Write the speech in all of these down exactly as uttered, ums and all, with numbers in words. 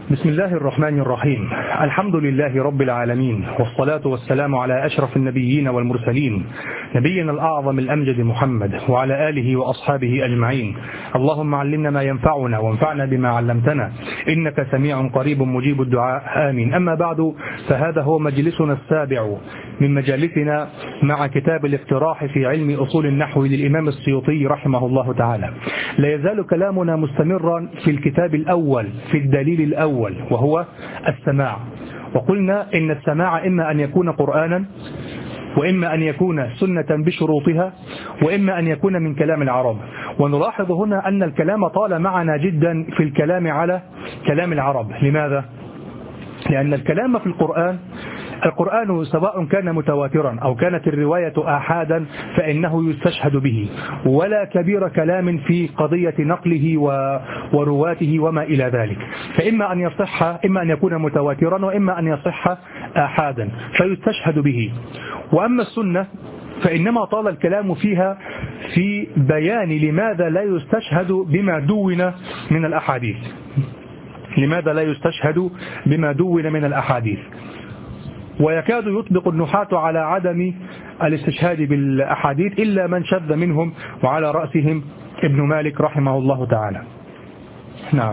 بسم الله الرحمن الرحيم. الحمد لله رب العالمين، والصلاة والسلام على أشرف النبيين والمرسلين، نبينا الأعظم الأمجد محمد وعلى آله وأصحابه أجمعين. اللهم علمنا ما ينفعنا وانفعنا بما علمتنا، إنك سميع قريب مجيب الدعاء، آمين. أما بعد، فهذا هو مجلسنا السابع من مجالسنا مع كتاب الاقتراح في علم أصول النحو للإمام السيوطي رحمه الله تعالى. لا يزال كلامنا مستمرا في الكتاب الأول، في الدليل الأول، وهو السماع. وقلنا إن السماع إما أن يكون قرآنا، وإما أن يكون سنة بشروطها، وإما أن يكون من كلام العرب. ونلاحظ هنا أن الكلام طال معنا جدا في الكلام على كلام العرب. لماذا؟ لأن الكلام في القرآن القرآن سواء كان متواترا أو كانت الرواية آحادا فإنه يستشهد به، ولا كبير كلام في قضية نقله ورواته وما إلى ذلك. فإما أن يصح، إما أن يكون متواترا، وإما أن يصح آحادا فيستشهد به. وأما السنة فإنما طال الكلام فيها في بيان لماذا لا يستشهد بما دون من الأحاديث لماذا لا يستشهد بما دون من الأحاديث ويكاد يطبق النحاة على عدم الاستشهاد بالأحاديث إلا من شذ منهم، وعلى رأسهم ابن مالك رحمه الله تعالى. نعم.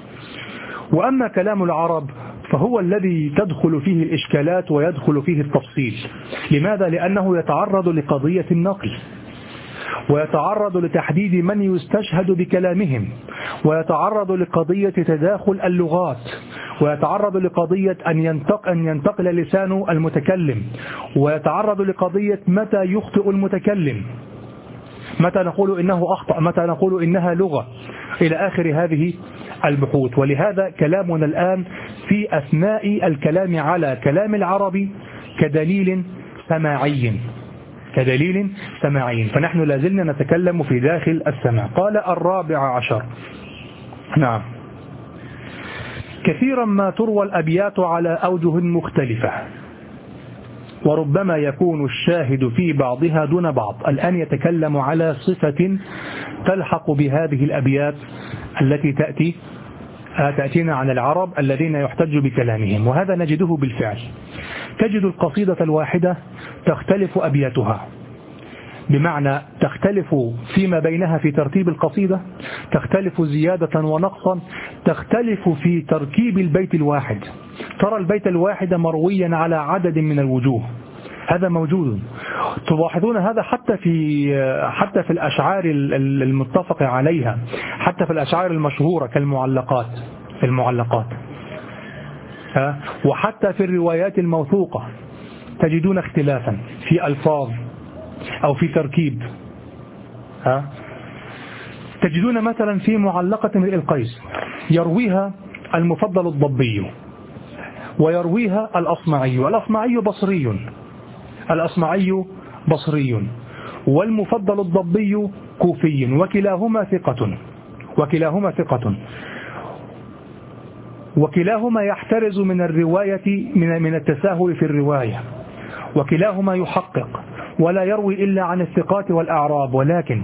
وأما كلام العرب فهو الذي تدخل فيه الإشكالات ويدخل فيه التفصيل. لماذا؟ لأنه يتعرض لقضية النقل، ويتعرض لتحديد من يستشهد بكلامهم، ويتعرض لقضية تداخل اللغات، ويتعرض لقضية أن ينتقل, أن ينتقل لسان المتكلم، ويتعرض لقضية متى يخطئ المتكلم، متى نقول إنه أخطأ، متى نقول إنها لغة، إلى آخر هذه البحوث. ولهذا كلامنا الآن في أثناء الكلام على كلام العرب كدليل سماعي كدليل سماعي فنحن لازلنا نتكلم في داخل السماع. قال الرابع عشر. نعم. كثيرا ما تروى الأبيات على أوجه مختلفة، وربما يكون الشاهد في بعضها دون بعض. الآن يتكلم على صفة تلحق بهذه الأبيات التي تأتي تأتينا عن العرب الذين يحتج بكلامهم، وهذا نجده بالفعل. تجد القصيدة الواحدة تختلف أبياتها، بمعنى تختلف فيما بينها في ترتيب القصيدة، تختلف زيادة ونقصا، تختلف في تركيب البيت الواحد. ترى البيت الواحد مرويا على عدد من الوجوه، هذا موجود. تلاحظون هذا حتى في حتى في الأشعار المتفق عليها، حتى في الأشعار المشهورة كالمعلقات المعلقات وحتى في الروايات الموثوقة تجدون اختلافا في ألفاظ أو في تركيب. تجدون مثلا في معلقة امرئ القيس يرويها المفضل الضبي، ويرويها الأصمعي. الأصمعي بصري الأصمعي بصري والمفضل الضبي كوفي، وكلاهما ثقة وكلاهما ثقة وكلاهما يحترز من الرواية من من التساهل في الرواية، وكلاهما يحقق ولا يروي إلا عن الثقات والأعراب. ولكن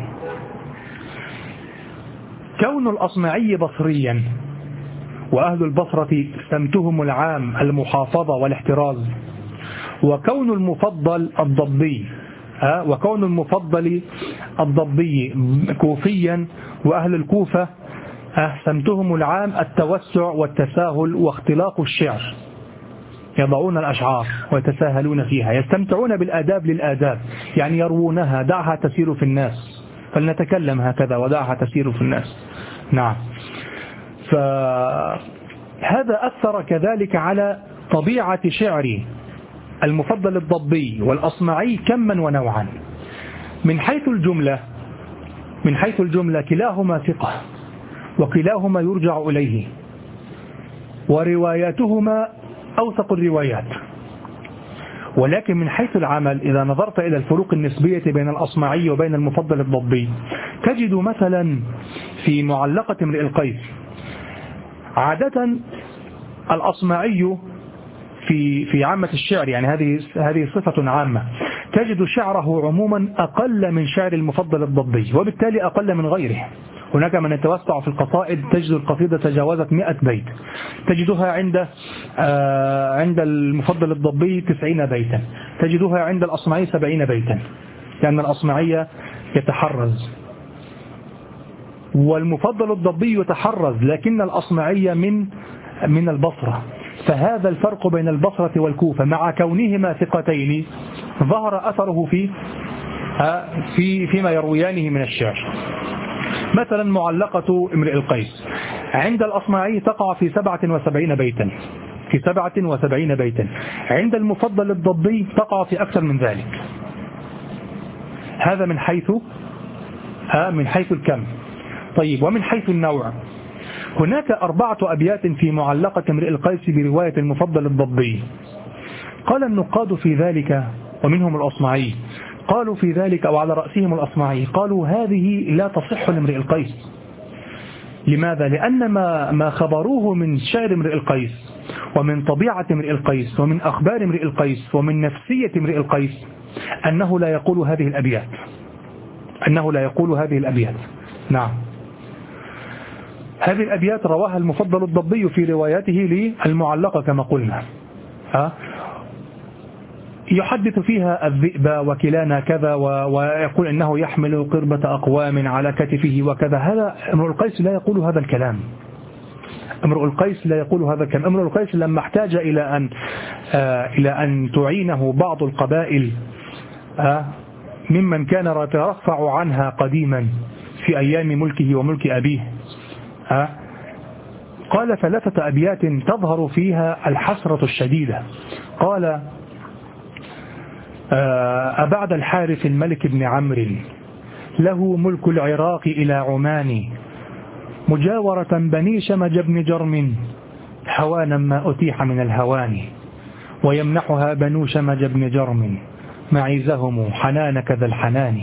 كون الأصمعي بصريا، وأهل البصرة سمتهم العام المحافظة والاحتراز، وكون المفضل الضبي وكون المفضل الضبي كوفيا، وأهل الكوفة سمتهم العام التوسع والتساهل واختلاق الشعر، يضعون الأشعار ويتساهلون فيها، يستمتعون بالآداب للآداب، يعني يروونها دعها تسير في الناس، فلنتكلم هكذا ودعها تسير في الناس. نعم. فهذا أثر كذلك على طبيعة شعر المفضل الضبي والأصمعي كما ونوعا. من حيث الجملة من حيث الجملة كلاهما ثقة، وكلاهما يرجع إليه، ورواياتهما أوثق الروايات. ولكن من حيث العمل إذا نظرت إلى الفروق النسبية بين الأصمعي وبين المفضل الضبي، تجد مثلا في معلقة امرئ القيس عادة الأصمعي في في عامة الشعر، يعني هذه هذه صفة عامة، تجد شعره عموما أقل من شعر المفضل الضبي، وبالتالي أقل من غيره. هناك من يتوسع في القصائد، تجد القصيدة تجاوزت مئة بيت، تجدها عند آه عند المفضل الضبي تسعين بيتا، تجدها عند الأصمعي سبعين بيتا، لأن الأصمعي يتحرز والمفضل الضبي يتحرز، لكن الأصمعي من من البصرة. فهذا الفرق بين البصرة والكوفة مع كونهما ثقتين ظهر أثره في في فيما يرويانه من الشعر. مثلا معلقة امرئ القيس عند الأصمعي تقع في سبعة وسبعين بيتا، في سبعة وسبعين بيتا، عند المفضل الضبي تقع في أكثر من ذلك. هذا من حيث من حيث الكم. طيب، ومن حيث النوع هناك أربعة أبيات في معلقة امرئ القيس برواية المفضل الضبي. قال النقاد في ذلك ومنهم الأصمعي، قالوا في ذلك أو على رأسهم الأصمعي، قالوا هذه لا تصح لامرئ القيس. لماذا؟ لأن ما ما خبروه من شعر امرئ القيس ومن طبيعة امرئ القيس ومن أخبار امرئ القيس ومن نفسية امرئ القيس أنه لا يقول هذه الأبيات، أنه لا يقول هذه الأبيات. نعم، هذه الأبيات رواها المفضل الضبي في رواياته للمعلقة كما قلنا، ها يحدث فيها الذئب وكلانا كذا، ويقول إنه يحمل قربة أقوام على كتفه وكذا. هذا امرؤ القيس لا يقول هذا الكلام، امرؤ القيس لا يقول هذا الكلام. امرؤ القيس لما احتاج إلى أن آه إلى أن تعينه بعض القبائل آه ممن كان يترفع عنها قديما في أيام ملكه وملك أبيه، آه قال ثلاثة أبيات تظهر فيها الحسرة الشديدة. قال أبعد الحارث الملك بن عمرو له ملك العراق إلى عمان، مجاورة بني شمج بن جرم هوانا ما أتيح من الهوان، ويمنحها بنو شمج بن جرم معيزهم حنان كذا الحنان.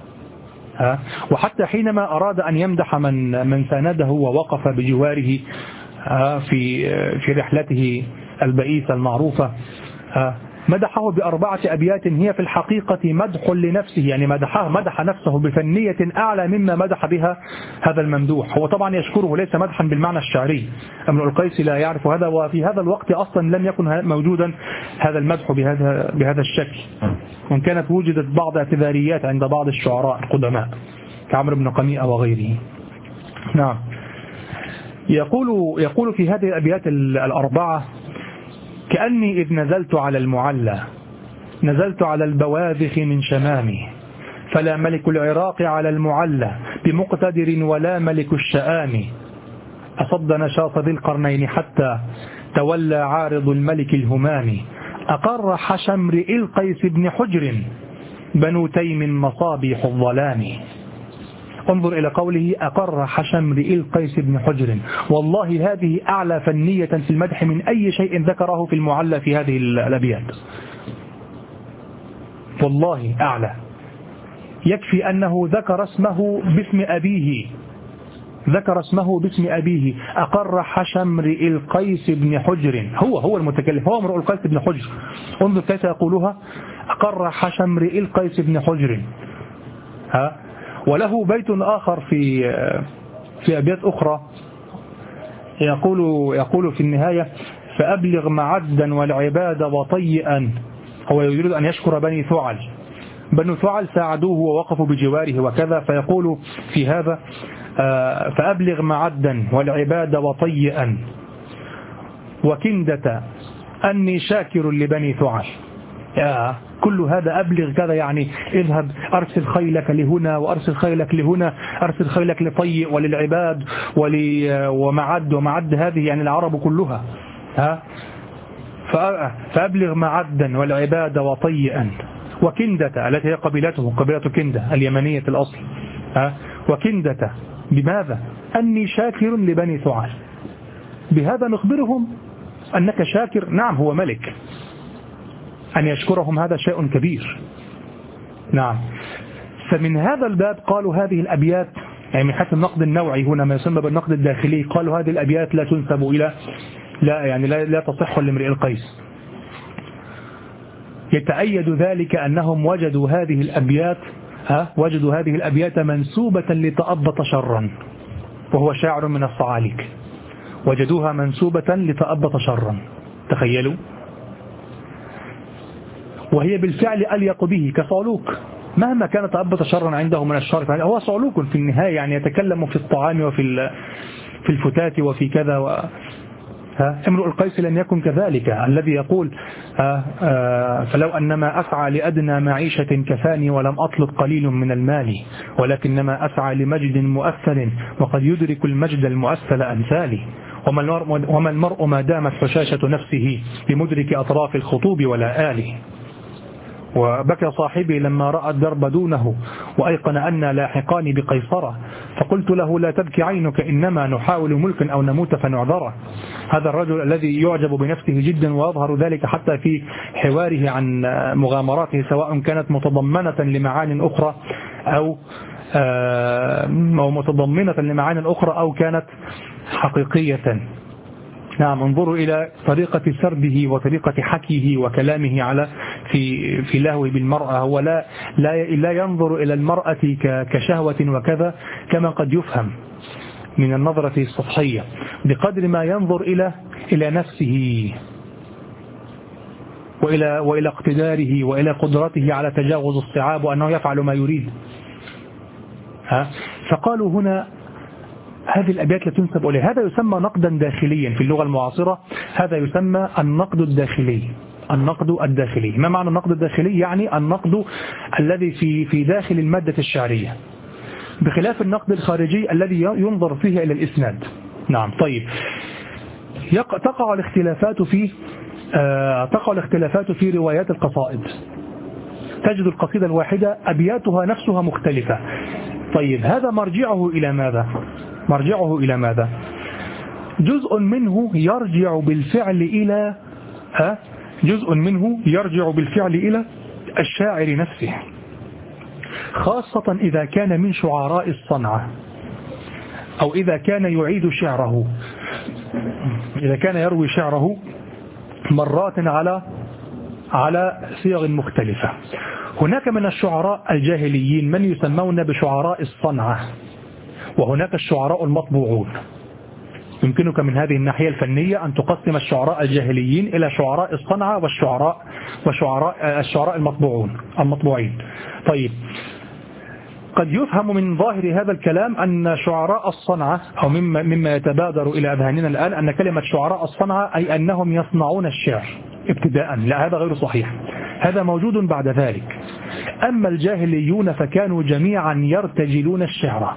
وحتى حينما أراد أن يمدح من من سانده ووقف بجواره في في رحلته البئيسة المعروفة، مدحه بأربعة أبيات هي في الحقيقة مدح لنفسه، يعني مدحه مدح نفسه بفنية أعلى مما مدح بها هذا الممدوح. هو طبعا يشكره، ليس مدحا بالمعنى الشعري، امرؤ القيس لا يعرف هذا، وفي هذا الوقت أصلا لم يكن موجودا هذا المدح بهذا بهذا الشكل، وإن كانت وجدت بعض اعتذاريات عند بعض الشعراء القدماء كعمرو بن قميئة وغيره. نعم، يقول يقول في هذه الأبيات الأربعة: كأني إذ نزلت على المعلى نزلت على البواذخ من شمامي، فلا ملك العراق على المعلى بمقتدر ولا ملك الشآم، أصد نشاط ذي القرنين حتى تولى عارض الملك الهمام، أقر حشم رئي القيس بن حجر بنو تيم مصابيح الظلام. انظر إلى قوله أقر حشم رئي القيس بن حجر، والله هذه أعلى فنية في المدح من أي شيء ذكره في المعلى في هذه الأبيات، والله أعلى. يكفي أنه ذكر اسمه باسم أبيه، ذكر اسمه باسم أبيه، أقر حشم رئي القيس بن حجر، هو هو المتكلم، هو امرؤ القيس بن حجر. انظر كيف يقولها: أقر حشم رئي القيس بن حجر. ها، وله بيت آخر في في أبيات أخرى يقول يقول في النهاية: فأبلغ معدا والعباد وطيئا. هو يريد أن يشكر بني ثعل، بنو ثعل ساعدوه ووقفوا بجواره وكذا، فيقول في هذا: فأبلغ معدا والعباد وطيئا وكندة أني شاكر لبني ثعل. يا كل هذا أبلغ كذا، يعني اذهب أرسل خيلك لهنا وأرسل خيلك لهنا، أرسل خيلك لطيء وللعباد ومعد، ومعد هذه يعني العرب كلها. ها، فأبلغ معدا والعباد وطيئا وكندة التي هي قبيلته، قبيلة كندة اليمنية الأصل. ها، وكندة بماذا؟ أني شاكر لبني ثعل. بهذا نخبرهم أنك شاكر. نعم، هو ملك، أن يشكرهم هذا شيء كبير. نعم، فمن هذا الباب قالوا هذه الأبيات، يعني من حيث النقد النوعي هنا ما يسمى بالنقد الداخلي، قالوا هذه الأبيات لا تنسب إلى لا يعني لا, لا تصح لامرئ القيس. يتأيد ذلك أنهم وجدوا هذه الأبيات ها وجدوا هذه الأبيات منسوبة لتأبط شرا، وهو شاعر من الصعاليك، وجدوها منسوبة لتأبط شرا. تخيلوا، وهي بالفعل أليق به كصعلوك، مهما كان تأبط شرا عنده من الشر، هو صعلوك في النهاية، يعني يتكلم في الطعام وفي في الفتات وفي كذا و... ها امرؤ القيس لم يكن كذلك، الذي يقول ها ها فلو أنما أسعى لأدنى معيشة كفاني ولم أطلب قليل من المال ولكنما أسعى لمجد مؤثل وقد يدرك المجد المؤثل أمثالي، وما المرء, وما المرء ما دامت حشاشة نفسه بمدرك أطراف الخطوب ولا آله. وبكى صاحبي لما رأى الدرب دونه وأيقن أن لاحقان بقيصرة، فقلت له لا تبكي عينك إنما نحاول ملكا أو نموت فنعذره. هذا الرجل الذي يعجب بنفسه جدا، ويظهر ذلك حتى في حواره عن مغامراته، سواء كانت متضمنة لمعان أخرى أو أو متضمنة لمعان أخرى أو كانت حقيقية. نعم، انظروا إلى طريقة سرده وطريقة حكيه وكلامه على في في لهوه بالمرأة. هو لا لا لا ينظر إلى المرأة كشهوة وكذا كما قد يفهم من النظرة السطحية، بقدر ما ينظر إلى إلى نفسه وإلى وإلى اقتداره وإلى قدرته على تجاوز الصعاب وأنه يفعل ما يريد. ها فقالوا هنا هذه الأبيات لا تنسب إليه. هذا يسمى نقدا داخليا في اللغة المعاصرة، هذا يسمى النقد الداخلي. النقد الداخلي، ما معنى النقد الداخلي؟ يعني النقد الذي في في داخل المادة الشعرية، بخلاف النقد الخارجي الذي ينظر فيه إلى الإسناد. نعم. طيب، تقع الاختلافات في آه تقع الاختلافات في روايات القصائد. تجد القصيدة الواحدة أبياتها نفسها مختلفة. طيب، هذا مرجعه إلى ماذا؟ مرجعه إلى ماذا؟ جزء منه يرجع بالفعل إلى ها جزء منه يرجع بالفعل إلى الشاعر نفسه، خاصة إذا كان من شعراء الصنعة، أو إذا كان يعيد شعره، إذا كان يروي شعره مرات على على صيغ مختلفة. هناك من الشعراء الجاهليين من يسمون بشعراء الصنعة، وهناك الشعراء المطبوعون. يمكنك من هذه الناحية الفنية أن تقسم الشعراء الجاهليين إلى شعراء الصنعة والشعراء وشعراء الشعراء المطبوعون المطبوعين. طيب، قد يفهم من ظاهر هذا الكلام أن شعراء الصنعة، أو مما مما يتبادر إلى أذهاننا الآن أن كلمة شعراء الصنعة أي أنهم يصنعون الشعر ابتداء. لا، هذا غير صحيح، هذا موجود بعد ذلك. أما الجاهليون فكانوا جميعا يرتجلون الشعر.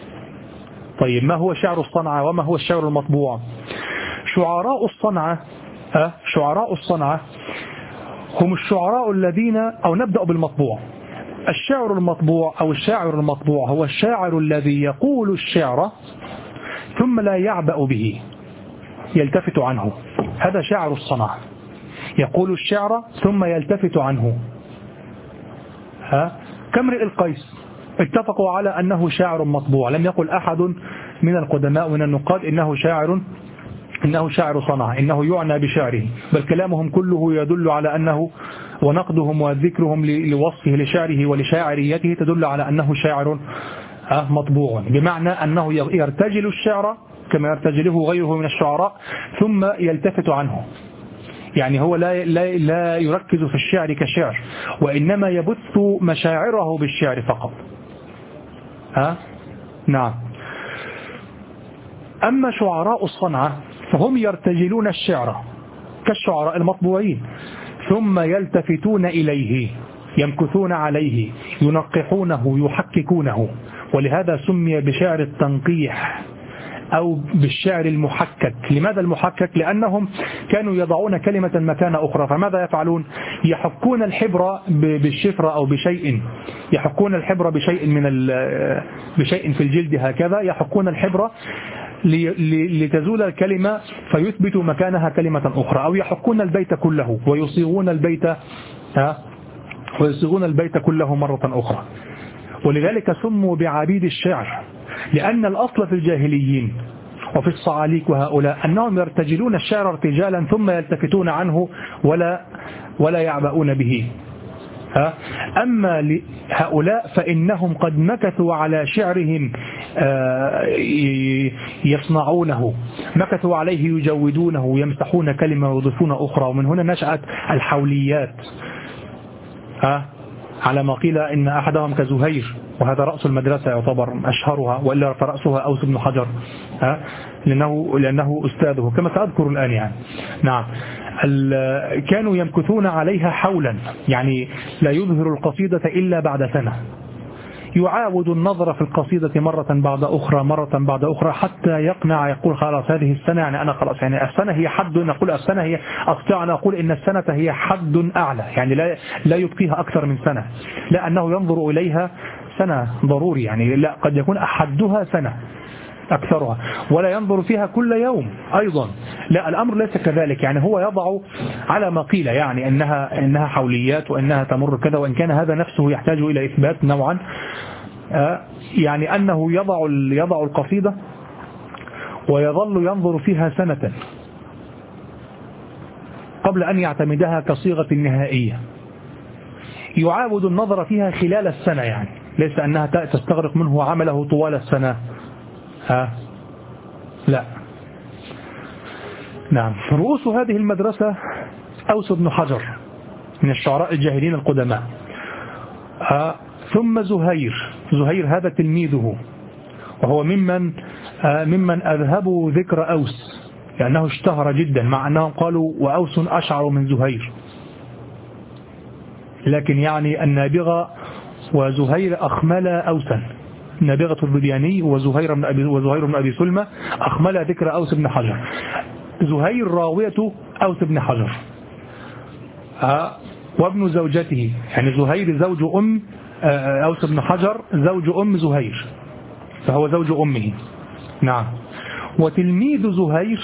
طيب، ما هو شعر الصنعة وما هو الشعر المطبوع؟ شعراء الصنعة أه؟ شعراء الصنعة هم الشعراء الذين، أو نبدأ بالمطبوع. الشعر المطبوع أو الشاعر المطبوع هو الشاعر الذي يقول الشعر ثم لا يعبأ به، يلتفت عنه. هذا شاعر الصنعة، يقول الشعر ثم يلتفت عنه. ها كامرئ القيس اتفقوا على أنه شاعر مطبوع، لم يقل أحد من القدماء من النقاد إنه شاعر إنه شاعر صنعة، إنه يعنى بشعره، بل كلامهم كله يدل على أنه، ونقدهم وذكرهم لوصفه لشعره ولشاعريته تدل على أنه شاعر مطبوع، بمعنى أنه يرتجل الشعر كما يرتجله غيره من الشعراء ثم يلتفت عنه. يعني هو لا, لا, لا يركز في الشعر كشعر، وإنما يبث مشاعره بالشعر فقط. ها؟ نعم. أما شعراء الصنعة فهم يرتجلون الشعر كالشعراء المطبوعين ثم يلتفتون إليه، يمكثون عليه، ينقحونه، يحككونه، ولهذا سمي بشعر التنقيح أو بالشعر المحكك. لماذا المحكك؟ لأنهم كانوا يضعون كلمة مكان أخرى، فماذا يفعلون؟ يحكون الحبر بالشفرة أو بشيء، يحكون الحبر بشيء من بشيء في الجلد هكذا، يحكون الحبر لتزول الكلمة فيثبتوا مكانها كلمة أخرى، أو يحكون البيت كله ويصيغون البيت ها ويصيغون البيت كله مرة أخرى. ولذلك سموا بعبيد الشعر، لأن الأصل في الجاهليين وفي الصعاليك وهؤلاء أنهم يرتجلون الشعر ارتجالا ثم يلتفتون عنه ولا ولا يعبؤون به. أما هؤلاء فإنهم قد مكثوا على شعرهم يصنعونه، مكثوا عليه يجودونه، يمسحون كلمة ويضيفون أخرى. ومن هنا نشأت الحوليات، على ما قيل إن أحدهم كزهير، وهذا رأس المدرسة يعتبر أشهرها، وإلا فرأسها أوس بن حجر لأنه, لأنه أستاذه كما سأذكر الآن يعني. نعم، كانوا يمكثون عليها حولا، يعني لا يظهر القصيدة إلا بعد سنة، يعاود النظر في القصيدة مرة بعد أخرى مرة بعد أخرى حتى يقنع، يقول خلاص هذه السنة يعني أنا خلاص، يعني السنة هي حد، نقول السنة هي أستطيع أن أقول إن السنة هي حد أعلى، يعني لا لا يبقيها أكثر من سنة، لا أنه ينظر إليها سنة ضروري، يعني لا، قد يكون أحدها سنة أكثرها، ولا ينظر فيها كل يوم أيضا، لا، الأمر ليس كذلك. يعني هو يضع على ما قيل يعني أنها إنها حوليات وأنها تمر كذا، وإن كان هذا نفسه يحتاج إلى إثبات نوعا، يعني أنه يضع يضع القصيدة ويظل ينظر فيها سنة قبل أن يعتمدها كصيغة نهائية، يعاود النظر فيها خلال السنة، يعني ليس أنها تستغرق منه عمله طوال السنة، ها لا. نعم، رؤوس هذه المدرسة أوس بن حجر من الشعراء الجاهلين القدماء، ها ثم زهير. زهير هذا تلميذه، وهو ممن ممن أذهبوا ذكر أوس لأنه اشتهر جدا، مع أنهم قالوا وأوس أشعر من زهير، لكن يعني النابغة وزهير أخمل أوسا، نابغة البدياني وزهير بن أبي وزهير بن أبي سلمة أخمل ذكر أوس بن حجر. زهير راوية أوس بن حجر وابن زوجته، يعني زهير زوج أم أوس بن حجر، زوج أم زهير، فهو زوج أمه. نعم، وتلميذ زهير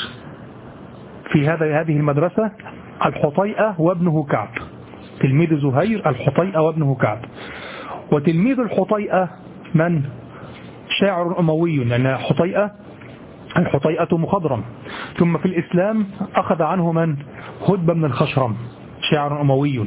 في هذا هذه المدرسة الحطيئة وابنه كعب. تلميذ زهير الحطيئة وابنه كعب. وتلميذ الحطيئة من؟ شاعر أموي، لأن حطيئة الحطيئة مخضرم، ثم في الإسلام أخذ عنه من؟ هدبة بن الخشرم، شاعر أموي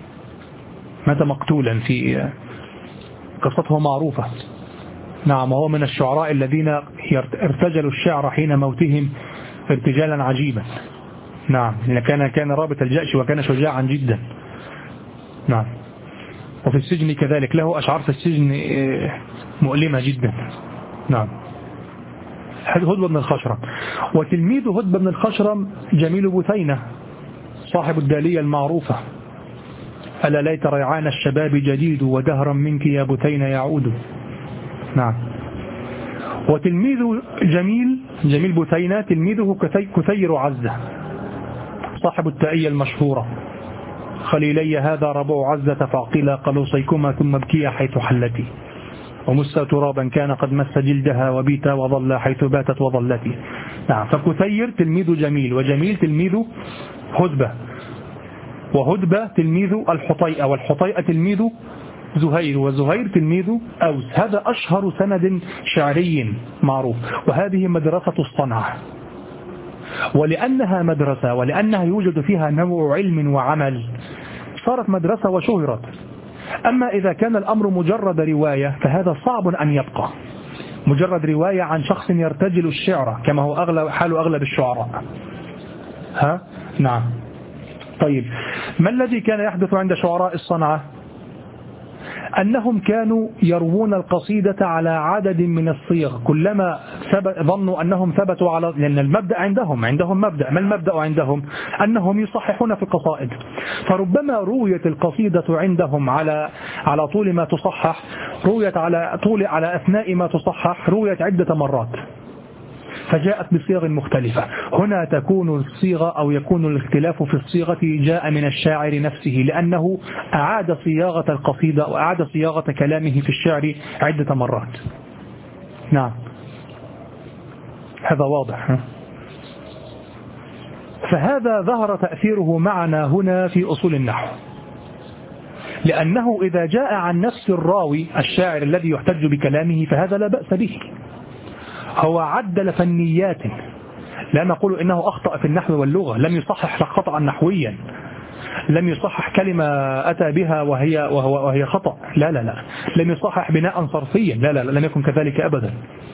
مات مقتولا، في قصته معروفة. نعم، وهو من الشعراء الذين ارتجلوا الشعر حين موتهم ارتجالا عجيبا. نعم، لأن كان كان رابط الجأش وكان شجاعا جدا. نعم، وفي السجن كذلك له أشعار في السجن مؤلمة جدا. نعم، هدبة بن الخشرم. وتلميذ هدبة بن الخشرم جميل بثينة صاحب الدالية المعروفة، ألا ليت ريعان الشباب جديد ودهرا منك يا بثينة يعود. نعم، وتلميذ جميل جميل بثينة تلميذه كثير عزة صاحب التائية المشهورة، خليلي هذا ربع عزة فعقلا قلوصيكما ثم ابكيا حيث حلتي، ومس ترابا كان قد مس جلدها وبيتا وظل حيث باتت وظلتي. نعم، فكثير تلميذ جميل، وجميل تلميذ هدبة، وهدبة تلميذ الحطيئة، والحطيئة تلميذ زهير، وزهير تلميذ أوس. هذا أشهر سند شعري معروف، وهذه مدرسة الصنعة. ولأنها مدرسة ولأنها يوجد فيها نوع علم وعمل صارت مدرسة وشهرت. أما إذا كان الأمر مجرد رواية فهذا صعب أن يبقى، مجرد رواية عن شخص يرتجل الشعر كما هو أغلب حال أغلب الشعراء. ها؟ نعم. طيب، ما الذي كان يحدث عند شعراء الصنعة؟ أنهم كانوا يروون القصيدة على عدد من الصيغ، كلما ظنوا أنهم ثبتوا على، لأن المبدأ عندهم عندهم مبدأ. ما المبدأ عندهم؟ أنهم يصححون في القصائد، فربما رويت القصيدة عندهم على على طول ما تصحح، رويت على طول على أثناء ما تصحح، رويت عدة مرات، فجاءت بصيغ مختلفة. هنا تكون الصيغة أو يكون الاختلاف في الصيغة جاء من الشاعر نفسه، لأنه أعاد صياغة القصيدة وأعاد صياغة كلامه في الشعر عدة مرات. نعم، هذا واضح. فهذا ظهر تأثيره معنا هنا في أصول النحو، لأنه إذا جاء عن نفس الراوي الشاعر الذي يحتج بكلامه فهذا لا بأس به. هو عدل فنيات، لا نقول إنه أخطأ في النحو واللغة، لم يصحح خطأ نحويا، لم يصحح كلمة أتى بها وهي, وهو وهي خطأ، لا لا لا، لم يصحح بناء صرفيا، لا لا لا، لم يكن كذلك أبدا.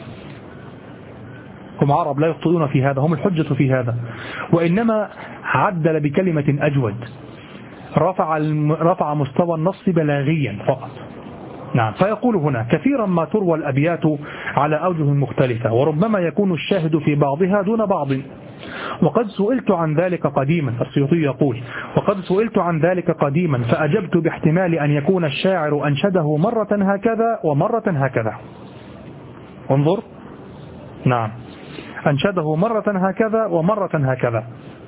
هم عرب لا يخطئون في هذا، هم الحجة في هذا، وإنما عدل بكلمة أجود، رفع رفع مستوى النص بلاغيا فقط. نعم. فيقول هنا: كثيرا ما تروى الأبيات على أوجه مختلفة، وربما يكون الشاهد في بعضها دون بعض، وقد سئلت عن ذلك قديما. السيوطي يقول: وقد سئلت عن ذلك قديما فأجبت باحتمال أن يكون الشاعر أنشده مرة هكذا ومرة هكذا. انظر، نعم، أنشده مرة هكذا ومرة هكذا.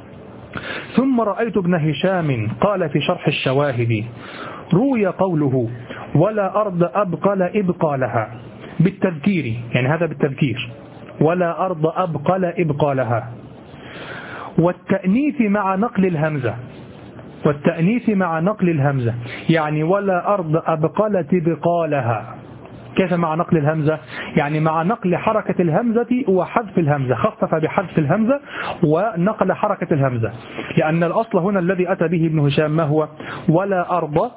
ثم رأيت ابن هشام قال في شرح الشواهد: روي قوله: ولا أرض أبقل إبقالها، بالتذكير، يعني هذا بالتذكير، ولا أرض أبقل إبقالها، والتأنيث مع نقل الهمزة، والتأنيث مع نقل الهمزة، يعني ولا أرض أبقلت بقالها. كيف مع نقل الهمزة؟ يعني مع نقل حركة الهمزة وحذف الهمزة، خفف بحذف الهمزة ونقل حركة الهمزة، لأن الأصل هنا الذي أتى به ابن هشام ما هو؟ ولا أرض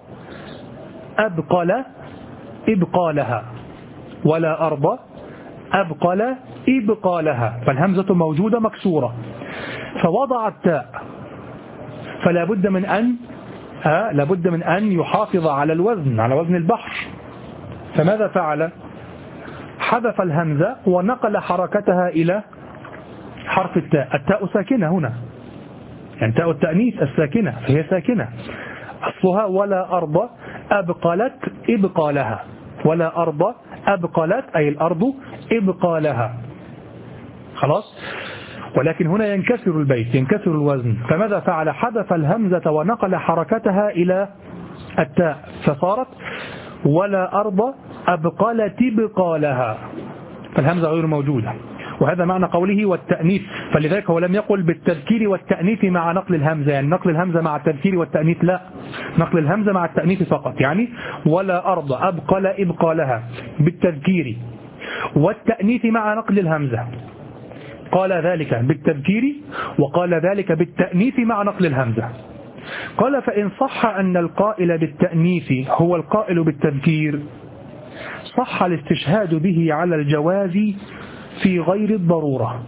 أبقل إبقالها، ولا أرض أبقل إبقالها، فالهمزة موجودة مكسورة، فوضع التاء، فلا بد من أن آه لابد من أن يحافظ على الوزن، على وزن البحر. فماذا فعل؟ حذف الهمزة ونقل حركتها إلى حرف التاء. التاء ساكنة هنا، يعني تاء التأنيث الساكنة، فهي ساكنة، أصلها ولا أرض أبقلت إبقالها، ولا أرض أبقلت أي الأرض إبقالها، خلاص. ولكن هنا ينكسر البيت، ينكسر الوزن، فماذا فعل؟ حذف الهمزة ونقل حركتها إلى التاء، فصارت ولا أرض أبقلت إبقالها، فالهمزة غير موجودة. وهذا معنى قوله والتأنيث، فلذلك هو لم يقل بالتذكير والتأنيث مع نقل الهمزة، يعني نقل الهمزة مع التذكير والتأنيث، لا، نقل الهمزة مع التأنيث فقط، يعني ولا أرض أبقل إبقالها بالتذكير والتأنيث مع نقل الهمزة. قال ذلك بالتذكير وقال ذلك بالتأنيث مع نقل الهمزة. قال: فإن صح أن القائل بالتأنيث هو القائل بالتذكير صح الاستشهاد به على الجواز في غير الضرورة،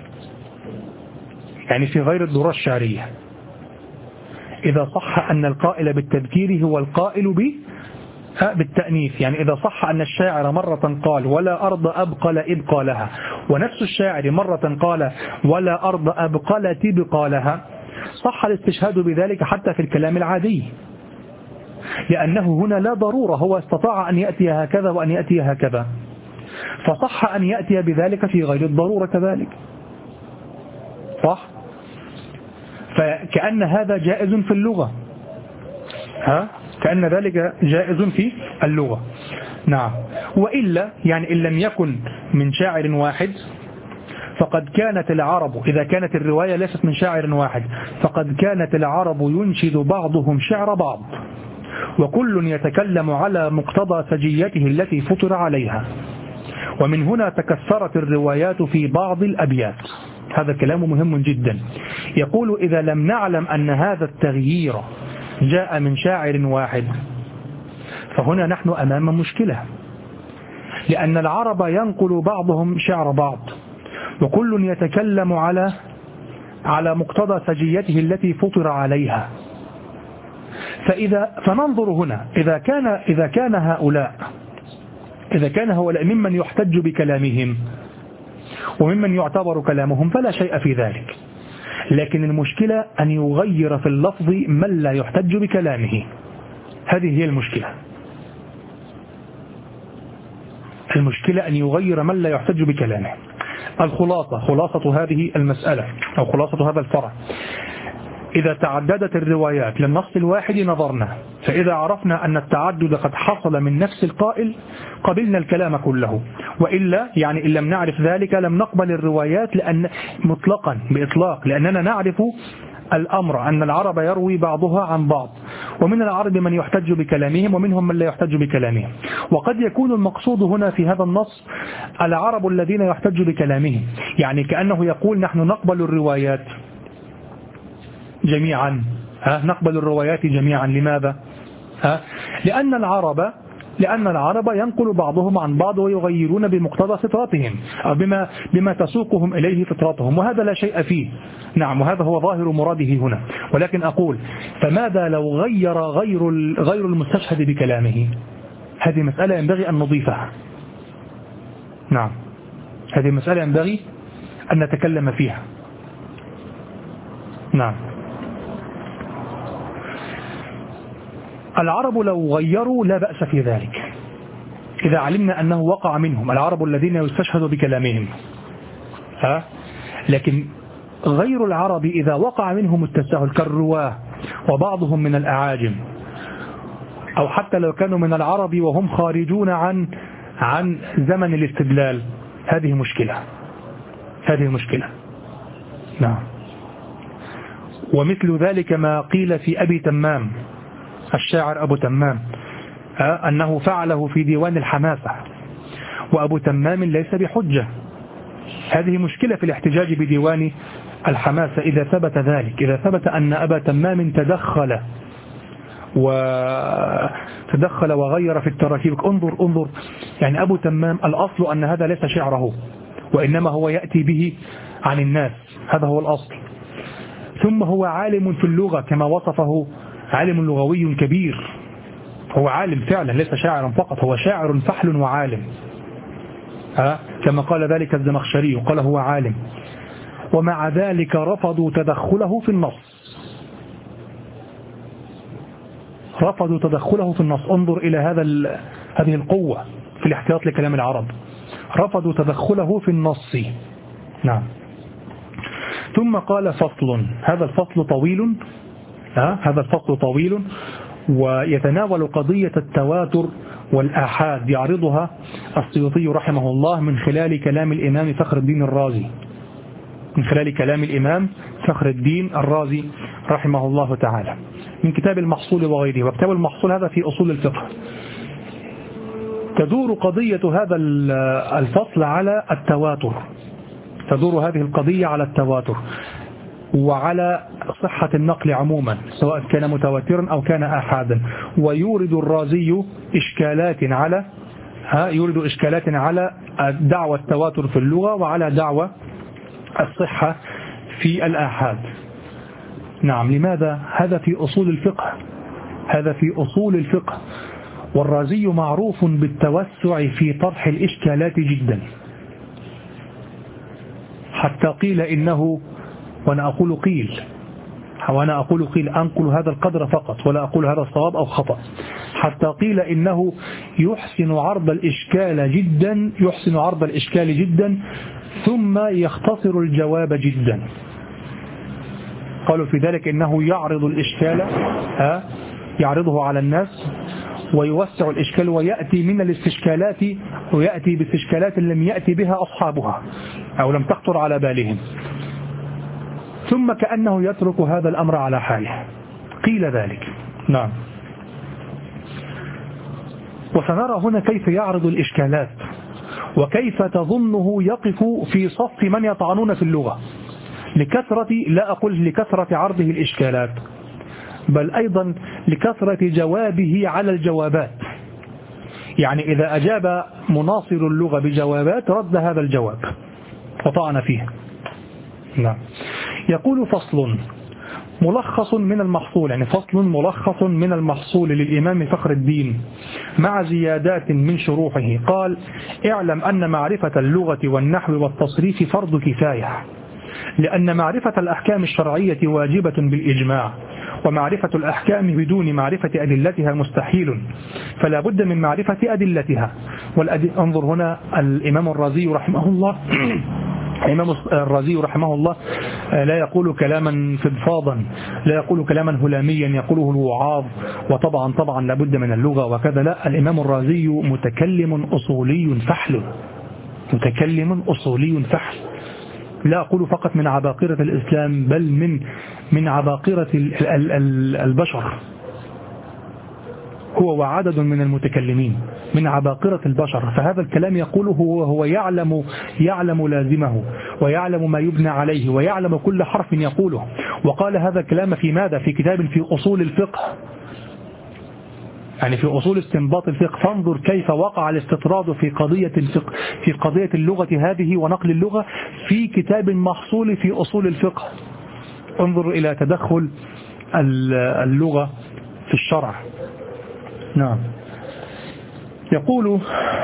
يعني في غير الضرورة الشعرية. إذا صح أن القائل بالتذكير هو القائل بالتأنيث، يعني إذا صح أن الشاعر مرة قال ولا أرض أبقل إبقالها، ونفس الشاعر مرة قال ولا أرض أبقلت إبقالها، صح الاستشهاد بذلك حتى في الكلام العادي، لأنه هنا لا ضرورة، هو استطاع أن يأتي هكذا وأن يأتي هكذا، فصح أن يأتي بذلك في غير الضرورة كذلك، صح؟ فكأن هذا جائز في اللغة، ها؟ كأن ذلك جائز في اللغة. نعم. وإلا يعني إن لم يكن من شاعر واحد فقد كانت العرب، إذا كانت الرواية ليست من شاعر واحد، فقد كانت العرب ينشد بعضهم شعر بعض، وكل يتكلم على مقتضى سجيته التي فطر عليها، ومن هنا تكثرت الروايات في بعض الأبيات. هذا كلام مهم جدا. يقول: إذا لم نعلم أن هذا التغيير جاء من شاعر واحد فهنا نحن أمام مشكلة، لأن العرب ينقل بعضهم شعر بعض، وكل يتكلم على على مقتضى سجيته التي فطر عليها. فإذا فننظر هنا، إذا كان إذا كان هؤلاء إذا كان هؤلاء ممن يحتج بكلامهم وممن يعتبر كلامهم فلا شيء في ذلك، لكن المشكلة أن يغير في اللفظ من لا يحتج بكلامه. هذه هي المشكلة. المشكلة أن يغير من لا يحتج بكلامه. الخلاصة، خلاصة هذه المسألة أو خلاصة هذا الفرع: إذا تعددت الروايات للنص الواحد نظرنا، فإذا عرفنا أن التعدد قد حصل من نفس القائل قبلنا الكلام كله، وإلا يعني إن لم نعرف ذلك لم نقبل الروايات لأن مطلقا بإطلاق، لأننا نعرف الأمر أن العرب يروي بعضها عن بعض، ومن العرب من يحتج بكلامهم ومنهم من لا يحتج بكلامهم. وقد يكون المقصود هنا في هذا النص العرب الذين يحتج بكلامهم، يعني كأنه يقول نحن نقبل الروايات جميعا. ها نقبل الروايات جميعا. لماذا؟ ها لأن العرب لأن العرب ينقل بعضهم عن بعض ويغيرون بمقتضى فطرتهم أو بما, بما تسوقهم إليه فطرتهم، وهذا لا شيء فيه. نعم، وهذا هو ظاهر مراده هنا. ولكن أقول فماذا لو غير غير غير المستشهد بكلامه؟ هذه مسألة ينبغي أن نضيفها. نعم، هذه مسألة ينبغي أن نتكلم فيها. نعم، العرب لو غيروا لا بأس في ذلك إذا علمنا أنه وقع منهم العرب الذين يستشهد بكلامهم. ها؟ لكن غير العرب إذا وقع منهم التساهل كالرواه وبعضهم من الأعاجم، أو حتى لو كانوا من العرب وهم خارجون عن عن زمن الاستدلال، هذه مشكلة هذه مشكلة. نعم، ومثل ذلك ما قيل في أبي تمام الشاعر أبو تمام أنه فعله في ديوان الحماسة، وأبو تمام ليس بحجة. هذه مشكلة في الاحتجاج بديوان الحماسة إذا ثبت ذلك، إذا ثبت أن أبا تمام تدخل وتدخل وغير في التراكيب. انظر انظر يعني أبو تمام الأصل أن هذا ليس شعره، وإنما هو يأتي به عن الناس، هذا هو الأصل. ثم هو عالم في اللغة كما وصفه، عالم لغوي كبير، هو عالم فعلا ليس شاعرا فقط، هو شاعر فحل وعالم. ها كما قال ذلك الزمخشري، قال هو عالم. ومع ذلك رفضوا تدخله في النص، رفضوا تدخله في النص. انظر إلى هذا هذه القوة في الاحتياط لكلام العرب، رفضوا تدخله في النص. نعم. ثم قال فصل، هذا الفصل طويل، ها هذا الفصل طويل ويتناول قضية التواتر والآحاد، يعرضها السيوطي رحمه الله من خلال كلام الإمام فخر الدين الرازي من خلال كلام الإمام فخر الدين الرازي رحمه الله تعالى من كتاب المحصول وغيره. وكتاب المحصول هذا في أصول الفقه. تدور قضية هذا الفصل على التواتر، تدور هذه القضية على التواتر وعلى صحة النقل عموما، سواء كان متواترا أو كان آحادا. ويورد الرازي إشكالات على ها يورد إشكالات على دعوى التواتر في اللغة وعلى دعوى الصحة في الآحاد. نعم، لماذا؟ هذا في أصول الفقه، هذا في أصول الفقه. والرازي معروف بالتوسع في طرح الإشكالات جدا، حتى قيل إنه، وأنا أقول قيل وأنا أقول قيل أنقل هذا القدر فقط ولا أقول هذا الصواب أو خطأ، حتى قيل إنه يحسن عرض الإشكال جدا يحسن عرض الإشكال جدا ثم يختصر الجواب جدا. قالوا في ذلك إنه يعرض الإشكال ها يعرضه على الناس ويوسع الإشكال، ويأتي من الاستشكالات ويأتي باستشكالات لم يأتي بها أصحابها أو لم تخطر على بالهم، ثم كأنه يترك هذا الأمر على حاله. قيل ذلك. نعم. وسنرى هنا كيف يعرض الإشكالات وكيف تظنه يقف في صف من يطعنون في اللغة لكثرة، لا أقول لكثرة عرضه الإشكالات، بل أيضا لكثرة جوابه على الجوابات. يعني إذا أجاب مناصر اللغة بجوابات رد هذا الجواب وطعن فيه. نعم. يقول فصل ملخص من المحصول، يعني فصل ملخص من المحصول للإمام فخر الدين مع زيادات من شروحه. قال: اعلم أن معرفة اللغة والنحو والتصريف فرض كفاية، لأن معرفة الأحكام الشرعية واجبة بالإجماع، ومعرفة الأحكام بدون معرفة أدلتها مستحيل، فلا بد من معرفة أدلتها. والأدل... انظر هنا الإمام الرازي رحمه الله الإمام الرازي رحمه الله لا يقول كلاما فضفاضا، لا يقول كلاما هلاميا يقوله الوعاظ وطبعا طبعا لابد من اللغة وكذا. لا، الإمام الرازي متكلم أصولي فحل، متكلم أصولي فحل. لا أقول فقط من عباقرة الإسلام، بل من من عباقرة البشر. هو وعدد من المتكلمين من عباقرة البشر، فهذا الكلام يقوله هو, هو يعلم يعلم لازمه ويعلم ما يبنى عليه ويعلم كل حرف يقوله. وقال هذا الكلام في ماذا؟ في كتاب في أصول الفقه، يعني في أصول استنباط الفقه. فانظر كيف وقع الاستطراد في قضية الفقه، في قضية اللغة هذه ونقل اللغة في كتاب محصول في أصول الفقه. انظر إلى تدخل اللغة في الشرع. نعم. يقول: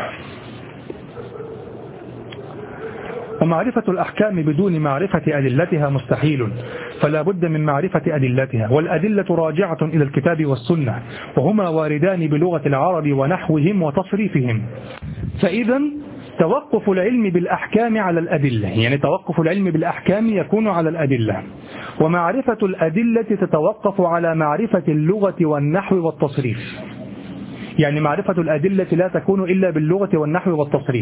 ومعرفة الأحكام بدون معرفة أدلتها مستحيل، فلا بد من معرفة أدلتها، والأدلة راجعة إلى الكتاب والسنة، وهما واردان بلغة العرب ونحوهم وتصريفهم. فإذا توقف العلم بالأحكام على الأدلة، يعني توقف العلم بالأحكام يكون على الأدلة، ومعرفة الأدلة تتوقف على معرفة اللغة والنحو والتصريف. يعني معرفة الأدلة لا تكون إلا باللغة والنحو والتصريف.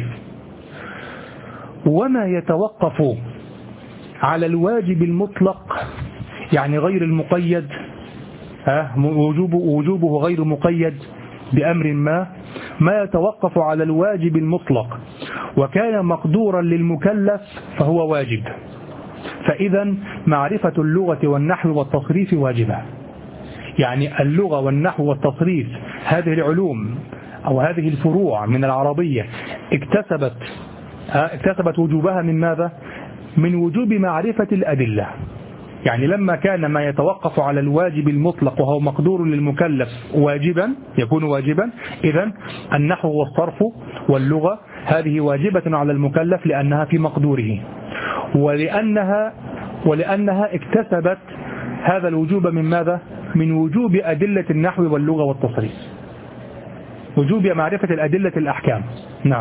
وما يتوقف على الواجب المطلق، يعني غير المقيد، ها وجوب وجوبه غير مقيد بأمر ما، ما يتوقف على الواجب المطلق وكان مقدورا للمكلف فهو واجب. فإذا معرفة اللغة والنحو والتصريف واجبة. يعني اللغة والنحو والتصريف هذه العلوم أو هذه الفروع من العربية اكتسبت اكتسبت وجوبها من ماذا؟ من وجوب معرفة الأدلة. يعني لما كان ما يتوقف على الواجب المطلق وهو مقدور للمكلف واجبا يكون واجبا، إذن النحو والصرف واللغة هذه واجبة على المكلف لأنها في مقدوره، ولأنها ولأنها اكتسبت هذا الوجوب من ماذا؟ من وجوب أدلة النحو واللغة والتصريف، وجوب معرفة الأدلة الأحكام. نعم.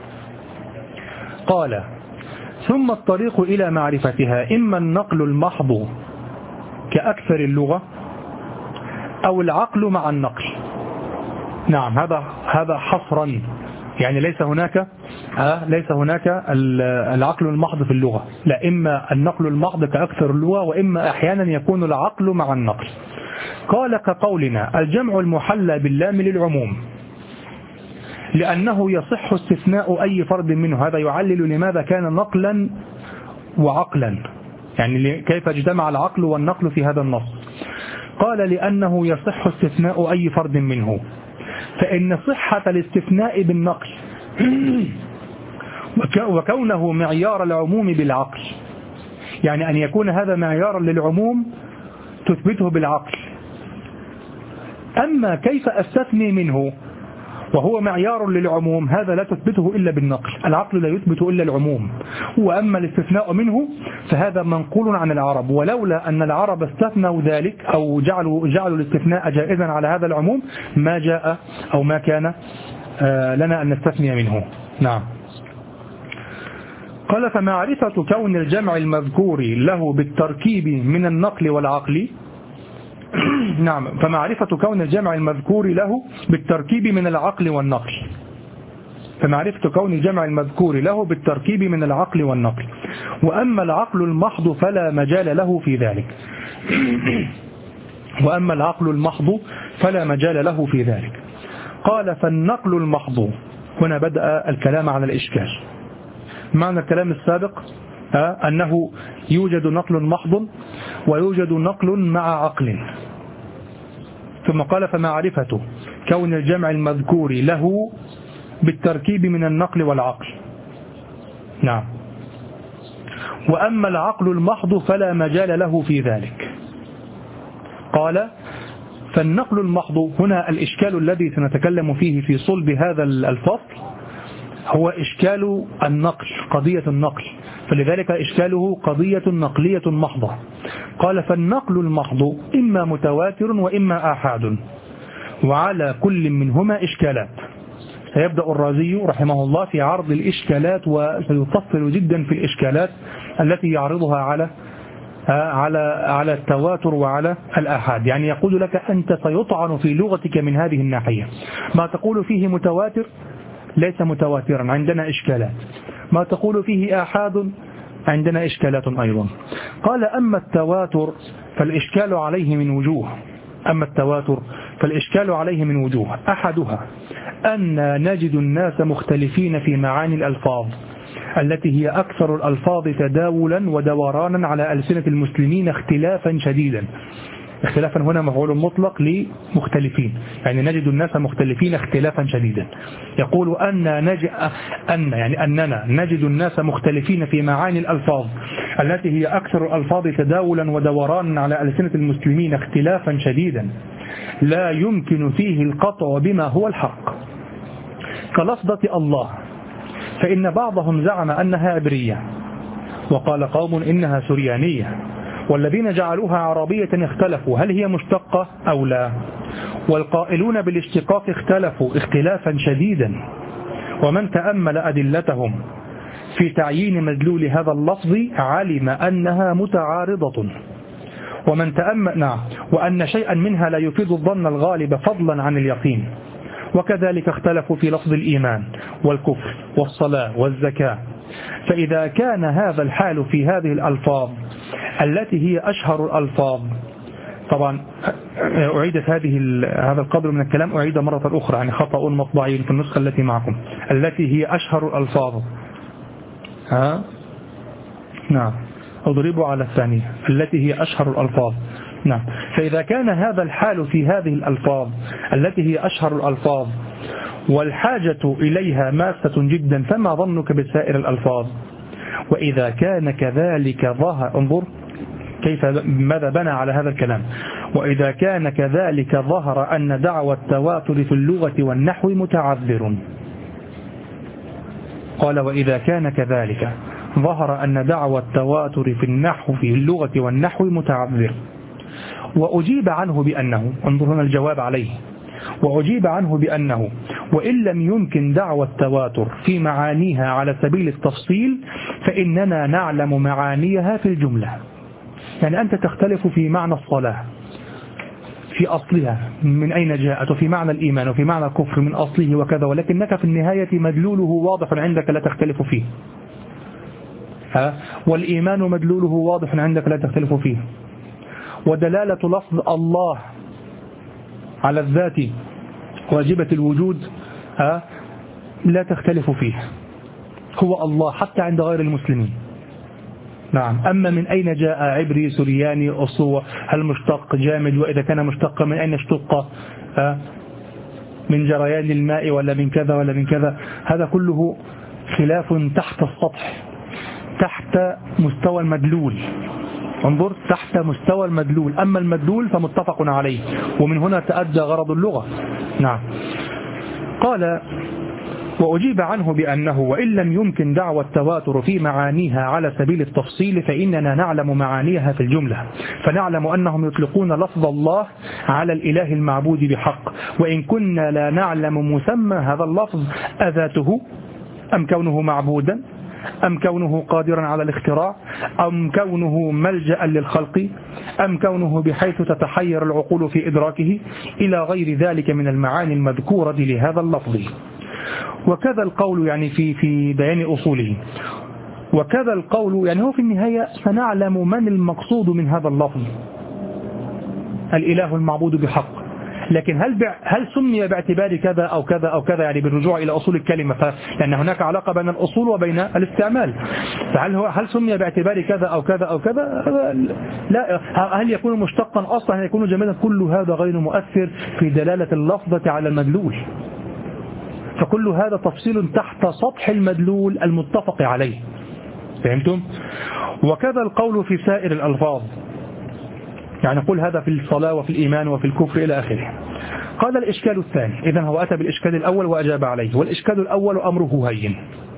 قال: ثم الطريق إلى معرفتها إما النقل المحض كأكثر اللغة أو العقل مع النقل. نعم، هذا هذا حصرا، يعني ليس هناك آه ليس هناك العقل المحض في اللغة، لا، إما النقل المحض كأكثر اللغة وإما أحيانا يكون العقل مع النقل. قال: كقولنا الجمع المحلى باللام للعموم لأنه يصح استثناء أي فرد منه. هذا يعلل لماذا كان نقلا وعقلا، يعني كيف اجتمع العقل والنقل في هذا النص. قال: لأنه يصح استثناء أي فرد منه، فإن صحة الاستثناء بالنقل وكونه معيار العموم بالعقل، يعني أن يكون هذا معيارا للعموم تثبته بالعقل. أما كيف أستثني منه وهو معيار للعموم، هذا لا تثبته إلا بالنقل، العقل لا يثبت إلا العموم. وأما الاستثناء منه فهذا منقول عن العرب، ولولا أن العرب استثنوا ذلك أو جعلوا, جعلوا الاستثناء جائزا على هذا العموم ما جاء أو ما كان لنا أن نستثني منه. نعم. قال: فمعرفة كون الجمع المذكور له بالتركيب من النقل والعقل نعم فمعرفة كون الجمع المذكور له بالتركيب من العقل والنقل فمعرفة كون الجمع المذكور له بالتركيب من العقل والنقل وأما العقل المحض فلا مجال له في ذلك وأما العقل المحض فلا مجال له في ذلك. قال: فالنقل المحض، هنا بدأ الكلام على الإشكال. معنى الكلام السابق أنه يوجد نقل محض ويوجد نقل مع عقل، ثم قال: فمعرفة كون الجمع المذكور له بالتركيب من النقل والعقل. نعم. وأما العقل المحض فلا مجال له في ذلك. قال: فالنقل المحض، هنا الإشكال الذي سنتكلم فيه في صلب هذا الفصل هو إشكال النقل، قضية النقل، فلذلك إشكاله قضية نقلية محضة. قال: فالنقل المحض إما متواتر وإما آحاد، وعلى كل منهما إشكالات. سيبدأ الرازي رحمه الله في عرض الإشكالات، وسيفصل جدا في الإشكالات التي يعرضها على على على التواتر وعلى الآحاد. يعني يقول لك أنت سيطعن في لغتك من هذه الناحية، ما تقول فيه متواتر ليس متواترا، عندنا إشكالات، ما تقول فيه آحاد عندنا إشكالات أيضا. قال: أما التواتر فالإشكال عليه من وجوه أما التواتر فالإشكال عليه من وجوه: أحدها أن نجد الناس مختلفين في معاني الألفاظ التي هي أكثر الألفاظ تداولا ودورانا على ألسنة المسلمين اختلافا شديدا. اختلافا هنا مفعول مطلق لمختلفين، يعني نجد الناس مختلفين اختلافا شديدا. يقول أن نجد أن يعني أننا نجد الناس مختلفين في معاني الألفاظ التي هي أكثر الألفاظ تداولا ودورانا على ألسنة المسلمين اختلافا شديدا لا يمكن فيه القطع بما هو الحق، كلفظة الله، فإن بعضهم زعم أنها عبرية، وقال قوم إنها سريانية، والذين جعلوها عربية اختلفوا هل هي مشتقة أو لا، والقائلون بالاشتقاق اختلفوا اختلافا شديدا، ومن تأمل أدلتهم في تعيين مدلول هذا اللفظ علم أنها متعارضة، ومن تأمل نعم وأن شيئا منها لا يفيد الظن الغالب فضلا عن اليقين. وكذلك اختلفوا في لفظ الإيمان والكفر والصلاة والزكاة. فإذا كان هذا الحال في هذه الألفاظ التي هي أشهر الألفاظ، طبعا أعيدت هذه هذا القدر من الكلام أعيد مرة أخرى، يعني خطأ مطبعي في النسخة التي معكم، التي هي أشهر الألفاظ، ها نعم أضربوا على الثانية التي هي أشهر الألفاظ. نعم، فإذا كان هذا الحال في هذه الألفاظ التي هي أشهر الألفاظ والحاجة إليها ماسة جدا، فما ظنك بسائر الألفاظ؟ وإذا كان كذلك ظهر، انظر كيف ماذا بنى على هذا الكلام، وإذا كان كذلك ظهر أن دعوى التواتر في اللغة والنحو متعذر. قال: وإذا كان كذلك ظهر أن دعوى التواتر في النحو في اللغة والنحو متعذر. وأجيب عنه بأنه، انظر هنا الجواب عليه، وأجيب عنه بأنه وإن لم يمكن دعوى التواتر في معانيها على سبيل التفصيل فإننا نعلم معانيها في الجملة. يعني أنت تختلف في معنى الصلاة في أصلها من أين جاءت، وفي معنى الإيمان وفي معنى الكفر من أصله وكذا، ولكنك في النهاية مدلوله واضح عندك لا تختلف فيه، ها؟ والإيمان مدلوله واضح عندك لا تختلف فيه، ودلالة لفظ الله على الذات واجبة الوجود ها لا تختلف فيه، هو الله حتى عند غير المسلمين. نعم. أما من أين جاء عبري سرياني أصوى، هل مشتق جامد، وإذا كان مشتق من أين اشتق، من جريان الماء ولا من كذا ولا من كذا، هذا كله خلاف تحت السطح، تحت مستوى المدلول. انظر تحت مستوى المدلول، أما المدلول فمتفق عليه، ومن هنا تأدى غرض اللغة. نعم. قال: وأجيب عنه بأنه وإن لم يمكن دعوى التواتر في معانيها على سبيل التفصيل فإننا نعلم معانيها في الجملة، فنعلم أنهم يطلقون لفظ الله على الإله المعبود بحق، وإن كنا لا نعلم مسمى هذا اللفظ أذاته أم كونه معبودا أم كونه قادرا على الاختراع أم كونه ملجأ للخلق أم كونه بحيث تتحير العقول في إدراكه إلى غير ذلك من المعاني المذكورة لهذا اللفظ. وكذا القول يعني في في بيان أصوله، وكذا القول يعني هو في النهاية سنعلم من المقصود من هذا اللفظ، الإله المعبود بحق. لكن هل هل سمي باعتبار كذا أو كذا أو كذا، يعني بالرجوع إلى أصول الكلمة، لأن هناك علاقة بين الأصول وبين الاستعمال، فهل هو هل سمي باعتبار كذا أو كذا أو كذا؟ لا. هل يكون مشتقا أصلا، هل يكون جميلا؟ كل هذا غير مؤثر في دلالة اللفظة على المدلول، فكل هذا تفصيل تحت سطح المدلول المتفق عليه. فهمتم؟ وكذا القول في سائر الألفاظ، يعني نقول هذا في الصلاة وفي الإيمان وفي الكفر إلى آخره. قال: الإشكال الثاني، إذن هو أتى بالإشكال الأول وأجاب عليه، والإشكال الأول أمره هين.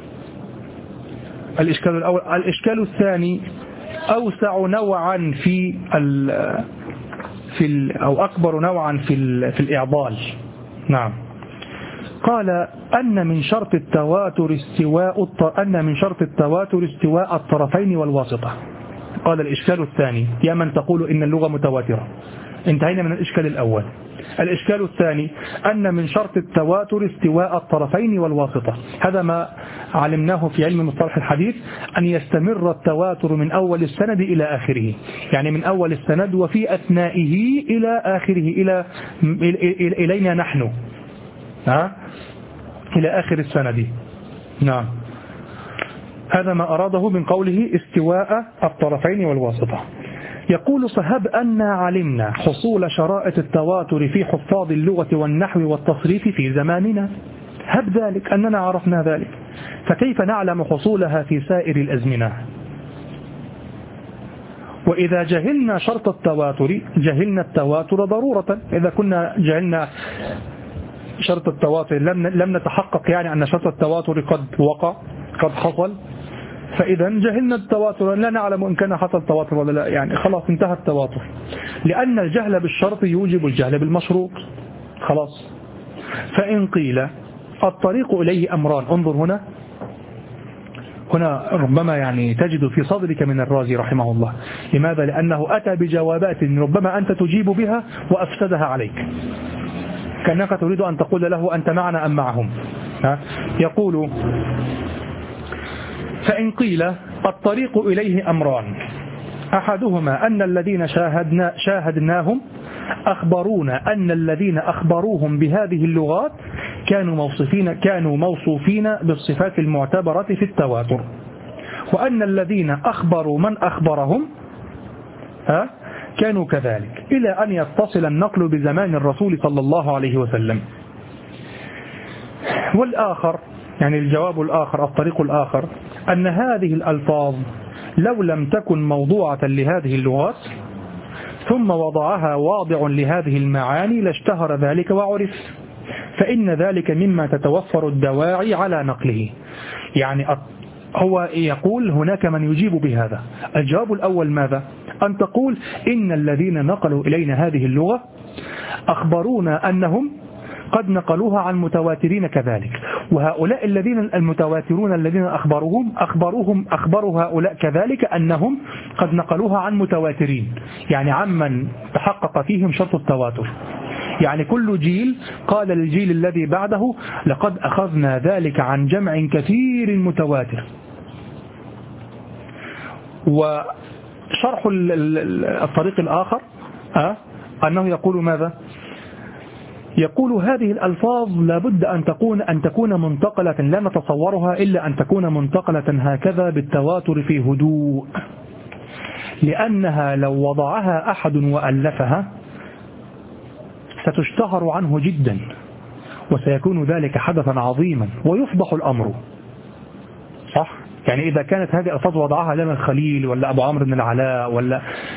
الإشكال الأول. الإشكال الثاني أوسع نوعا في ال في ال أو أكبر نوعا في ال في الإعضال. نعم. قال: أن من شرط التواتر استواء أن من شرط التواتر استواء الطرفين والواسطة. قال الإشكال الثاني يا من تقول إن اللغة متواترة. انتهينا من الإشكال الأول. الإشكال الثاني أن من شرط التواتر استواء الطرفين والواسطة. هذا ما علمناه في علم مصطلح الحديث، أن يستمر التواتر من أول السند إلى آخره، يعني من أول السند وفي أثنائه إلى آخره، إلى إلينا نحن، ها؟ إلى آخر السند. نعم، هذا ما أراده من قوله استواء الطرفين والواسطة. يقول فهب أن علمنا حصول شرائط التواتر في حفاظ اللغة والنحو والتصريف في زماننا، هب ذلك أننا عرفنا ذلك، فكيف نعلم حصولها في سائر الأزمنة؟ وإذا جهلنا شرط التواتر جهلنا التواتر ضرورة. إذا كنا جهلنا شرط التواتر لم لم نتحقق يعني أن شرط التواتر قد وقع قد حصل، فإذا جهلنا التواتر، لا نعلم إن كان حصل تواتر ولا لا، يعني خلاص انتهى التواتر، لأن الجهل بالشرط يوجب الجهل بالمشروط. خلاص. فإن قيل الطريق إليه أمران، انظر هنا هنا ربما يعني تجد في صدرك من الرازي رحمه الله. لماذا؟ لأنه أتى بجوابات ربما أنت تجيب بها وأفسدها عليك، كأنك تريد أن تقول له أنت معنا أم معهم. ها؟ يقول فإن قيل الطريق إليه أمران، أحدهما أن الذين شاهدنا شاهدناهم أخبرونا أن الذين أخبروهم بهذه اللغات كانوا موصوفين كانوا موصوفين بالصفات المعتبرة في التواتر، وأن الذين أخبروا من أخبرهم ها كانوا كذلك، إلى أن يتصل النقل بزمان الرسول صلى الله عليه وسلم. والآخر يعني الجواب الآخر، الطريق الآخر، أن هذه الألفاظ لو لم تكن موضوعة لهذه اللغات ثم وضعها واضع لهذه المعاني لاشتهر ذلك وعرف، فإن ذلك مما تتوفر الدواعي على نقله. يعني هو يقول هناك من يجيب بهذا. الجواب الأول ماذا؟ أن تقول إن الذين نقلوا إلينا هذه اللغة أخبرونا أنهم قد نقلوها عن متواترين كذلك، وهؤلاء الذين المتواترون الذين أخبروهم أخبروهم أخبروا هؤلاء كذلك أنهم قد نقلوها عن متواترين، يعني عمن تحقق فيهم شرط التواتر. يعني كل جيل قال للجيل الذي بعده لقد أخذنا ذلك عن جمع كثير متواتر. وشرح الطريق الآخر أه؟ أنه يقول ماذا؟ يقول هذه الألفاظ لابد أن تكون أن تكون منتقلة، لا نتصورها إلا أن تكون منتقلة هكذا بالتواتر في هدوء، لأنها لو وضعها أحد وألفها ستشتهر عنه جدا، وسيكون ذلك حدثا عظيما ويفضح الأمر. صح؟ يعني إذا كانت هذه الألفاظ وضعها لنا الخليل ولا أبو عمرو بن العلاء ولا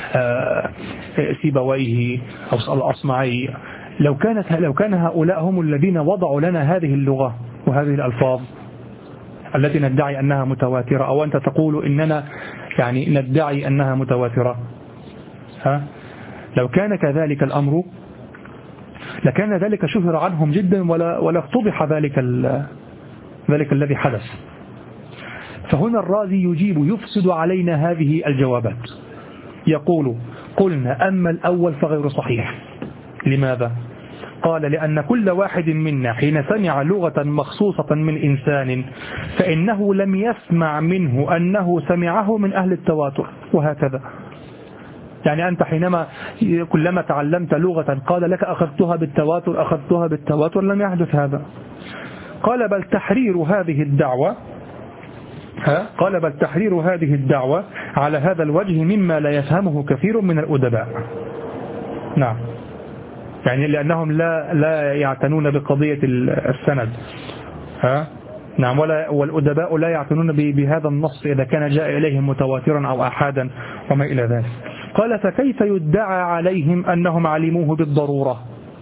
سيبويه أو الأصمعي، لو كانت لو كان هؤلاء هم الذين وضعوا لنا هذه اللغة وهذه الألفاظ التي ندعي أنها متواترة، أو أنت تقول إننا يعني ندعي أنها متواترة، ها؟ لو كان كذلك الأمر لكان ذلك شهر عنهم جدا ولا ولا افتضح ذلك ذلك الذي حدث. فهنا الرازي يجيب يفسد علينا هذه الجوابات. يقول قلنا أما الأول فغير صحيح. لماذا؟ قال لأن كل واحد منا حين سمع لغة مخصوصة من إنسان فإنه لم يسمع منه أنه سمعه من أهل التواتر، وهكذا. يعني أنت حينما كلما تعلمت لغة قال لك أخذتها بالتواتر أخذتها بالتواتر لم يحدث هذا. قال بل تحرير هذه الدعوة ها؟ قال بل تحرير هذه الدعوة على هذا الوجه مما لا يفهمه كثير من الأدباء. نعم، يعني لأنهم لا لا يعتنون بقضية السند، ها؟ نعم، ولا والأدباء لا يعتنون بهذا النص إذا كان جاء إليهم متواترا أو أحادا وما إلى ذلك. قال فكيف يدعى عليهم أنهم علموه بالضرورة؟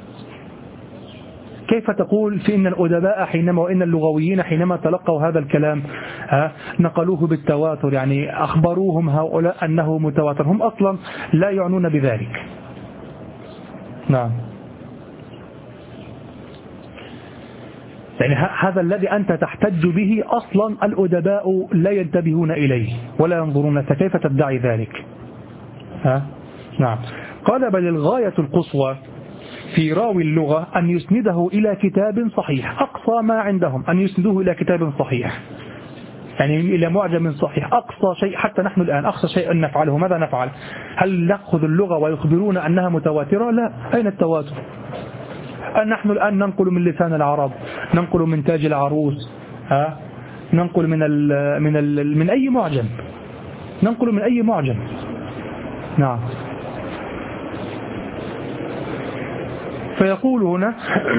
كيف تقول في إن الأدباء حينما وإن اللغويين حينما تلقوا هذا الكلام ها نقلوه بالتواتر، يعني أخبروهم هؤلاء أنه متواتر، هم أصلا لا يعنون بذلك. نعم. يعني هذا الذي أنت تحتج به أصلا الأدباء لا ينتبهون إليه ولا ينظرون، فكيف تدعي ذلك؟ ها؟ نعم. قال بل الغاية القصوى في راوي اللغة أن يسنده إلى كتاب صحيح، أقصى ما عندهم أن يسندوه إلى كتاب صحيح، يعني إلى معجم صحيح، أقصى شيء. حتى نحن الآن أقصى شيء أن نفعله ماذا نفعل؟ هل نأخذ اللغة ويخبرون أنها متواترة؟ لا. أين التواتر؟ نحن الآن ننقل من لسان العرب، ننقل من تاج العروس، ها؟ ننقل من ال من ال من أي معجم، ننقل من أي معجم. نعم. فيقول هنا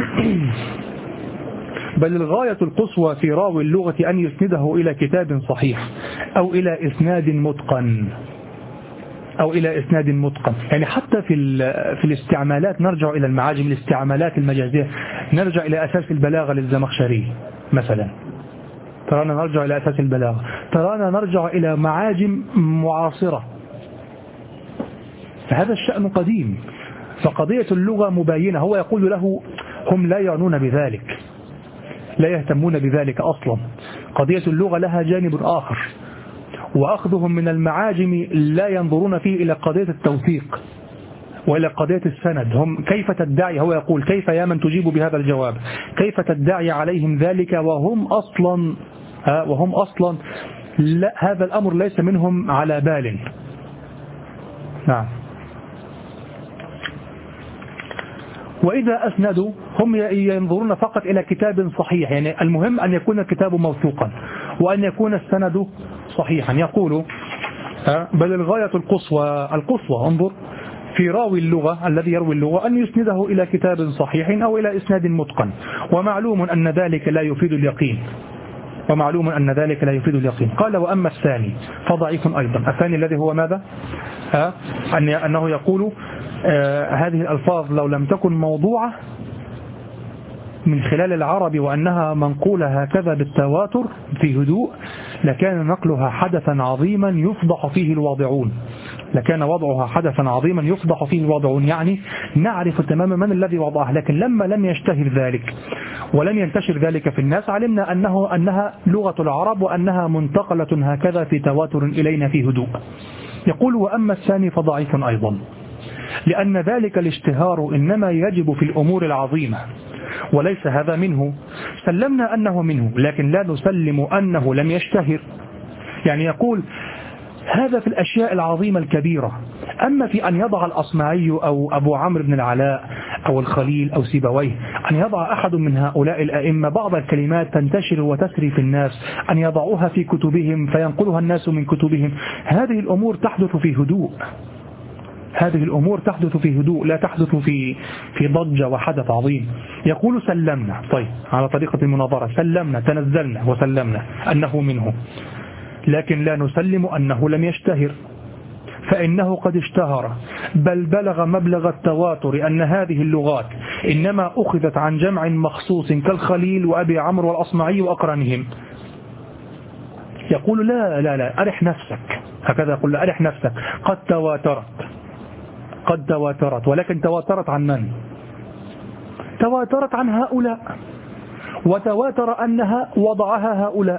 بل الغاية القصوى في راوي اللغة أن يسنده إلى كتاب صحيح أو إلى إسناد متقن أو إلى إسناد متقن. يعني حتى في في الاستعمالات نرجع إلى المعاجم، الاستعمالات المجازية نرجع إلى أساس البلاغة للزمخشري مثلا، ترانا نرجع إلى أساس البلاغة، ترانا نرجع إلى معاجم معاصرة، فهذا الشأن قديم. فقضية اللغة مباينة. هو يقول له هم لا يعنون بذلك، لا يهتمون بذلك أصلا. قضية اللغة لها جانب آخر، وأخذهم من المعاجم لا ينظرون فيه إلى قضية التوثيق وإلى قضية السند. هم كيف تدعي، هو يقول كيف يا من تجيب بهذا الجواب، كيف تدعي عليهم ذلك وهم أصلا وهم أصلا لا، هذا الأمر ليس منهم على بال. نعم. وإذا أسندوا هم ينظرون فقط إلى كتاب صحيح، يعني المهم أن يكون الكتاب موثوقا وأن يكون السند صحيحا. يقول بل الغاية القصوى القصوى انظر في راوي اللغة الذي يروي اللغة أن يسنده إلى كتاب صحيح أو إلى إسناد متقن، ومعلوم أن ذلك لا يفيد اليقين ومعلوم أن ذلك لا يفيد اليقين. قال وأما الثاني فضعيف أيضا. الثاني الذي هو ماذا؟ ها؟ أن أنه يقول آه هذه الألفاظ لو لم تكن موضوعة من خلال العرب وأنها منقولة هكذا بالتواتر في هدوء لكان نقلها حدثا عظيما يفضح فيه الواضعون، لكان وضعها حدثا عظيما يفضح فيه الواضعون. يعني نعرف تماما من الذي وضعها، لكن لما لم يشتهر ذلك ولم ينتشر ذلك في الناس علمنا أنه أنها لغة العرب وأنها منتقلة هكذا في تواتر إلينا في هدوء. يقول وأما الثاني فضعيف أيضا، لأن ذلك الاشتهار إنما يجب في الأمور العظيمة وليس هذا منه. سلمنا أنه منه لكن لا نسلم أنه لم يشتهر. يعني يقول هذا في الأشياء العظيمة الكبيرة، أما في أن يضع الأصمعي أو أبو عمرو بن العلاء أو الخليل أو سيبويه أن يضع أحد من هؤلاء الأئمة بعض الكلمات تنتشر وتسري في الناس أن يضعوها في كتبهم فينقلها الناس من كتبهم، هذه الأمور تحدث في هدوء، هذه الأمور تحدث في هدوء لا تحدث في في ضجة وحدث عظيم. يقول سلمنا، طيب على طريقة المناظرة، سلمنا تنزلنا وسلمنا أنه منه، لكن لا نسلم أنه لم يشتهر، فإنه قد اشتهر بل بلغ مبلغ التواتر أن هذه اللغات إنما أخذت عن جمع مخصوص كالخليل وأبي عمرو والأصمعي وأقرانهم. يقول لا لا لا أرح نفسك، هكذا يقول لا أرح نفسك، قد تواترت قد تواترت، ولكن تواترت عن من؟ تواترت عن هؤلاء، وتواتر أنها وضعها هؤلاء،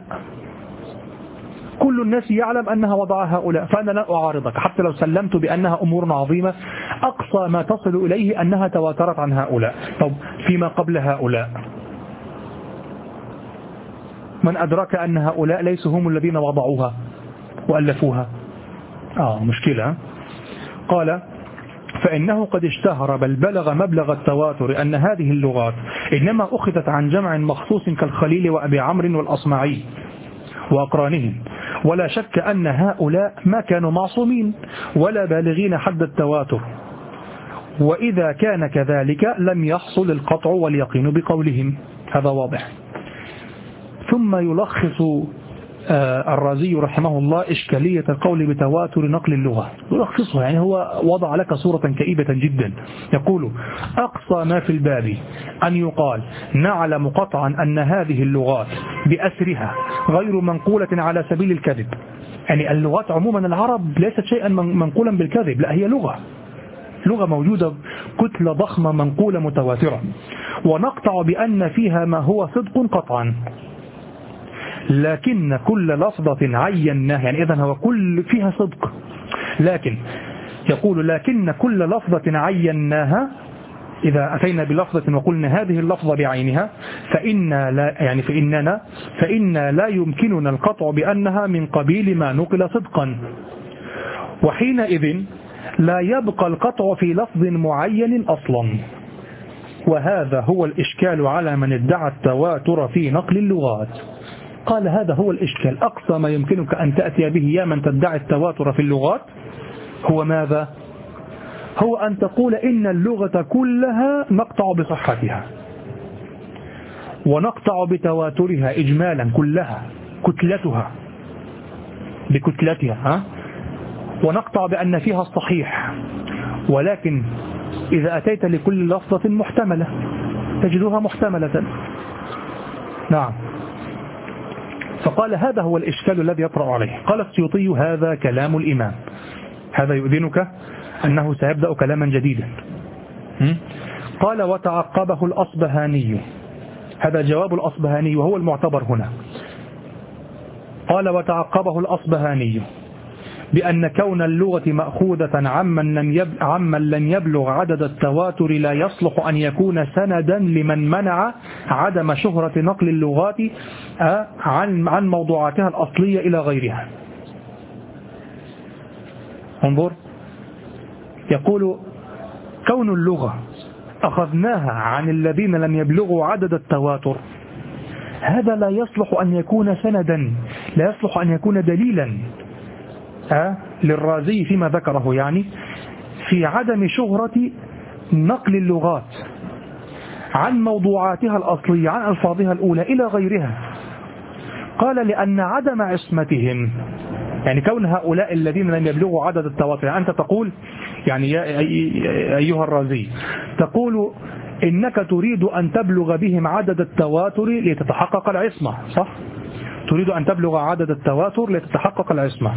كل الناس يعلم أنها وضعها هؤلاء، فأنا لا أعارضك حتى لو سلمت بأنها أمور عظيمة، أقصى ما تصل إليه أنها تواترت عن هؤلاء. طب فيما قبل هؤلاء من أدرك أن هؤلاء ليسوا هم الذين وضعوها وألفوها؟ آه مشكلة. قال فإنه قد اشتهر بل بلغ مبلغ التواتر أن هذه اللغات إنما أخذت عن جمع مخصوص كالخليل وأبي عمرو والأصمعي وأقرانهم، ولا شك أن هؤلاء ما كانوا معصومين ولا بالغين حد التواتر، وإذا كان كذلك لم يحصل القطع واليقين بقولهم، هذا واضح. ثم يلخص الرازي رحمه الله إشكالية القول بتواتر نقل اللغة، يلخصها، يعني هو وضع لك صورة كئيبة جدا. يقول أقصى ما في الباب أن يقال نعلم قطعا أن هذه اللغات بأسرها غير منقولة على سبيل الكذب، يعني اللغات عموما العرب ليست شيئا منقولا بالكذب، لا هي لغة لغة موجودة كتلة ضخمة منقولة متواترة، ونقطع بأن فيها ما هو صدق قطعا، لكن كل لفظة عيناها، يعني إذن هو كل فيها صدق، لكن يقول لكن كل لفظة عيناها، إذا أتينا بلفظة وقلنا هذه اللفظة بعينها فإن لا يعني فإننا فإن لا يمكننا القطع بأنها من قبيل ما نقل صدقا، وحينئذ لا يبقى القطع في لفظ معين أصلا. وهذا هو الإشكال على من ادعى التواتر في نقل اللغات. قال هذا هو الإشكال، أقصى ما يمكنك أن تأتي به يا من تدعي التواتر في اللغات هو ماذا؟ هو أن تقول إن اللغة كلها نقطع بصحتها ونقطع بتواترها إجمالا كلها كتلتها بكتلتها ها؟ ونقطع بأن فيها الصحيح، ولكن إذا أتيت لكل لفظة محتملة تجدها محتملة. نعم. فقال هذا هو الإشكال الذي يطرأ عليه. قال السيوطي هذا كلام الإمام، هذا يؤذنك أنه سيبدأ كلاما جديدا. قال وتعقبه الأصبهاني، هذا جواب الأصبهاني وهو المعتبر هنا. قال وتعقبه الأصبهاني بأن كون اللغة مأخوذة عمن لم يب... عمن لم يبلغ عدد التواتر لا يصلح أن يكون سندا لمن منع عدم شهرة نقل اللغات عن عن موضوعاتها الأصلية إلى غيرها. انظر، يقول كون اللغة أخذناها عن الذين لم يبلغوا عدد التواتر، هذا لا يصلح أن يكون سندا، لا يصلح أن يكون دليلا أه؟ للرازي فيما ذكره، يعني في عدم شهرة نقل اللغات عن موضوعاتها الأصلية عن ألفاظها الأولى إلى غيرها. قال لأن عدم عصمتهم، يعني كون هؤلاء الذين لم يبلغوا عدد التواتر، يعني أنت تقول يعني يا أيها الرازي تقول إنك تريد أن تبلغ بهم عدد التواتر لتتحقق العصمة، صح؟ تريد أن تبلغ عدد التواتر لتتحقق العصمة.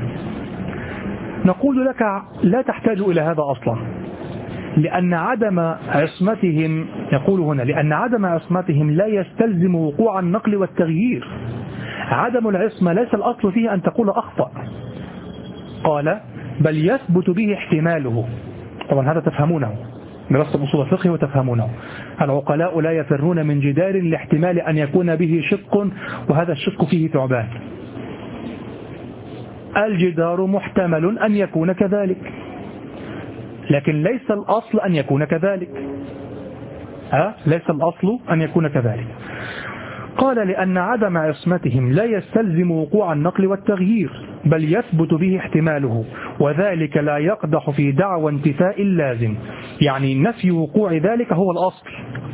نقول لك لا تحتاج إلى هذا أصلا، لأن عدم عصمتهم، يقول هنا لأن عدم عصمتهم لا يستلزم وقوع النقل والتغيير. عدم العصمة ليس الأصل فيه أن تقول أخطأ. قال بل يثبت به احتماله. طبعا هذا تفهمونه دراسة أصول الفقه وتفهمونه. العقلاء لا يفرون من جدار لاحتمال أن يكون به شق وهذا الشق فيه ثعبان. الجدار محتمل أن يكون كذلك، لكن ليس الأصل أن يكون كذلك. أه؟ ليس الأصل أن يكون كذلك. قال لأن عدم عصمتهم لا يستلزم وقوع النقل والتغيير، بل يثبت به احتماله، وذلك لا يقدح في دعوى انتفاء اللازم، يعني نفي وقوع ذلك هو الأصل،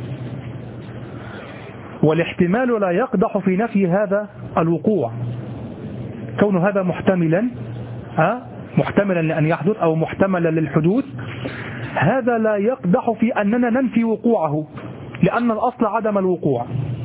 والاحتمال لا يقدح في نفي هذا الوقوع. كون هذا محتملا أه؟ محتملا لأن يحدث أو محتملا للحدوث، هذا لا يقدح في أننا ننفي وقوعه، لأن الأصل عدم الوقوع.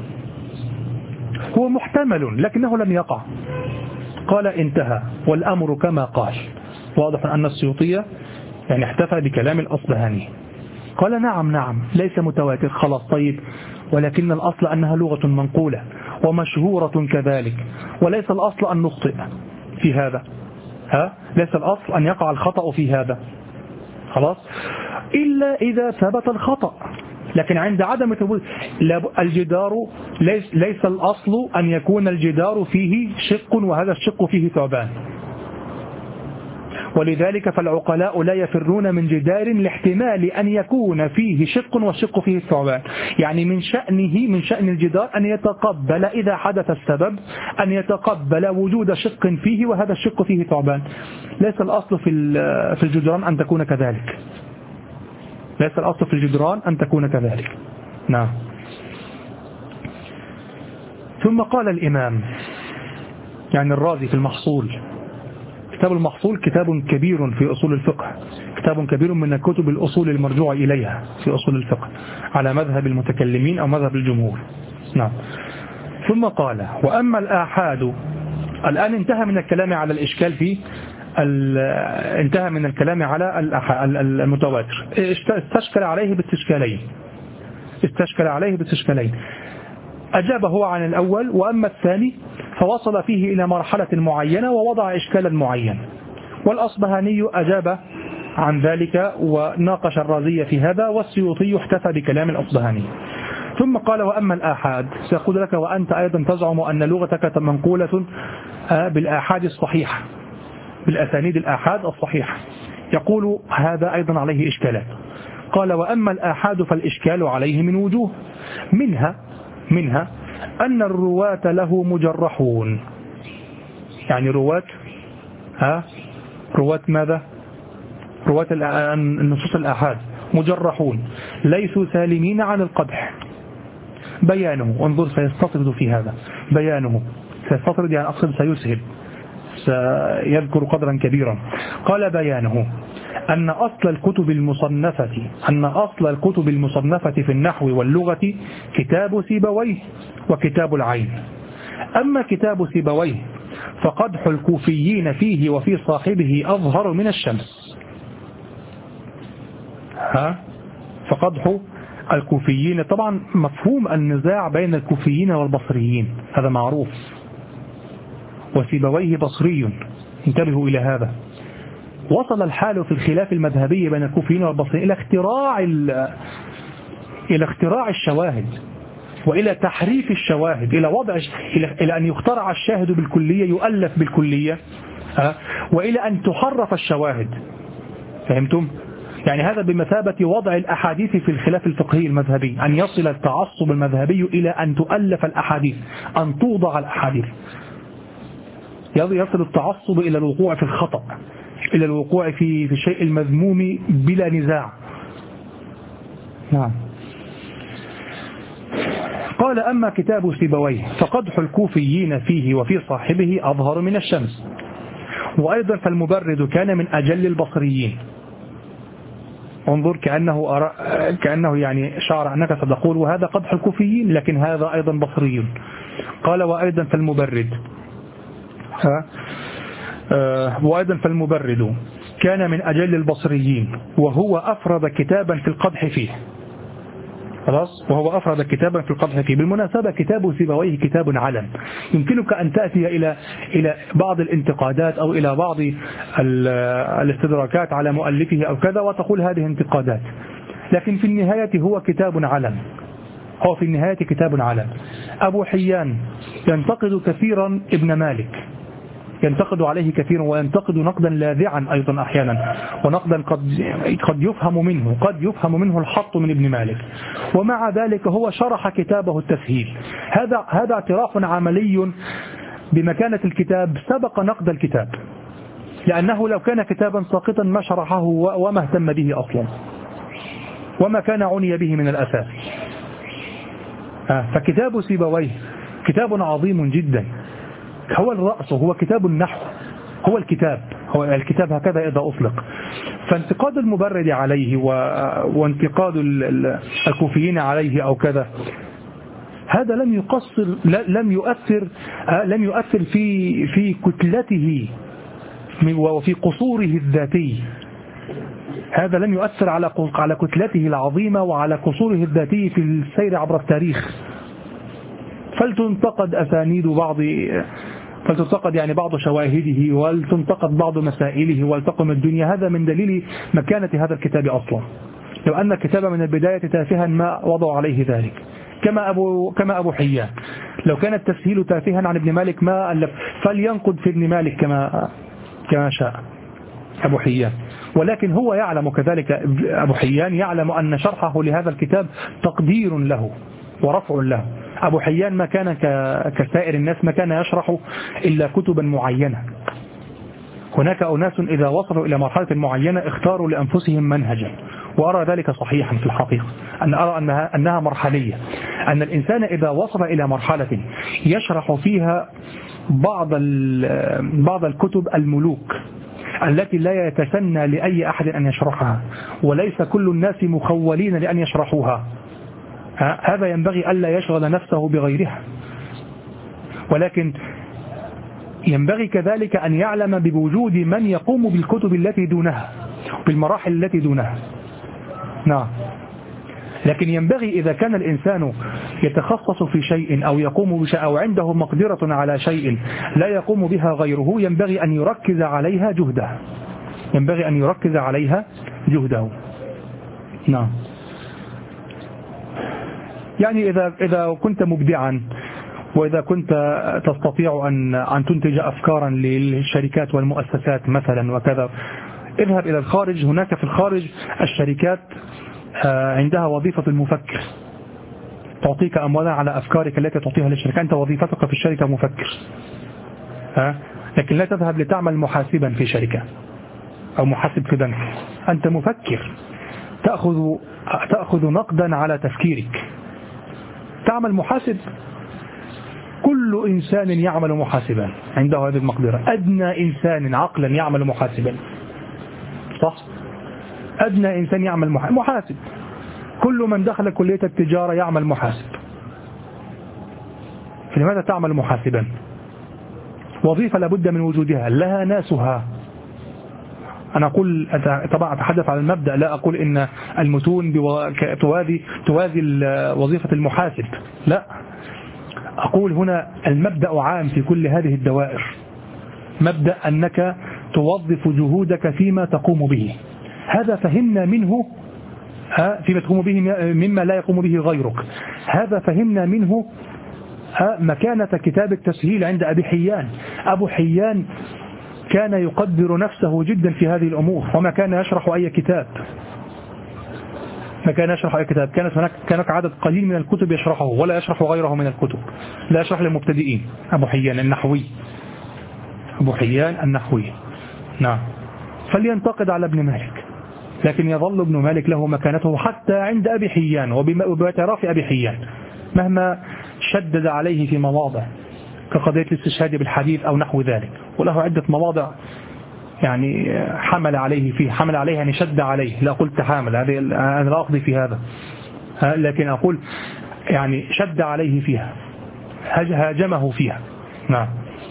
هو محتمل لكنه لم يقع. قال انتهى والأمر كما قال. واضح أن السيوطية يعني احتفى بكلام الأصبهاني. قال نعم نعم ليس متواتر، خلاص طيب، ولكن الأصل أنها لغة منقولة ومشهورة كذلك، وليس الأصل أن نخطئ في هذا، ها؟ ليس الأصل أن يقع الخطأ في هذا، خلاص، إلا إذا ثبت الخطأ. لكن عند عدم ثبوت الجدار ليس, ليس الأصل أن يكون الجدار فيه شق وهذا الشق فيه ثعبان. ولذلك فالعقلاء لا يفرون من جدار لاحتمال أن يكون فيه شق والشق فيه الثعبان، يعني من شأنه من شأن الجدار أن يتقبل إذا حدث السبب أن يتقبل وجود شق فيه وهذا الشق فيه ثعبان. ليس الأصل في في الجدران أن تكون كذلك، ليس الأصل في الجدران أن تكون كذلك. نعم. ثم قال الإمام يعني الرازي في المحصول، كتاب المحصول كتاب كبير في أصول الفقه، كتاب كبير من كتب الأصول المرجوع إليها في أصول الفقه على مذهب المتكلمين أو مذهب الجمهور. نعم. ثم قال وأما الآحاد، الآن انتهى من الكلام على الإشكال في انتهى من الكلام على المتواتر، استشكل عليه باستشكالين. استشكل عليه باستشكالين. أجاب هو عن الأول، وأما الثاني فوصل فيه إلى مرحلة معينة ووضع إشكالا معين. والأصبهاني أجاب عن ذلك وناقش الرازي في هذا، والسيوطي احتفى بكلام الأصبهاني. ثم قال: وأما الآحاد، سيقول لك: وأنت أيضا تزعم أن لغتك منقولة بالآحاد الصحيحة، بالأسانيد الآحاد الصحيحة. يقول: هذا أيضا عليه إشكالات. قال: وأما الآحاد فالإشكال عليه من وجوه، منها منها أن الرواة له مجرحون. يعني رواة ها رواة ماذا؟ رواة النصوص الآحاد مجرحون، ليسوا سالمين عن القدح. بيانه، انظر سيستطرد في هذا، بيانه سيستطرد يعني أقصد سيسهل، سيذكر قدرا كبيرا. قال: بيانه أن أصل الكتب المصنفة أن أصل الكتب المصنفة في النحو واللغة كتاب سيبويه وكتاب العين. أما كتاب سيبويه فقدح الكوفيين فيه وفي صاحبه أظهر من الشمس. ها فقدح الكوفيين، طبعا مفهوم النزاع بين الكوفيين والبصريين هذا معروف، وسيبويه بصري، انتبهوا إلى هذا. وصل الحال في الخلاف المذهبي بين الكوفيين والبصريين إلى اختراع إلى اختراع الشواهد، وإلى تحريف الشواهد، إلى وضع إلى, إلى أن يخترع الشاهد بالكلية، يؤلف بالكلية، وإلى أن تحرف الشواهد. فهمتم؟ يعني هذا بمثابة وضع الأحاديث في الخلاف الفقهي المذهبي، أن يصل التعصب المذهبي إلى أن تؤلف الأحاديث، أن توضع الأحاديث. يصل التعصب إلى الوقوع في الخطأ، إلى الوقوع في في الشيء المذموم بلا نزاع. نعم. قال: أما كتاب سيبويه فقدح الكوفيين فيه وفي صاحبه أظهر من الشمس. وأيضا فالمبرد كان من أجل البصريين. انظر كأنه أرى كأنه يعني شعر أنك ستقول وهذا قدح الكوفيين، لكن هذا أيضا بصري. قال: وأيضا فالمبرد ها أه وأيضا فالمبرد كان من أجل البصريين، وهو أفرد كتابا في القدح فيه. خلاص، وهو أفرد كتابا في القدح فيه. بالمناسبة كتاب سيبويه كتاب علم، يمكنك أن تأتي إلى إلى بعض الانتقادات أو إلى بعض الاستدراكات على مؤلفه أو كذا وتقول هذه انتقادات، لكن في النهاية هو كتاب علم، هو في النهاية كتاب علم. أبو حيان ينتقد كثيرا ابن مالك، ينتقد عليه كثيرا، وينتقد نقدا لاذعا أيضا أحيانا، ونقدا قد قد يفهم منه قد يفهم منه الحط من ابن مالك. ومع ذلك هو شرح كتابه التسهيل. هذا هذا اعتراف عملي بمكانة الكتاب سبق نقد الكتاب، لأنه لو كان كتابا ساقطا ما شرحه وما اهتم به أصلا، وما كان عني به من الأساس. فكتاب سيبويه كتاب عظيم جدا، هو الرأس، هو كتاب النحو، هو الكتاب هو الكتاب هكذا إذا أطلق. فانتقاد المبرد عليه وانتقاد الكوفيين عليه أو كذا، هذا لم يقصر لم يؤثر لم يؤثر في في كتلته وفي قصوره الذاتي. هذا لم يؤثر على على كتلته العظيمة وعلى قصوره الذاتي في السير عبر التاريخ. فلتنتقد أسانيد بعض فلتنتقد يعني بعض شواهده، ولتنتقد بعض مسائله، ولتقم الدنيا. هذا من دليل مكانة هذا الكتاب أصلا. لو أن الكتاب من البداية تافها ما وضعوا عليه ذلك، كما أبو كما أبو حيان لو كان التسهيل تافها عن ابن مالك ما ألف، فلينقد في ابن مالك كما كما شاء أبو حيان. ولكن هو يعلم كذلك، أبو حيان يعلم أن شرحه لهذا الكتاب تقدير له ورفع له. أبو حيان ما كان كسائر الناس، ما كان يشرح إلا كتبا معينة. هناك أناس إذا وصلوا إلى مرحلة معينة اختاروا لأنفسهم منهجا، وأرى ذلك صحيحا في الحقيقة، أن أرى أنها, أنها مرحلية، أن الإنسان إذا وصل إلى مرحلة يشرح فيها بعض بعض الكتب الملوك التي لا يتسنى لأي أحد أن يشرحها، وليس كل الناس مخولين لأن يشرحوها، هذا ينبغي ألا يشغل نفسه بغيرها. ولكن ينبغي كذلك أن يعلم بوجود من يقوم بالكتب التي دونها، بالمراحل التي دونها. نعم. لكن ينبغي إذا كان الإنسان يتخصص في شيء أو يقوم بشيء أو عنده مقدرة على شيء لا يقوم بها غيره، ينبغي أن يركز عليها جهده ينبغي أن يركز عليها جهده نعم. يعني إذا إذا كنت مبدعا وإذا كنت تستطيع أن أن تنتج أفكارا للشركات والمؤسسات مثلا وكذا، اذهب إلى الخارج. هناك في الخارج الشركات عندها وظيفة المفكر، تعطيك أموالا على أفكارك التي تعطيها للشركة. أنت وظيفتك في الشركة مفكر، ها؟ لكن لا تذهب لتعمل محاسبا في شركة أو محاسب في بنك. أنت مفكر، تأخذ تأخذ نقدا على تفكيرك. تعمل محاسب، كل إنسان يعمل محاسبا عنده هذه المقدرة. أدنى إنسان عقلا يعمل محاسبا، صح؟ أدنى إنسان يعمل محاسب. كل من دخل كلية التجارة يعمل محاسب. فلماذا تعمل محاسبا؟ وظيفة لابد من وجودها، لها ناسها. أنا أقول طبعا أتحدث على المبدأ، لا أقول إن المتون توازي توازي وظيفة المحاسب، لا. أقول هنا المبدأ عام في كل هذه الدوائر، مبدأ أنك توظف جهودك فيما تقوم به. هذا فهمنا منه فيما تقوم به مما لا يقوم به غيرك. هذا فهمنا منه مكانة كتاب التسهيل عند أبي حيان. أبو حيان كان يقدر نفسه جدا في هذه الأمور، وما كان يشرح أي كتاب ما كان يشرح أي كتاب كانت هناك كانت عدد قليل من الكتب يشرحه، ولا يشرح غيره من الكتب، لا يشرح للمبتدئين. أبو حيان النحوي أبو حيان النحوي نعم. فلينتقد على ابن مالك، لكن يظل ابن مالك له مكانته حتى عند أبي حيان وباعتراف أبي حيان، مهما شدد عليه في مواضع كقضية الاستشهاد بالحديث أو نحو ذلك، وله عدة مواضع يعني حمل عليه فيه حمل عليه يعني شد عليه، لا قلت حامل، هذه أنا لا أقضي في هذا، لكن أقول يعني شد عليه فيها، هاجمه فيها نعم.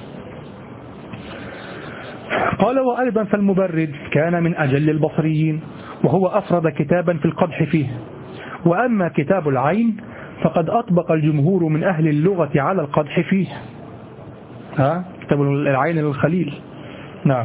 قال وأيضا فالمبرد كان من أجل البصريين، وهو أفرد كتابا في القدح فيه. وأما كتاب العين فقد أطبق الجمهور من أهل اللغة على القدح فيه. ها كتاب العين للخليل نعم.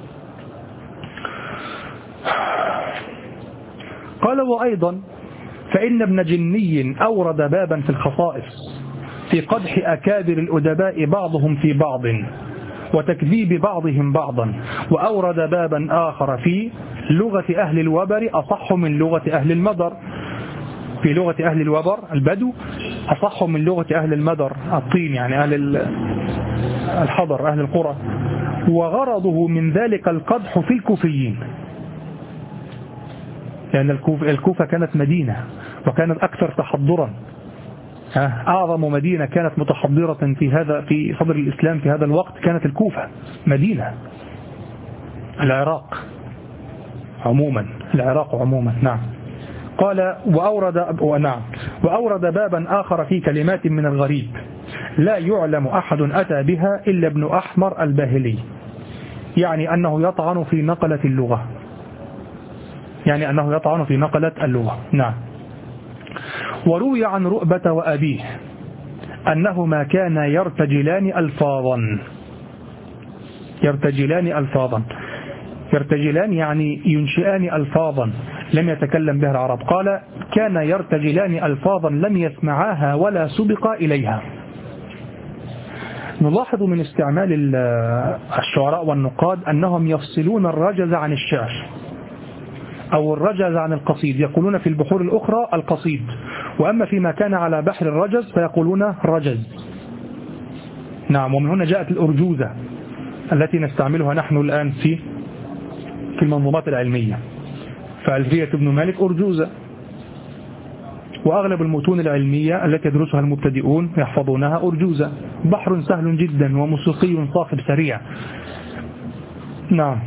قال وأيضا فإن ابن جني أورد بابا في الخصائص في قدح أكابر الأدباء بعضهم في بعض وتكذيب بعضهم بعضا، وأورد بابا آخر في لغة أهل الوبر أصح من لغة أهل المدر. في لغة أهل الوبر البدو أصح من لغة أهل المدر الطين، يعني أهل الحضر أهل القرى. وغرضه من ذلك القدح في الكوفيين، لأن الكوفة, الكوفة كانت مدينة وكانت أكثر تحضرا، أعظم مدينة كانت متحضرة في هذا في صدر الإسلام في هذا الوقت كانت الكوفة، مدينة العراق عموما العراق عموما نعم. قال وأورد نعم وأورد بابا آخر في كلمات من الغريب لا يعلم أحد أتى بها إلا ابن أحمر الباهلي، يعني أنه يطعن في نقلة اللغة يعني أنه يطعن في نقلة اللغة نعم. وروي عن رؤبة وأبيه أنهما كانا يرتجلان ألفاظا يرتجلان ألفاظا يرتجلان يعني ينشئان ألفاظا لم يتكلم بها العرب. قال كان يرتجلان ألفاظا لم يسمعاها ولا سبق إليها. نلاحظ من استعمال الشعراء والنقاد أنهم يفصلون الرجز عن الشعر أو الرجز عن القصيد، يقولون في البحور الأخرى القصيد، وأما فيما كان على بحر الرجز فيقولون رجز نعم. ومن هنا جاءت الأرجوزة التي نستعملها نحن الآن في في المنظومات العلمية، فألفية ابن مالك أرجوزة، وأغلب المتون العلمية التي يدرسها المبتدئون يحفظونها أرجوزة، بحر سهل جدا وموسيقي صاخب سريع نعم.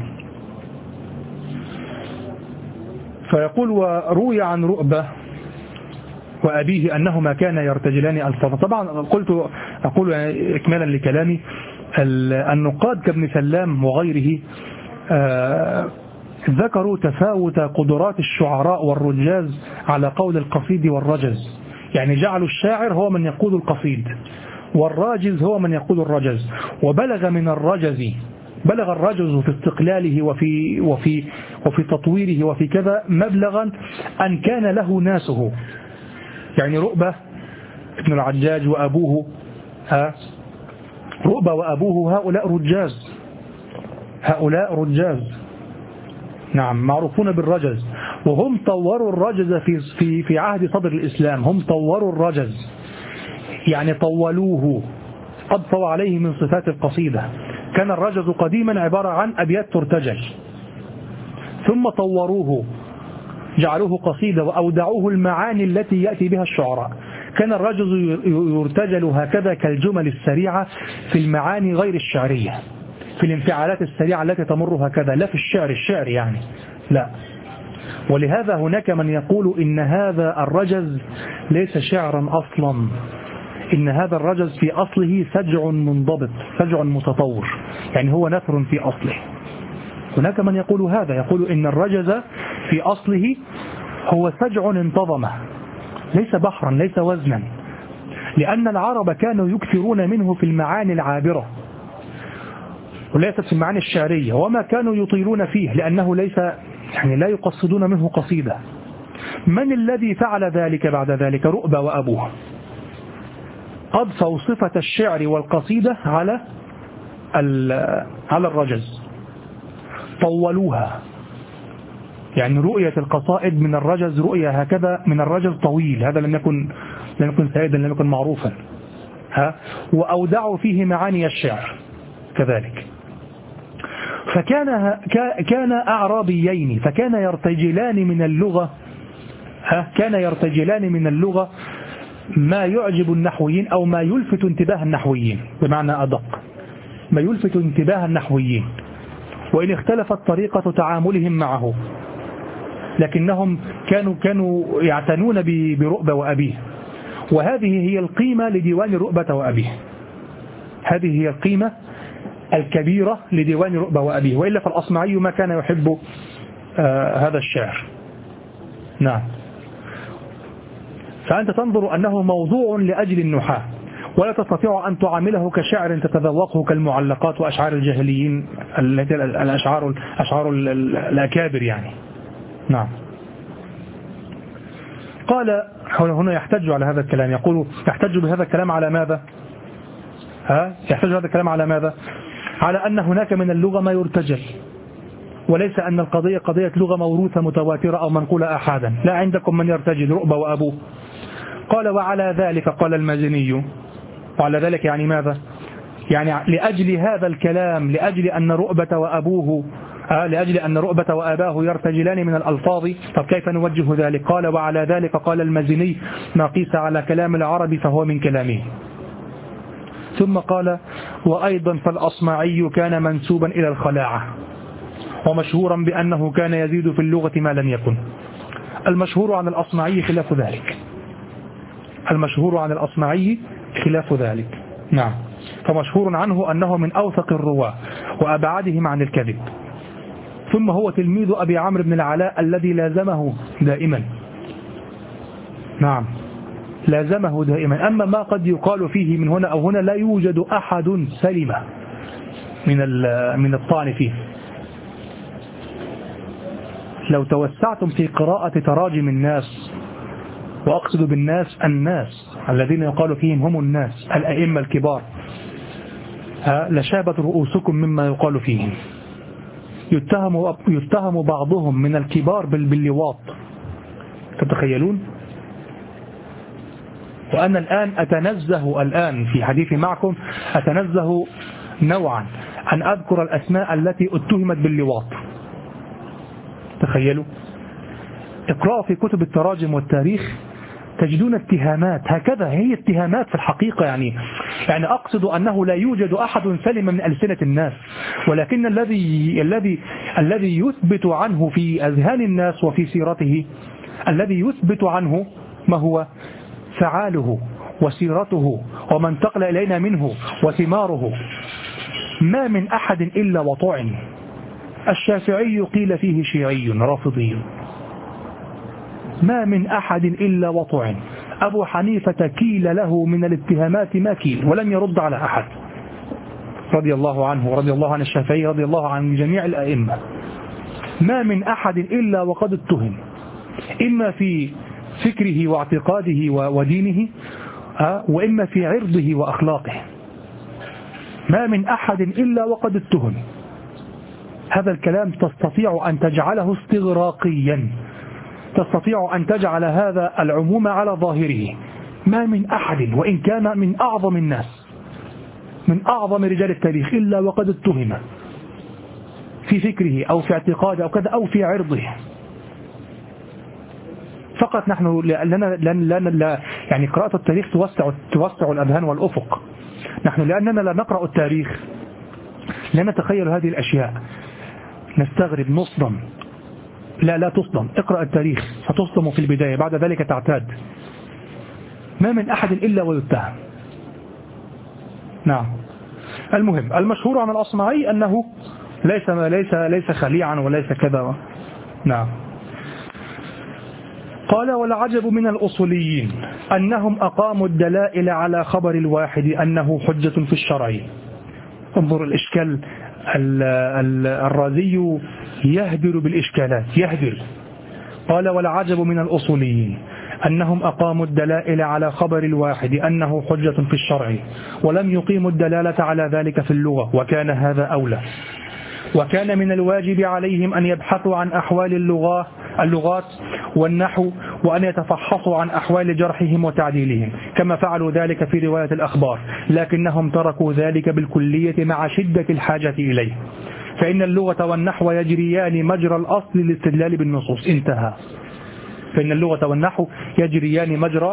فيقول وروي عن رؤبة وأبيه أنهما كانا يرتجلان ألفاظا. طبعا قلت أقول إكمالا لكلامي النقاد كابن سلام وغيره ذكروا تفاوت قدرات الشعراء والرجاز على قول القصيد والرجز، يعني جعلوا الشاعر هو من يقول القصيد والراجز هو من يقول الرجز. وبلغ من الرجز بلغ الرجز في استقلاله وفي وفي وفي تطويره وفي كذا مبلغا أن كان له ناسه، يعني رؤبة ابن العجاج وأبوه ها رؤبة وأبوه هؤلاء رجاز هؤلاء رجاز نعم معروفون بالرجز، وهم طوروا الرجز في في في عهد صدر الإسلام. هم طوروا الرجز يعني طولوه، أضفوا عليه من صفات القصيدة. كان الرجز قديما عبارة عن أبيات ترتجل، ثم طوروه جعلوه قصيدة وأودعوه المعاني التي يأتي بها الشعراء. كان الرجز يرتجل هكذا كالجمل السريعة في المعاني غير الشعرية، في الانفعالات السريعة التي تمر هكذا، لا في الشعر الشعر يعني لا. ولهذا هناك من يقول إن هذا الرجز ليس شعرا أصلا، إن هذا الرجز في أصله سجع منضبط، سجع متطور، يعني هو نثر في أصله. هناك من يقول هذا، يقول إن الرجز في أصله هو سجع انتظم، ليس بحرا ليس وزنا، لأن العرب كانوا يكثرون منه في المعاني العابرة وليست في المعاني الشعرية، وما كانوا يطيلون فيه لأنه ليس يعني لا يقصدون منه قصيدة. من الذي فعل ذلك بعد ذلك؟ رؤبة وأبوه أضفوا صفة الشعر والقصيدة على على الرجز، طولوها، يعني رؤية القصائد من الرجز رؤية هكذا من الرجز طويل، هذا لم يكن لم يكن سائدا لم يكن معروفا ها وأودعوا فيه معاني الشعر كذلك. فكان كان أعرابيين فكان يرتجلان من اللغة ها كان يرتجلان من اللغة ما يعجب النحويين أو ما يلفت انتباه النحويين، بمعنى أدق ما يلفت انتباه النحويين، وإن اختلفت طريقة تعاملهم معه، لكنهم كانوا كانوا يعتنون برؤبة وأبيه. وهذه هي القيمة لديوان رؤبة وأبيه، هذه هي القيمة الكبيرة لديوان رؤبة وأبيه، وإلا فالأصمعي ما كان يحب آه هذا الشعر. نعم. فأنت تنظر أنه موضوع لأجل النحاة، ولا تستطيع أن تعامله كشعر تتذوقه كالمعلقات وأشعار الجاهليين التي الأشعار الأشعار الأكابر يعني. نعم. قال هنا يحتج على هذا الكلام، يقول يحتج بهذا الكلام على ماذا؟ ها يحتج هذا الكلام على ماذا؟ على أن هناك من اللغة ما يرتجل، وليس أن القضية قضية لغة موروثة متواترة أو منقولة أحدا، لا، عندكم من يرتجل رؤبة وأبوه. قال وعلى ذلك قال المازني، وعلى ذلك يعني ماذا؟ يعني لأجل هذا الكلام، لأجل أن رؤبة وأبوه آه لأجل أن رؤبة وأباه يرتجلان من الألفاظ، طب كيف نوجه ذلك؟ قال وعلى ذلك قال المازني ما قيس على كلام العرب فهو من كلامه. ثم قال وأيضا فالأصمعي كان منسوبا إلى الخلاعة، ومشهورا بأنه كان يزيد في اللغة ما لم يكن. المشهور عن الأصمعي خلاف ذلك، المشهور عن الأصمعي خلاف ذلك. نعم. فمشهور عنه أنه من أوثق الرواة وأبعدهم عن الكذب. ثم هو تلميذ أبي عمرو بن العلاء الذي لازمه دائما. نعم، لازمه دائما. أما ما قد يقال فيه من هنا أو هنا لا يوجد أحد سلم من من الطعن فيه. لو توسعتم في قراءة تراجم الناس، وأقصد بالناس الناس الذين يقال فيهم هم الناس الأئمة الكبار، لشابت رؤوسكم مما يقال فيهم. يتهم يتهم بعضهم من الكبار باللواط، تتخيلون؟ وأنا الآن أتنزه الآن في حديثي معكم أتنزه نوعا أن أذكر الأسماء التي اتهمت باللواط. تخيلوا، اقرأوا في كتب التراجم والتاريخ تجدون اتهامات هكذا، هي اتهامات في الحقيقة. يعني يعني أقصد أنه لا يوجد أحد سلم من ألسنة الناس، ولكن الذي الذي الذي يثبت عنه في أذهان الناس وفي سيرته، الذي يثبت عنه ما هو فعاله وسيرته وما انتقل إلينا منه وثماره. ما من أحد إلا وطعن، الشافعي قيل فيه شيعي رافضي، ما من أحد إلا وطعن. أبو حنيفة كيل له من الاتهامات ما كيل ولم يرد على أحد رضي الله عنه، رضي الله عن الشافعي، رضي الله عن جميع الأئمة. ما من أحد إلا وقد اتهم، إما في فكره واعتقاده ودينه، وإما في عرضه وأخلاقه. ما من أحد إلا وقد اتهم. هذا الكلام تستطيع أن تجعله استغراقيا، تستطيع أن تجعل هذا العموم على ظاهره. ما من أحد وإن كان من أعظم الناس، من أعظم رجال التاريخ، إلا وقد اتهم في فكره أو في اعتقاده أو كذا أو في عرضه. فقط نحن لأننا لأن لا يعني قراءة التاريخ توسع توسع الأذهان والأفق. نحن لأننا لا نقرأ التاريخ لا نتخيل هذه الأشياء، نستغرب، نصدم. لا لا تصدم، اقرأ التاريخ ستصدم في البداية، بعد ذلك تعتاد. ما من أحد إلا ويتهم. نعم. المهم المشهور عن الأصمعي أنه ليس ليس ليس خليعا وليس كذا. نعم. قال والعجب من الأصوليين أنهم أقاموا الدلائل على خبر الواحد أنه حجة في الشرع. انظر الإشكال، الرازي يهدر بالإشكالات، يهدر. قال والعجب من الأصوليين أنهم أقاموا الدلائل على خبر الواحد أنه حجة في الشرع ولم يقيموا الدلالة على ذلك في اللغة، وكان هذا أولى. وكان من الواجب عليهم أن يبحثوا عن أحوال اللغات اللغات والنحو، وأن يتفحصوا عن أحوال جرحهم وتعديلهم كما فعلوا ذلك في رواية الأخبار، لكنهم تركوا ذلك بالكلية مع شدة الحاجة إليه، فإن اللغة والنحو يجريان مجرى الأصل للاستدلال بالنصوص. انتهى. فإن اللغة والنحو يجريان مجرى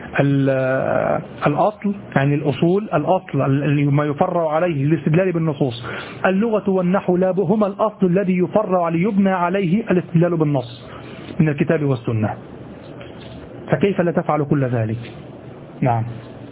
الأصل، يعني الأصول، الأصل ما يفرع عليه الاستدلال بالنصوص. اللغة والنحو هما الأصل الذي يفرع ليبنى عليه الاستدلال بالنص من الكتاب والسنة، فكيف لا تفعل كل ذلك؟ نعم.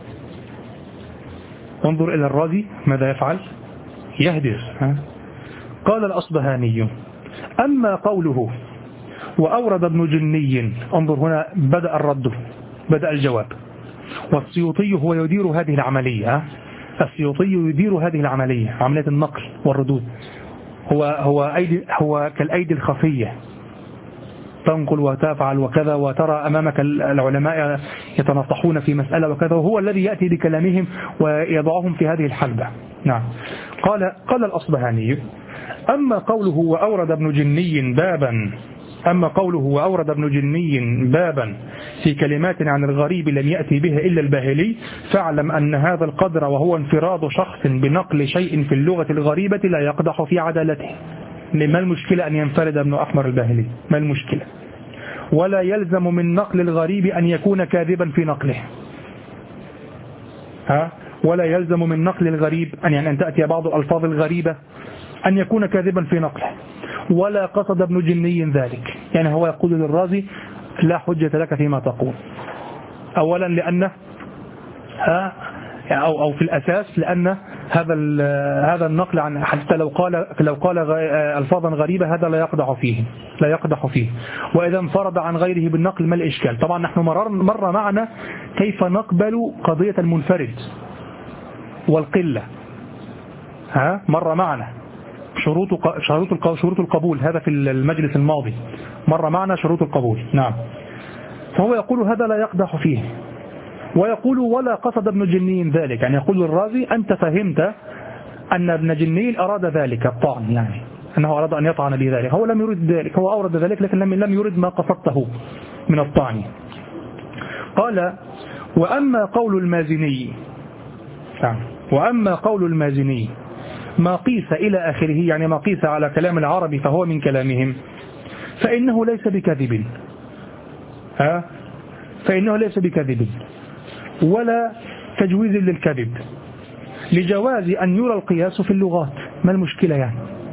انظر إلى الرازي ماذا يفعل، يهدر. قال الأصبهاني أما قوله وأورد ابن جني، انظر هنا بدأ الرد، بدأ الجواب. والسيوطي هو يدير هذه العملية، السيوطي يدير هذه العملية، عملية النقل والردود. هو هو أيدي هو كالأيدي الخفية، تنقل وتفعل وكذا، وترى أمامك العلماء يتنطحون في مسألة وكذا، وهو الذي يأتي بكلامهم ويضعهم في هذه الحلبة. نعم. قال قال الأصبهاني أما قوله وأورد ابن جني بابا أما قوله وأورد ابن جني بابا في كلمات عن الغريب لم يأتي به إلا الباهلي، فاعلم أن هذا القدر وهو انفراد شخص بنقل شيء في اللغة الغريبة لا يقدح في عدالته. ما المشكلة أن ينفرد ابن أحمر الباهلي؟ ما المشكلة؟ ولا يلزم من نقل الغريب أن يكون كاذبا في نقله. ها؟ ولا يلزم من نقل الغريب أن يعني أن تأتي بعض الألفاظ الغريبة أن يكون كاذبا في نقله. ولا قصد ابن جني ذلك، يعني هو يقول للرازي لا حجة لك فيما تقول. أولا لأن أو أو في الأساس لأن هذا هذا النقل عن حتى لو قال لو قال ألفاظا غريبة هذا لا يقدح فيه لا يقدح فيه وإذا انفرد عن غيره بالنقل ما الإشكال؟ طبعا نحن مرر مر معنا كيف نقبل قضية المنفرد والقلة، ها مر معنا شروط شروط شروط القبول، هذا في المجلس الماضي مر معنا شروط القبول. نعم. فهو يقول هذا لا يقدح فيه، ويقول ولا قصد ابن جنين ذلك، يعني يقول الرازي أنت فهمت أن ابن جنين أراد ذلك الطعن، يعني أنه أراد أن يطعن بذلك، هو لم يرد ذلك، هو أورد ذلك لكن لم يرد ما قصدته من الطعن. قال وأما قول المازني وأما قول المازني ما قيس إلى آخره، يعني ما قيس على كلام العرب فهو من كلامهم، فإنه ليس بكذب، ها فإنه ليس بكذب ولا تجويز للكذب، لجواز أن يرى القياس في اللغات. ما المشكلة يعني؟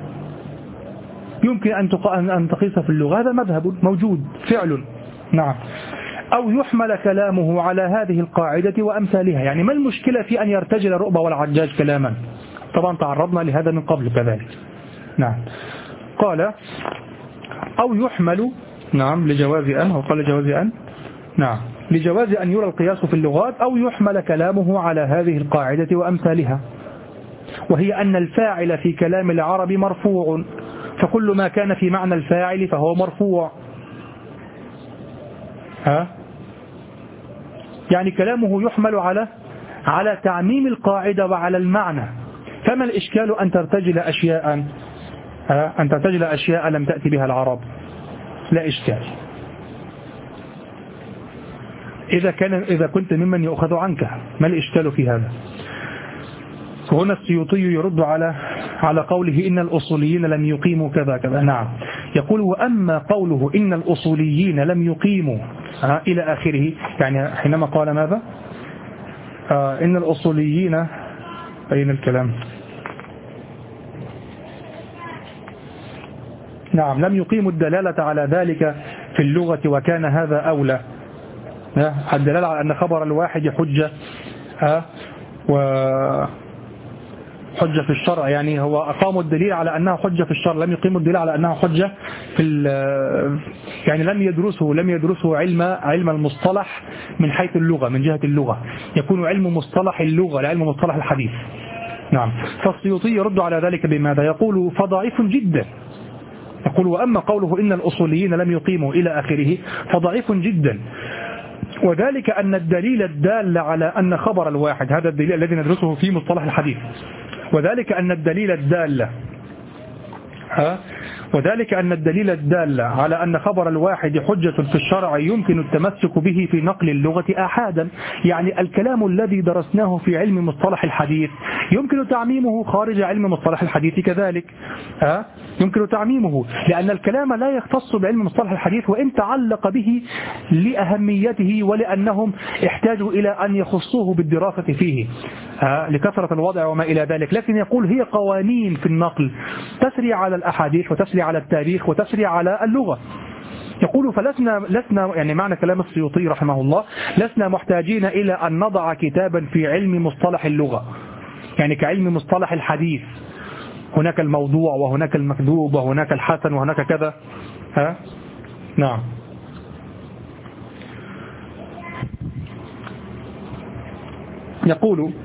يمكن أن أن تقيس في اللغة، هذا مذهب موجود فعل. نعم. أو يحمل كلامه على هذه القاعدة وأمثالها، يعني ما المشكلة في أن يرتجل الرؤبة والعجاج كلاما؟ طبعا تعرضنا لهذا من قبل كذلك. نعم. قال أو يحمل، نعم لجواز أن، أو قال لجواز أن، نعم لجواز أن يرى القياس في اللغات، أو يحمل كلامه على هذه القاعدة وأمثالها، وهي أن الفاعل في كلام العرب مرفوع، فكل ما كان في معنى الفاعل فهو مرفوع. ها؟ يعني كلامه يحمل على على تعميم القاعدة وعلى المعنى، فما الإشكال أن ترتجل أشياء ها؟ أن ترتجل أشياء لم تأتي بها العرب؟ لا إشكال إذا كان إذا كنت ممن يؤخذ عنك، ما الإشكال في هذا؟ هنا السيوطي يرد على على قوله إن الأصوليين لم يقيموا كذا كذا. نعم، يقول وأما قوله إن الأصوليين لم يقيموا آه إلى آخره، يعني حينما قال ماذا آه إن الأصوليين، أين الكلام؟ نعم لم يقيموا الدلالة على ذلك في اللغة وكان هذا أولى. الدلالة على أن خبر الواحد حجة آه و حجة في الشرع، يعني هو أقاموا الدليل على أنها حجة في الشرع، لم يقيموا الدليل على أنها حجة في يعني لم يدرسوا لم يدرسوا علم علم المصطلح من حيث اللغة، من جهة اللغة، يكون علم مصطلح اللغة لعلم مصطلح الحديث. نعم، فالسيوطي يرد على ذلك بماذا؟ يقول فضعيف جدا. يقول وأما قوله إن الأصوليين لم يقيموا إلى آخره فضعيف جدا، وذلك أن الدليل الدال على أن خبر الواحد، هذا الدليل الذي ندرسه في مصطلح الحديث، وذلك أن الدليل الدال ها وذلك أن الدليل الدال على أن خبر الواحد حجة في الشرع يمكن التمسك به في نقل اللغة آحادا، يعني الكلام الذي درسناه في علم مصطلح الحديث يمكن تعميمه خارج علم مصطلح الحديث كذلك. ها يمكن تعميمه لأن الكلام لا يختص بعلم مصطلح الحديث وإن تعلق به لأهميته ولأنهم احتاجوا إلى أن يخصوه بالدراسة فيه لكثرة الوضع وما إلى ذلك، لكن يقول هي قوانين في النقل تسري على الأحاديث وتسري على التاريخ وتسري على اللغة. يقول فلسنا لسنا يعني معنى كلام السيوطي رحمه الله لسنا محتاجين إلى أن نضع كتابا في علم مصطلح اللغة، يعني كعلم مصطلح الحديث هناك الموضوع وهناك المكذوب وهناك الحسن وهناك كذا. ها نعم. يقول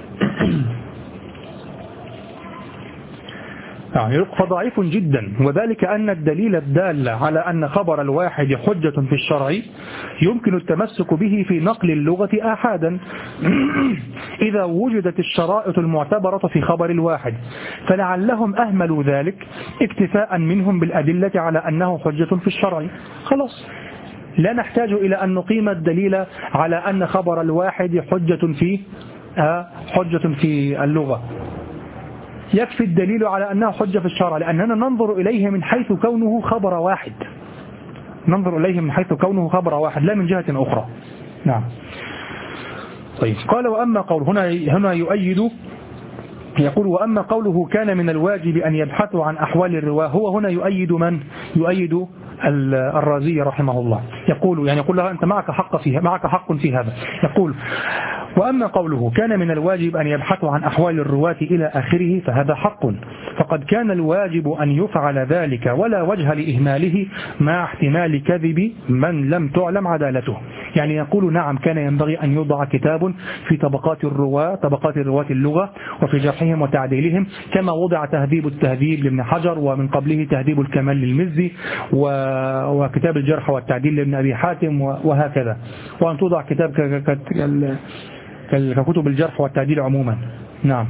يعني فضعيف جدا، وذلك أن الدليل الدال على أن خبر الواحد حجة في الشرع يمكن التمسك به في نقل اللغة آحادا إذا وجدت الشرائط المعتبرة في خبر الواحد، فلعلهم أهملوا ذلك اكتفاء منهم بالأدلة على أنه حجة في الشرع. خلاص لا نحتاج إلى أن نقيم الدليل على أن خبر الواحد حجة في حجة في اللغة، يكفي الدليل على أنها حجة في الشرع، لأننا ننظر إليه من حيث كونه خبر واحد، ننظر إليه من حيث كونه خبر واحد لا من جهة أخرى. نعم. طيب قال وأما قول هنا هنا يؤيد، يقول وأما قوله كان من الواجب أن يبحثوا عن أحوال الرواة، هو هنا يؤيد من؟ يؤيد الرازي رحمه الله. يقول يعني يقول له أنت معك حق فيها، معك حق في هذا. يقول وأما قوله كان من الواجب أن يبحثوا عن أحوال الرواة إلى آخره فهذا حق، فقد كان الواجب أن يفعل ذلك ولا وجه لإهماله مع احتمال كذب من لم تعلم عدالته. يعني يقول نعم كان ينبغي أن يوضع كتاب في طبقات الرواة، طبقات الرواة اللغة وفي جرحهم وتعديلهم، كما وضع تهذيب التهذيب لابن حجر ومن قبله تهذيب الكمال للمزي وكتاب الجرح والتعديل لابن أبي حاتم وهكذا، وأن توضع كتاب ككتب الجرح والتعديل عموما. نعم.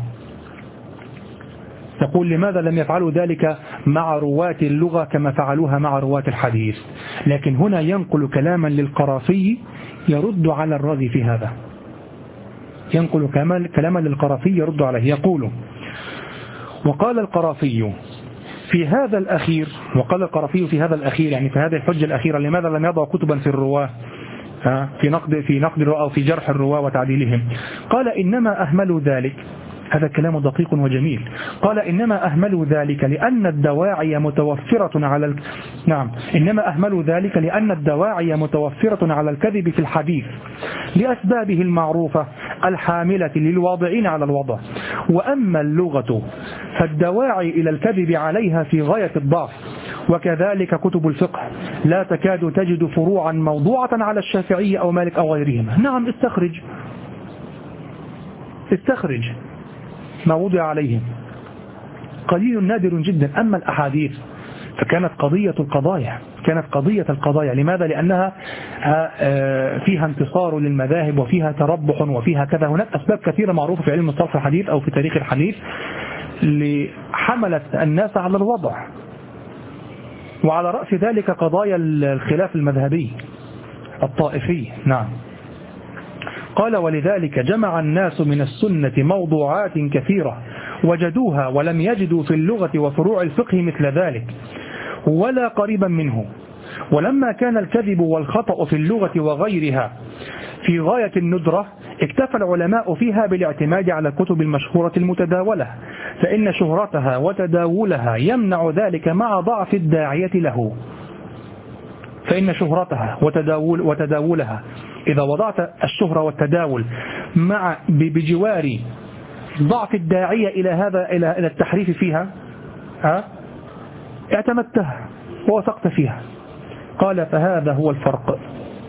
يقول لماذا لم يفعلوا ذلك مع رواة اللغة كما فعلوها مع رواة الحديث؟ لكن هنا ينقل كلاما للقرافي يرد على الرازي في هذا، ينقل كلاما للقرافي يرد عليه. يقول وقال القرافي في هذا الأخير، وقال القرافي في هذا الأخير يعني في هذه الحجة الأخيرة، لماذا لم يضع كتبا في الرواة في نقد في نقد الرواة أو في جرح الرواة وتعديلهم؟ قال إنما أهملوا ذلك هذا كلام دقيق وجميل. قال إنما أهملوا ذلك لأن الدواعي متوفرة على ال... نعم إنما أهملوا ذلك لأن الدواعي متوفرة على الكذب في الحديث لأسبابه المعروفة الحاملة للواضعين على الوضع. وأما اللغة فالدواعي إلى الكذب عليها في غاية الضعف، وكذلك كتب الفقه لا تكاد تجد فروعا موضوعة على الشافعي أو مالك أو غيرهما. نعم استخرج استخرج ما وضع عليهم، قليل نادر جدا. أما الأحاديث فكانت قضية القضايا كانت قضية القضايا لماذا؟ لأنها فيها انتصار للمذاهب وفيها تربح وفيها كذا. هناك أسباب كثيرة معروفة في علم مصطلح الحديث أو في تاريخ الحديث لحملت الناس على الوضع، وعلى رأس ذلك قضايا الخلاف المذهبي الطائفي. نعم. قال ولذلك جمع الناس من السنة موضوعات كثيرة وجدوها ولم يجدوا في اللغة وفروع الفقه مثل ذلك ولا قريبا منه. ولما كان الكذب والخطأ في اللغة وغيرها في غاية الندرة اكتفى العلماء فيها بالاعتماد على الكتب المشهورة المتداولة، فإن شهرتها وتداولها يمنع ذلك مع ضعف الداعية له. فإن شهرتها وتداول وتداولها إذا وضعت الشهرة والتداول مع بجوار ضعف الداعية إلى هذا إلى إلى التحريف فيها ها اعتمدتها ووثقت فيها. قال فهذا هو الفرق.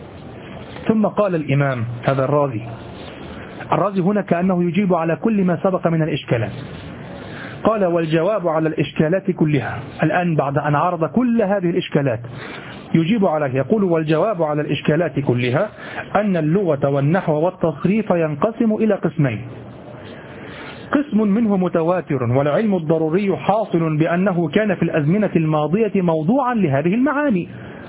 ثم قال الإمام هذا الرازي الرازي هنا كأنه يجيب على كل ما سبق من الإشكالات. قال والجواب على الإشكالات كلها. الآن بعد أن عرض كل هذه الإشكالات يجيب عليه، يقول والجواب على الإشكالات كلها أن اللغة والنحو والتصريف ينقسم إلى قسمين: قسم منه متواتر والعلم الضروري حاصل بأنه كان في الأزمنة الماضية موضوعا لهذه المعاني.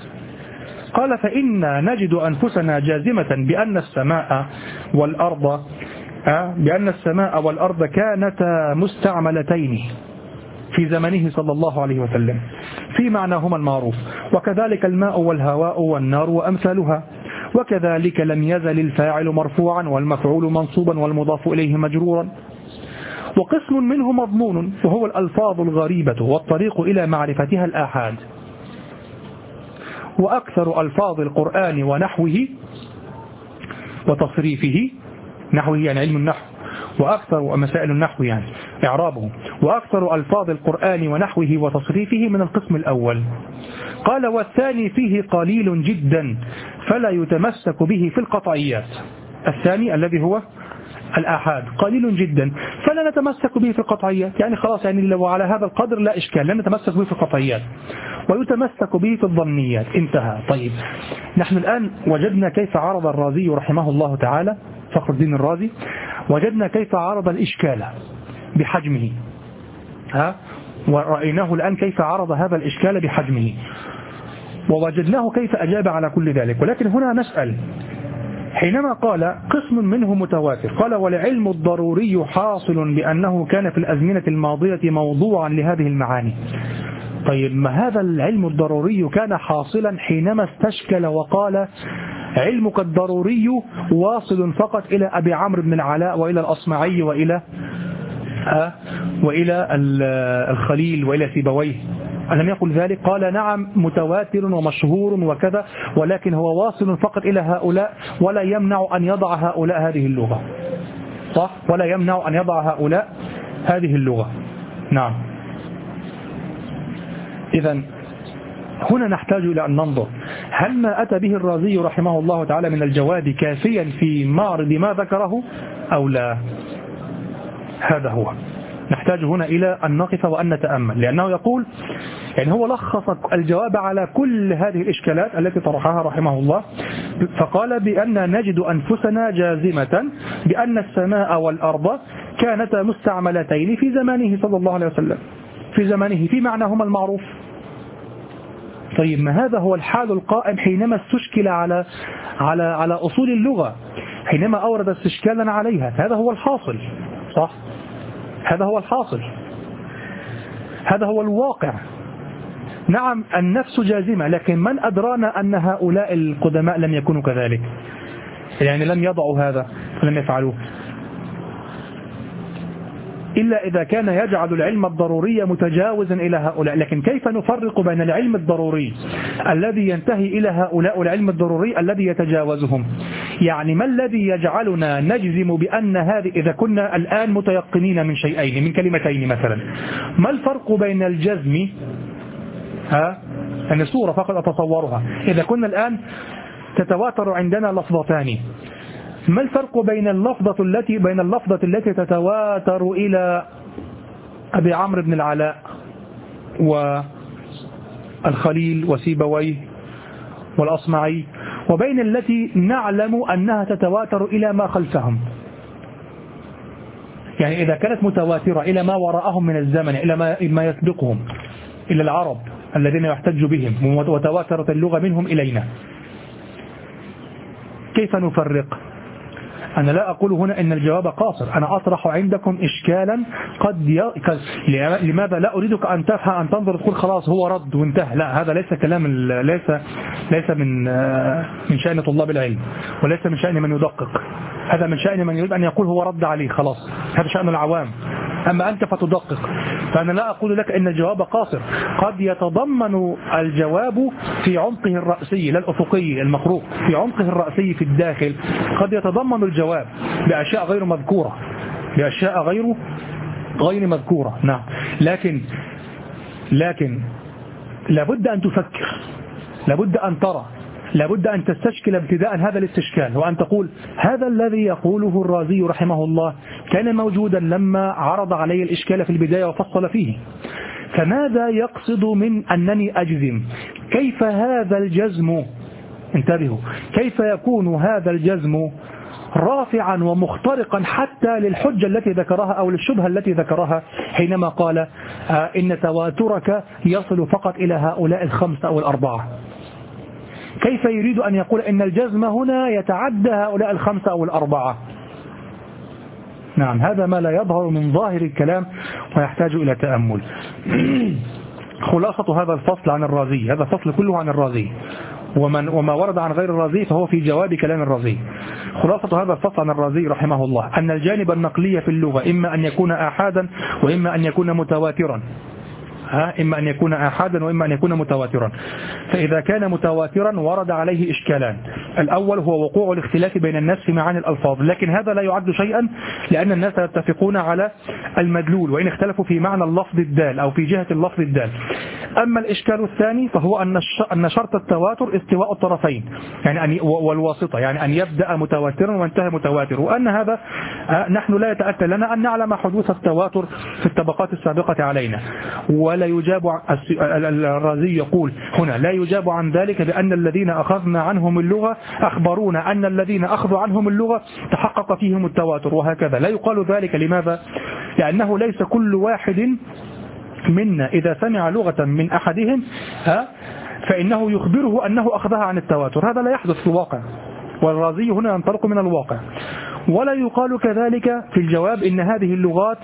قال فإنا نجد أنفسنا جازمة بأن السماء والأرض بأن السماء والأرض كانتا مستعملتين في زمنه صلى الله عليه وسلم في معناهما المعروف، وكذلك الماء والهواء والنار وأمثالها، وكذلك لم يزل الفاعل مرفوعا والمفعول منصوبا والمضاف إليه مجرورا. وقسم منه مضمون وهو الألفاظ الغريبة والطريق إلى معرفتها الآحاد. وأكثر ألفاظ القرآن ونحوه وتصريفه، نحوه يعني علم النحو، وأكثر مسائل النحو يعني إعرابه، وأكثر ألفاظ القرآن ونحوه وتصريفه من القسم الأول. قال والثاني فيه قليل جدا فلا يتمسك به في القطعيات. الثاني الذي هو الآحاد قليل جدا فلا نتمسك به في القطعيات، يعني خلاص يعني لو على هذا القدر لا إشكال، لا نتمسك به في القطعيات، ويتمسك به في الظنيات. انتهى. طيب نحن الآن وجدنا كيف عرض الرازي رحمه الله تعالى، فخر الدين الرازي، وجدنا كيف عرض الإشكال بحجمه، ها ورأيناه الآن كيف عرض هذا الإشكال بحجمه، ووجدناه كيف أجاب على كل ذلك. ولكن هنا نسأل حينما قال قسم منه متواتر، قال والعلم الضروري حاصل بأنه كان في الأزمنة الماضية موضوعا لهذه المعاني. طيب ما هذا العلم الضروري كان حاصلا حينما استشكل وقال علمك الضروري واصل فقط إلى أبي عمرو بن العلاء وإلى الأصمعي وإلى أه وإلى الخليل وإلى سيبويه، ألم يقل ذلك؟ قال نعم متواتر ومشهور وكذا، ولكن هو واصل فقط إلى هؤلاء ولا يمنع أن يضع هؤلاء هذه اللغة، صح؟ ولا يمنع أن يضع هؤلاء هذه اللغة. نعم. إذا هنا نحتاج إلى أن ننظر هل ما أتى به الرازي رحمه الله تعالى من الجواب كافيا في معرض ما ذكره أو لا. هذا هو نحتاج هنا إلى أن نقف وأن نتأمل، لأنه يقول يعني هو لخص الجواب على كل هذه الإشكالات التي طرحها رحمه الله، فقال بأن نجد أنفسنا جازمة بأن السماء والأرض كانتا مستعملتين في زمانه صلى الله عليه وسلم، في زمانه في معناهما المعروف. طيب ما هذا هو الحال القائم حينما استشكل على على على أصول اللغة، حينما أورد استشكالا عليها، هذا هو الحاصل، صح؟ هذا هو الحاصل، هذا هو الواقع. نعم النفس جازمة، لكن من أدرانا أن هؤلاء القدماء لم يكونوا كذلك، يعني لم يضعوا هذا ولم يفعلوه. إلا إذا كان يجعل العلم الضروري متجاوزا إلى هؤلاء. لكن كيف نفرق بين العلم الضروري الذي ينتهي إلى هؤلاء والعلم الضروري الذي يتجاوزهم؟ يعني ما الذي يجعلنا نجزم بأن هذه، إذا كنا الآن متيقنين من شيئين، من كلمتين مثلا، ما الفرق بين الجزم ها يعني صورة فقط أتصورها، إذا كنا الآن تتواتر عندنا لفظتان، ما الفرق بين اللفظة التي بين اللفظة التي تتواتر إلى أبي عمرو بن العلاء والخليل وسيبويه والأصمعي وبين التي نعلم أنها تتواتر إلى ما خلفهم؟ يعني إذا كانت متواترة إلى ما وراءهم من الزمن، إلى ما يسبقهم، إلى العرب الذين يحتج بهم، وتواترت اللغة منهم إلينا، كيف نفرق؟ أنا لا أقول هنا أن الجواب قاصر، أنا أطرح عندكم إشكالا قد ي... لماذا لا أريدك أن تفهم أن تنظر تقول خلاص هو رد وانتهى، لا، هذا ليس كلام ال... ليس ليس من من شأن طلاب العلم، وليس من شأن من يدقق، هذا من شأن من يريد أن يقول هو رد عليه خلاص، هذا شأن العوام. أما أنت فتدقق، فأنا لا أقول لك أن الجواب قاصر، قد يتضمن الجواب في عمقه الرأسي لا الأفقي المخروق، في عمقه الرأسي في الداخل قد يتضمن الجواب بأشياء غير مذكورة، بأشياء غير غير مذكورة، نعم، لكن لكن لابد أن تفكر، لابد أن ترى، لابد أن تستشكل ابتداء هذا الاستشكال، وأن تقول هذا الذي يقوله الرازي رحمه الله كان موجودا لما عرض علي الإشكال في البداية وفصل فيه، فماذا يقصد من أنني أجزم؟ كيف هذا الجزم، انتبهوا، كيف يكون هذا الجزم رافعا ومخترقا حتى للحجة التي ذكرها أو للشبهة التي ذكرها حينما قال آه إن تواترك يصل فقط إلى هؤلاء الخمسة أو الأربعة؟ كيف يريد أن يقول إن الجزم هنا يتعدى هؤلاء الخمسة أو الأربعة؟ نعم، هذا ما لا يظهر من ظاهر الكلام ويحتاج إلى تأمل. خلاصة هذا الفصل عن الرازي، هذا الفصل كله عن الرازي، ومن وما ورد عن غير الرازي فهو في جواب كلام الرازي. خلاصة هذا الفصل عن الرازي رحمه الله أن الجانب النقلي في اللغة إما أن يكون آحادا وإما أن يكون متواترا، ها إما أن يكون آحادا وإما أن يكون متواترا. فإذا كان متواترا ورد عليه إشكالان، الأول هو وقوع الاختلاف بين الناس في معاني الألفاظ، لكن هذا لا يعد شيئا لأن الناس يتفقون على المدلول وإن اختلفوا في معنى اللفظ الدال أو في جهة اللفظ الدال. أما الإشكال الثاني فهو أن شرط التواتر استواء الطرفين، يعني أن والواسطة، يعني أن يبدأ متواترا وانتهى متواتر، وأن هذا نحن لا يتأتى لنا أن نعلم حدوث التواتر في الطبقات السابقة علينا. ولا يجاب، الرازي يقول هنا لا يجاب عن ذلك بأن الذين أخذنا عنهم اللغة أخبرونا أن الذين أخذوا عنهم اللغة تحقق فيهم التواتر، وهكذا لا يقال ذلك. لماذا؟ لأنه ليس كل واحد منا إذا سمع لغة من أحدهم ها فإنه يخبره أنه أخذها عن التواتر، هذا لا يحدث في الواقع، والرازي هنا ينطلق من الواقع. ولا يقال كذلك في الجواب إن هذه اللغات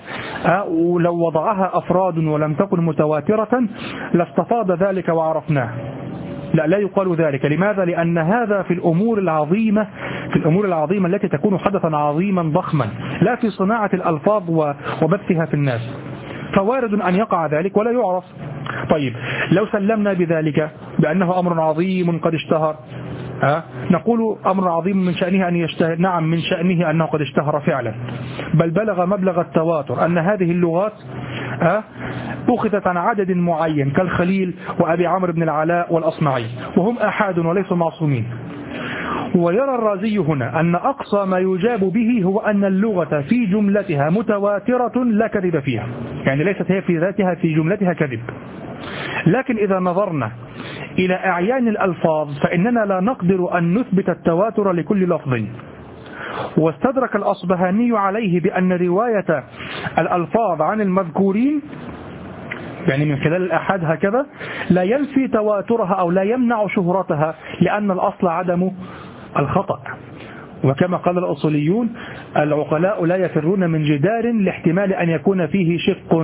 لو وضعها أفراد ولم تكن متواترة لاستفاض ذلك وعرفناه، لا لا يقال ذلك. لماذا؟ لأن هذا في الأمور العظيمة، في الأمور العظيمة التي تكون حدثا عظيما ضخما، لا في صناعة الألفاظ وبثها في الناس، فوارد أن يقع ذلك ولا يعرف. طيب لو سلمنا بذلك بأنه أمر عظيم قد اشتهر، أه؟ نقول أمر عظيم من شأنه أن يشتهر، نعم من شأنه أنه قد اشتهر فعلا، بل بلغ مبلغ التواتر أن هذه اللغات أه؟ أخذت عن عدد معين كالخليل وأبي عمرو بن العلاء والأصمعي، وهم أحاد وليسوا معصومين. ويرى الرازي هنا أن أقصى ما يجاب به هو أن اللغة في جملتها متواترة لا كذب فيها، يعني ليست هي في ذاتها في جملتها كذب. لكن إذا نظرنا إلى أعيان الألفاظ فإننا لا نقدر أن نثبت التواتر لكل لفظ. واستدرك الأصبهاني عليه بأن رواية الألفاظ عن المذكورين يعني من خلال الأحاد هكذا لا ينفي تواترها أو لا يمنع شهرتها، لأن الأصل عدم الخطأ. وكما قال الأصوليون العقلاء لا يفرون من جدار لاحتمال أن يكون فيه شق،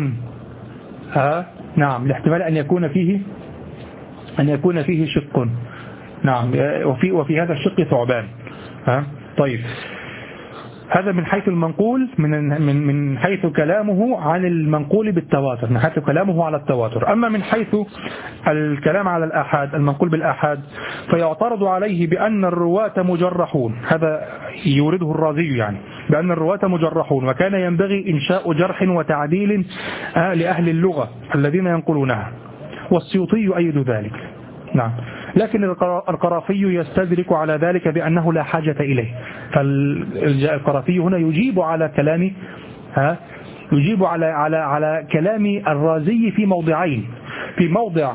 ها نعم لاحتمال أن يكون فيه أن يكون فيه شق، نعم وفي وفي هذا الشق ثعبان. ها طيب هذا من حيث المنقول، من من من حيث كلامه عن المنقول بالتواتر، من حيث كلامه على التواتر. أما من حيث الكلام على الآحاد، المنقول بالآحاد، فيعترض عليه بأن الرواة مجرحون. هذا يورده الرازي، يعني بأن الرواة مجرحون، وكان ينبغي إنشاء جرح وتعديل لأهل اللغة الذين ينقلونها، والسيوطي يؤيد ذلك. نعم. لكن القرافي يستدرك على ذلك بأنه لا حاجة إليه. فالقرافي هنا يجيب على كلام ها يجيب على على على كلام الرازي في موضعين. في موضع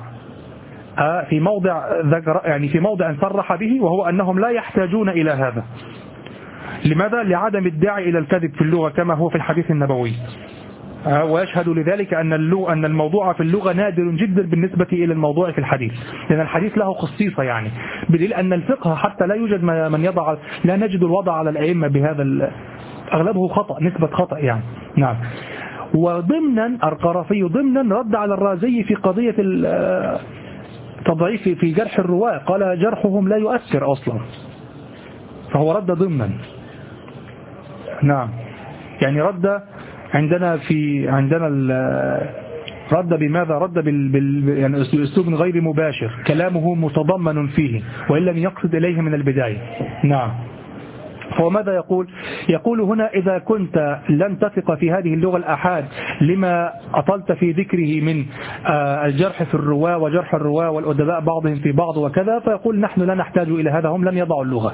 في موضع ذكر، يعني في موضع صرح به، وهو أنهم لا يحتاجون إلى هذا. لماذا؟ لعدم الداعي إلى الكذب في اللغة كما هو في الحديث النبوي. ويشهد لذلك أن اللغة أن الموضوع في اللغة نادر جدا بالنسبة إلى الموضوع في الحديث، لأن الحديث له خصيصة، يعني بدليل أن الفقه حتى لا يوجد من يضع، لا نجد الوضع على الأئمة بهذا، أغلبه خطأ، نسبة خطأ يعني. نعم. وضمنا القرافي ضمنا رد على الرازي في قضية التضعيف في جرح الرواة، قال جرحهم لا يؤثر أصلا، فهو رد ضمنا. نعم. يعني رد عندنا في عندنا رد بماذا؟ رد بال بال يعني بأسلوب غير مباشر، كلامه متضمن فيه وإن لم يقصد إليه من البداية. نعم. فهو ماذا يقول؟ يقول هنا إذا كنت لن تثق في هذه اللغة الآحاد لما أطلت في ذكره من الجرح في الرواة وجرح الرواة والأدباء بعضهم في بعض وكذا، فيقول نحن لا نحتاج إلى هذا، هم لن يضعوا اللغة،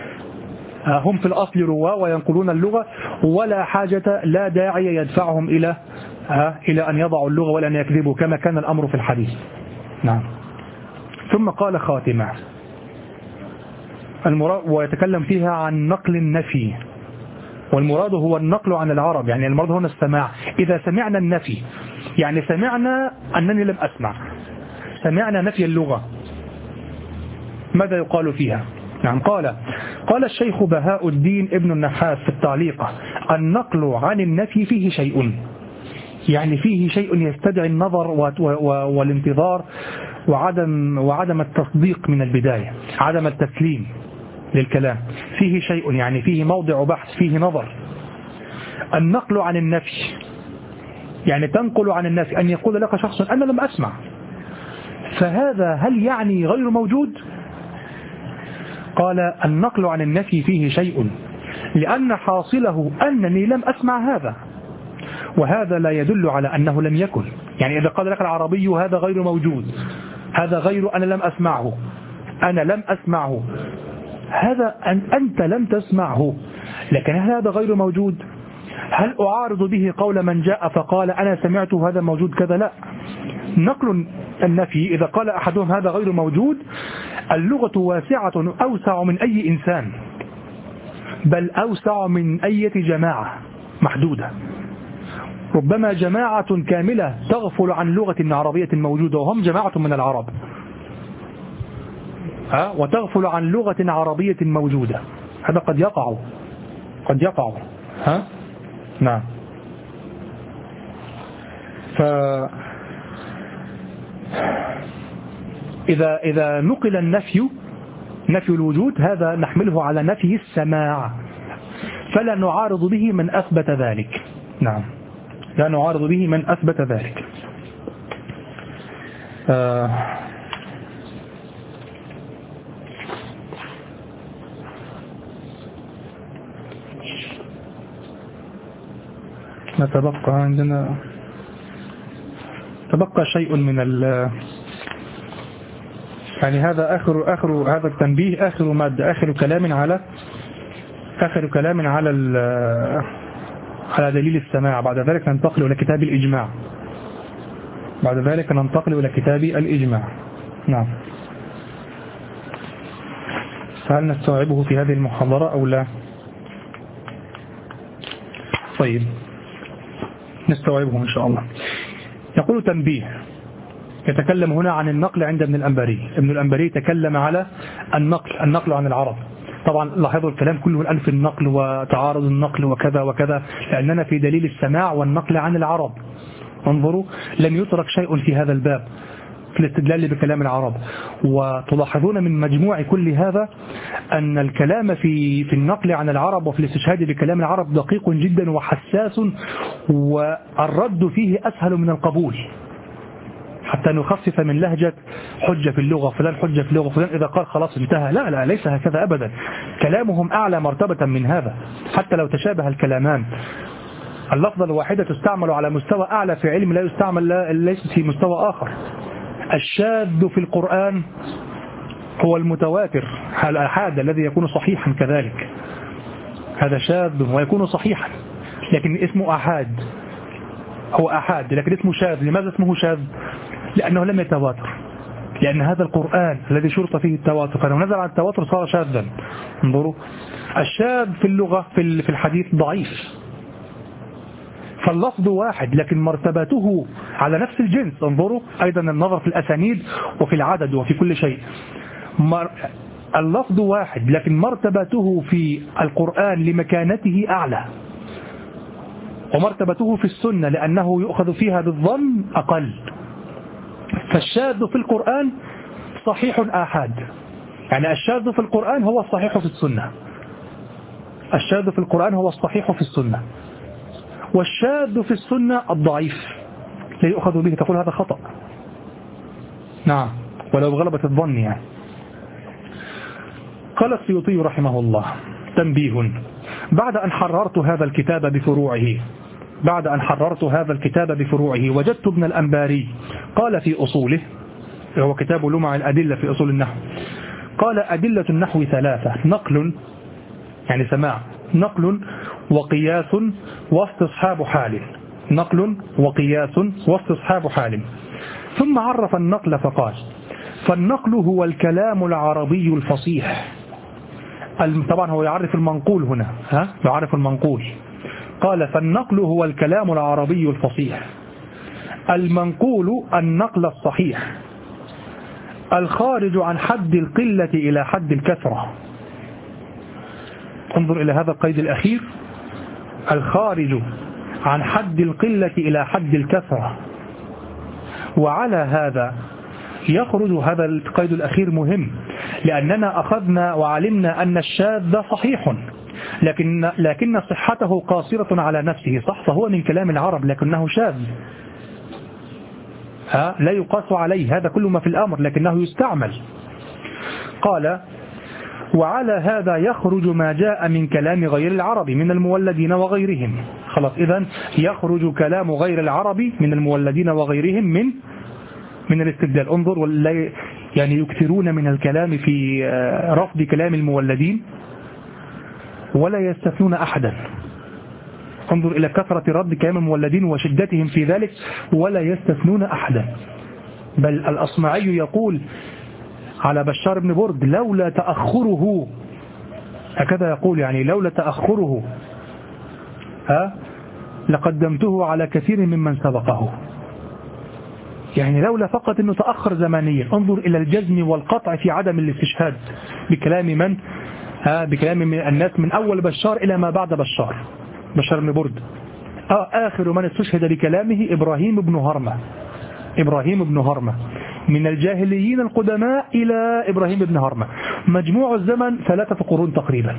هم في الأصل رواة وينقلون اللغة، ولا حاجة، لا داعي يدفعهم إلى إلى أن يضعوا اللغة ولا أن يكذبوا كما كان الأمر في الحديث. نعم. ثم قال خاتمة المراد، ويتكلم فيها عن نقل النفي، والمراد هو النقل عن العرب، يعني المراد هنا السماع. إذا سمعنا النفي، يعني سمعنا أنني لم أسمع، سمعنا نفي اللغة، ماذا يقال فيها؟ نعم. قال قال الشيخ بهاء الدين ابن النحاس في التعليقة: النقل عن النفي فيه شيء، يعني فيه شيء يستدعي النظر والانتظار وعدم وعدم التصديق من البداية، عدم التسليم للكلام، فيه شيء يعني فيه موضع بحث، فيه نظر. النقل عن النفي يعني تنقل عن النفي، أن يقول لك شخص أنا لم أسمع، فهذا هل يعني غير موجود؟ قال النقل عن النفي فيه شيء، لأن حاصله أنني لم أسمع هذا، وهذا لا يدل على أنه لم يكن. يعني إذا قال لك العربي هذا غير موجود، هذا غير أنا لم أسمعه، أنا لم أسمعه، هذا أن أنت لم تسمعه، لكن هذا غير موجود. هل أعارض به قول من جاء فقال أنا سمعته هذا موجود كذا؟ لا. نقل النفي إذا قال أحدهم هذا غير موجود، اللغة واسعة أوسع من أي إنسان، بل أوسع من أي جماعة محدودة. ربما جماعة كاملة تغفل عن لغة عربية موجودة وهم جماعة من العرب، ها، وتغفل عن لغة عربية موجودة، هذا قد يقع قد يقع ها. نعم. ف إذا إذا نقل النفي، نفي الوجود، هذا نحمله على نفي السماع، فلا نعارض به من أثبت ذلك. نعم، لا نعارض به من أثبت ذلك. آه نتبقى عندنا تبقى شيء من ال يعني هذا آخر آخر هذا التنبيه، آخر مادة، آخر كلام على آخر كلام على على دليل السماع. بعد ذلك ننتقل إلى كتاب الإجماع. بعد ذلك ننتقل إلى كتاب الإجماع. نعم. فهل نستوعبه في هذه المحاضرة أو لا؟ طيب، نستوعبه إن شاء الله. يقول تنبيه، يتكلم هنا عن النقل عند ابن الأنباري. ابن الأنباري تكلم على النقل النقل عن العرب. طبعا لاحظوا الكلام كله الآن في النقل وتعارض النقل وكذا وكذا، لأننا في دليل السماع والنقل عن العرب. انظروا، لم يترك شيء في هذا الباب، في الاستدلال بكلام العرب. وتلاحظون من مجموع كل هذا أن الكلام في في النقل عن العرب وفي الاستشهاد بكلام العرب دقيق جدا وحساس، والرد فيه أسهل من القبول، حتى نخفف من لهجة حجة في اللغة فلان، حجة في اللغة فلان، إذا قال خلاص انتهى. لا لا، ليس هكذا أبدا. كلامهم أعلى مرتبة من هذا. حتى لو تشابه الكلامان، اللفظة الواحدة تستعمل على مستوى أعلى في علم لا يستعمل ليس في مستوى آخر. الشاذ في القرآن هو المتواتر، الآحاد الذي يكون صحيحا كذلك، هذا شاذ ويكون صحيحا لكن اسمه آحاد، هو آحاد لكن اسمه شاذ. لماذا اسمه شاذ؟ لأنه لم يتواتر، لأن هذا القرآن الذي شرط فيه التواتر، فلو نزل عن التواتر صار شاذا. انظروا، الشاذ في اللغة في الحديث ضعيف، فاللفظ واحد لكن مرتبته على نفس الجنس. انظروا أيضا النظر في الأسانيد وفي العدد وفي كل شيء. اللفظ واحد لكن مرتبته في القرآن لمكانته أعلى، ومرتبته في السنة لأنه يؤخذ فيها بالظن أقل. فالشاذ في القرآن صحيح آحاد، يعني الشاذ في القرآن هو الصحيح في السنة، الشاذ في القرآن هو الصحيح في السنة، والشاذ في السنة الضعيف لا يؤخذ به. تقول هذا خطأ، نعم، ولو بغلبة الظن يعني. قال السيوطي رحمه الله: تنبيه، بعد أن حررت هذا الكتاب بفروعه بعد أن حررت هذا الكتاب بفروعه وجدت ابن الأنباري قال في أصوله، هو كتاب لمع الأدلة في أصول النحو، قال: أدلة النحو ثلاثة: نقل يعني سماع، نقل وقياس واستصحاب حال، نقل وقياس واستصحاب حال. ثم عرف النقل فقال: فالنقل هو الكلام العربي الفصيح. طبعا هو يعرف المنقول هنا، ها يعرف المنقول. قال: فالنقل هو الكلام العربي الفصيح، المنقول النقل الصحيح، الخارج عن حد القلة إلى حد الكثرة. انظر إلى هذا القيد الأخير، الخارج عن حد القلة إلى حد الكثرة. وعلى هذا يخرج، هذا القيد الأخير مهم، لأننا أخذنا وعلمنا أن الشاذ صحيح لكن لكن صحته قاصرة على نفسه، صح، فهو من كلام العرب لكنه شاذ، ها لا يقاس عليه، هذا كل ما في الأمر لكنه يستعمل. قال: وعلى هذا يخرج ما جاء من كلام غير العرب من المولدين وغيرهم. خلاص، إذن يخرج كلام غير العرب من المولدين وغيرهم من من الاستدلال. انظر، ولا يعني يكثرون من الكلام في رفض كلام المولدين ولا يستثنون أحدا. انظر إلى كثرة رد كلام المولدين وشدتهم في ذلك، ولا يستثنون أحدا. بل الأصمعي يقول على بشار بن برد: لولا تأخره، هكذا يقول، يعني لولا تأخره ها لقدمته على كثير ممن سبقه، يعني لولا فقط أنه تأخر زمانيا. انظر إلى الجزم والقطع في عدم الاستشهاد بكلام من ها بكلام من الناس من أول بشار إلى ما بعد بشار، بشار بن برد. آه آخر من استشهد بكلامه إبراهيم بن هرمة، إبراهيم بن هرمة من الجاهليين القدماء إلى إبراهيم بن هرمة، مجموع الزمن ثلاثة قرون تقريبا،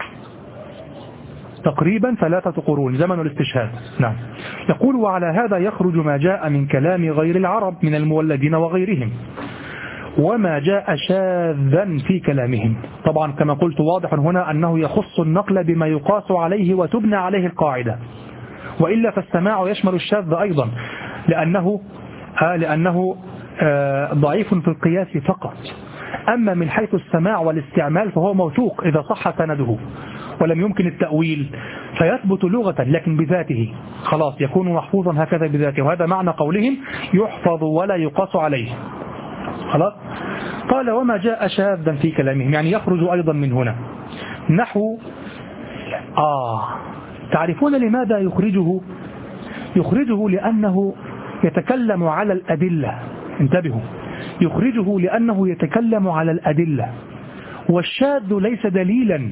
تقريبا ثلاثة قرون زمن الاستشهاد. نعم. يقول: وعلى هذا يخرج ما جاء من كلام غير العرب من المولدين وغيرهم، وما جاء شاذا في كلامهم. طبعا كما قلت واضح هنا أنه يخص النقل بما يقاس عليه وتبنى عليه القاعدة، وإلا فالسماع يشمل الشاذ أيضا، لأنه آه لأنه آه ضعيف في القياس فقط. أما من حيث السماع والاستعمال فهو موثوق إذا صح سنده ولم يمكن التأويل، فيثبت لغة لكن بذاته، خلاص يكون محفوظا هكذا بذاته. وهذا معنى قولهم يحفظ ولا يقاس عليه. خلاص. قال: وما جاء شاذا في كلامهم، يعني يخرج أيضا من هنا نحو آه تعرفون لماذا يخرجه؟ يخرجه لأنه يتكلم على الأدلة. انتبهوا، يخرجه لأنه يتكلم على الأدلة، والشاذ ليس دليلا.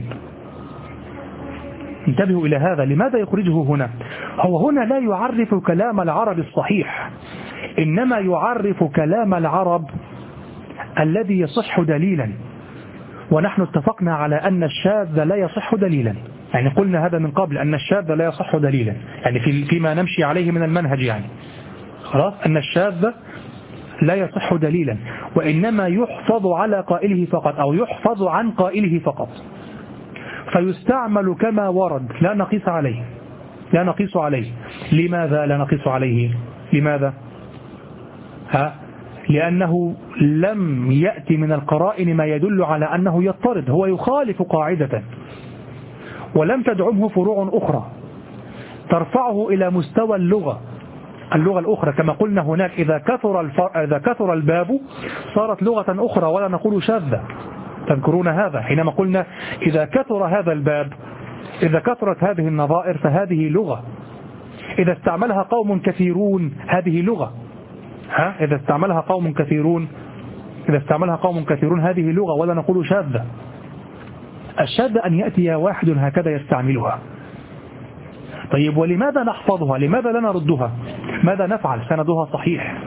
انتبهوا إلى هذا. لماذا يخرجه هنا؟ هو هنا لا يعرف كلام العرب الصحيح، إنما يعرف كلام العرب الذي يصح دليلا، ونحن اتفقنا على أن الشاذ لا يصح دليلا، يعني قلنا هذا من قبل أن الشاذ لا يصح دليلا، يعني في فيما نمشي عليه من المنهج، يعني خلاص أن الشاذ لا يصح دليلا، وإنما يحفظ على قائله فقط أو يحفظ عن قائله فقط، فيستعمل كما ورد لا نقيس عليه لا نقيس عليه. لماذا لا نقيس عليه؟ لماذا؟ ها؟ لأنه لم يأتي من القرائن ما يدل على أنه يضطرد، هو يخالف قاعدة، ولم تدعمه فروع أخرى ترفعه إلى مستوى اللغة اللغة الأخرى. كما قلنا هناك إذا كثر, الفر... إذا كثر الباب صارت لغة أخرى ولا نقول شاذة، تذكرون هذا حينما قلنا إذا كثر هذا الباب، إذا كثرت هذه النظائر فهذه لغة، إذا استعملها قوم كثيرون هذه لغة، ها؟ إذا استعملها قوم كثيرون إذا استعملها قوم كثيرون هذه لغة ولا نقول شاذة. الشاذ أن يأتي واحد هكذا يستعملها. طيب ولماذا نحفظها؟ لماذا لا نردها؟ ماذا نفعل؟ سندها صحيح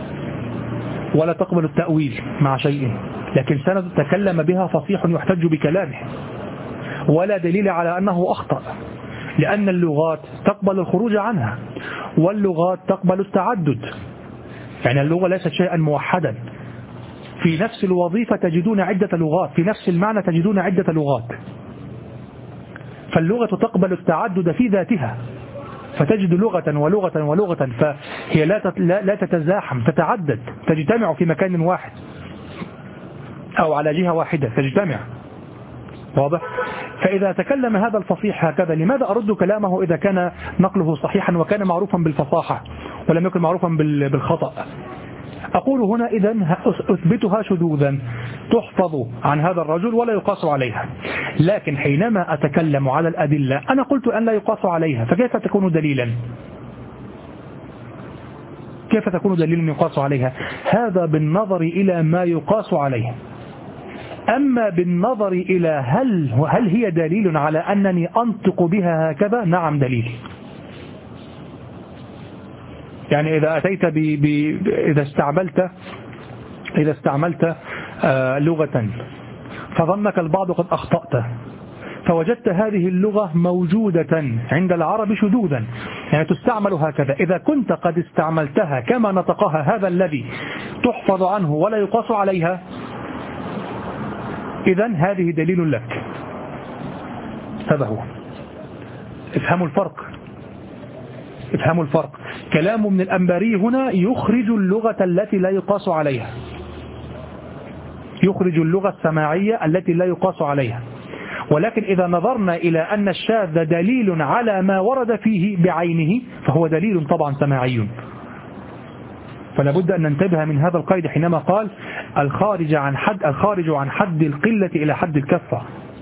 ولا تقبل التأويل مع شيء، لكن سند تكلم بها فصيح يحتج بكلامه ولا دليل على أنه أخطأ، لأن اللغات تقبل الخروج عنها واللغات تقبل التعدد، يعني اللغة ليست شيئا موحدا، في نفس الوظيفة تجدون عدة لغات، في نفس المعنى تجدون عدة لغات، فاللغة تقبل التعدد في ذاتها، فتجد لغة ولغة ولغة، فهي لا لا تتزاحم، تتعدد، تجتمع في مكان واحد أو على جهة واحدة تجتمع. واضح؟ فإذا تكلم هذا الفصيح هكذا لماذا أرد كلامه إذا كان نقله صحيحا وكان معروفا بالفصاحة ولم يكن معروفا بالخطأ؟ أقول هنا إذن أثبتها شذوذا تحفظ عن هذا الرجل ولا يقاس عليها، لكن حينما أتكلم على الأدلة أنا قلت أن لا يقاس عليها، فكيف تكون دليلا؟ كيف تكون دليلا يقاس عليها؟ هذا بالنظر إلى ما يقاس عليه. أما بالنظر إلى هل هل هي دليل على أنني أنطق بها هكذا؟ نعم دليل. يعني إذا أتيت ب... ب... إذا استعملت إذا استعملت آه لغة فظنك البعض قد أخطأت، فوجدت هذه اللغة موجودة عند العرب شذوذا، يعني تستعمل هكذا، إذا كنت قد استعملتها كما نطقها هذا الذي تحفظ عنه ولا يقاس عليها، إذن هذه دليل لك. هذا هو. افهموا الفرق افهموا الفرق. كلام من الأنباري هنا يخرج اللغة التي لا يقاس عليها، يخرج اللغة السماعية التي لا يقاس عليها، ولكن إذا نظرنا إلى أن الشاذ دليل على ما ورد فيه بعينه فهو دليل طبعا سماعي. فلا بد أن ننتبه من هذا القيد حينما قال الخارج عن حد الخارج عن حد القلة إلى حد الكثرة،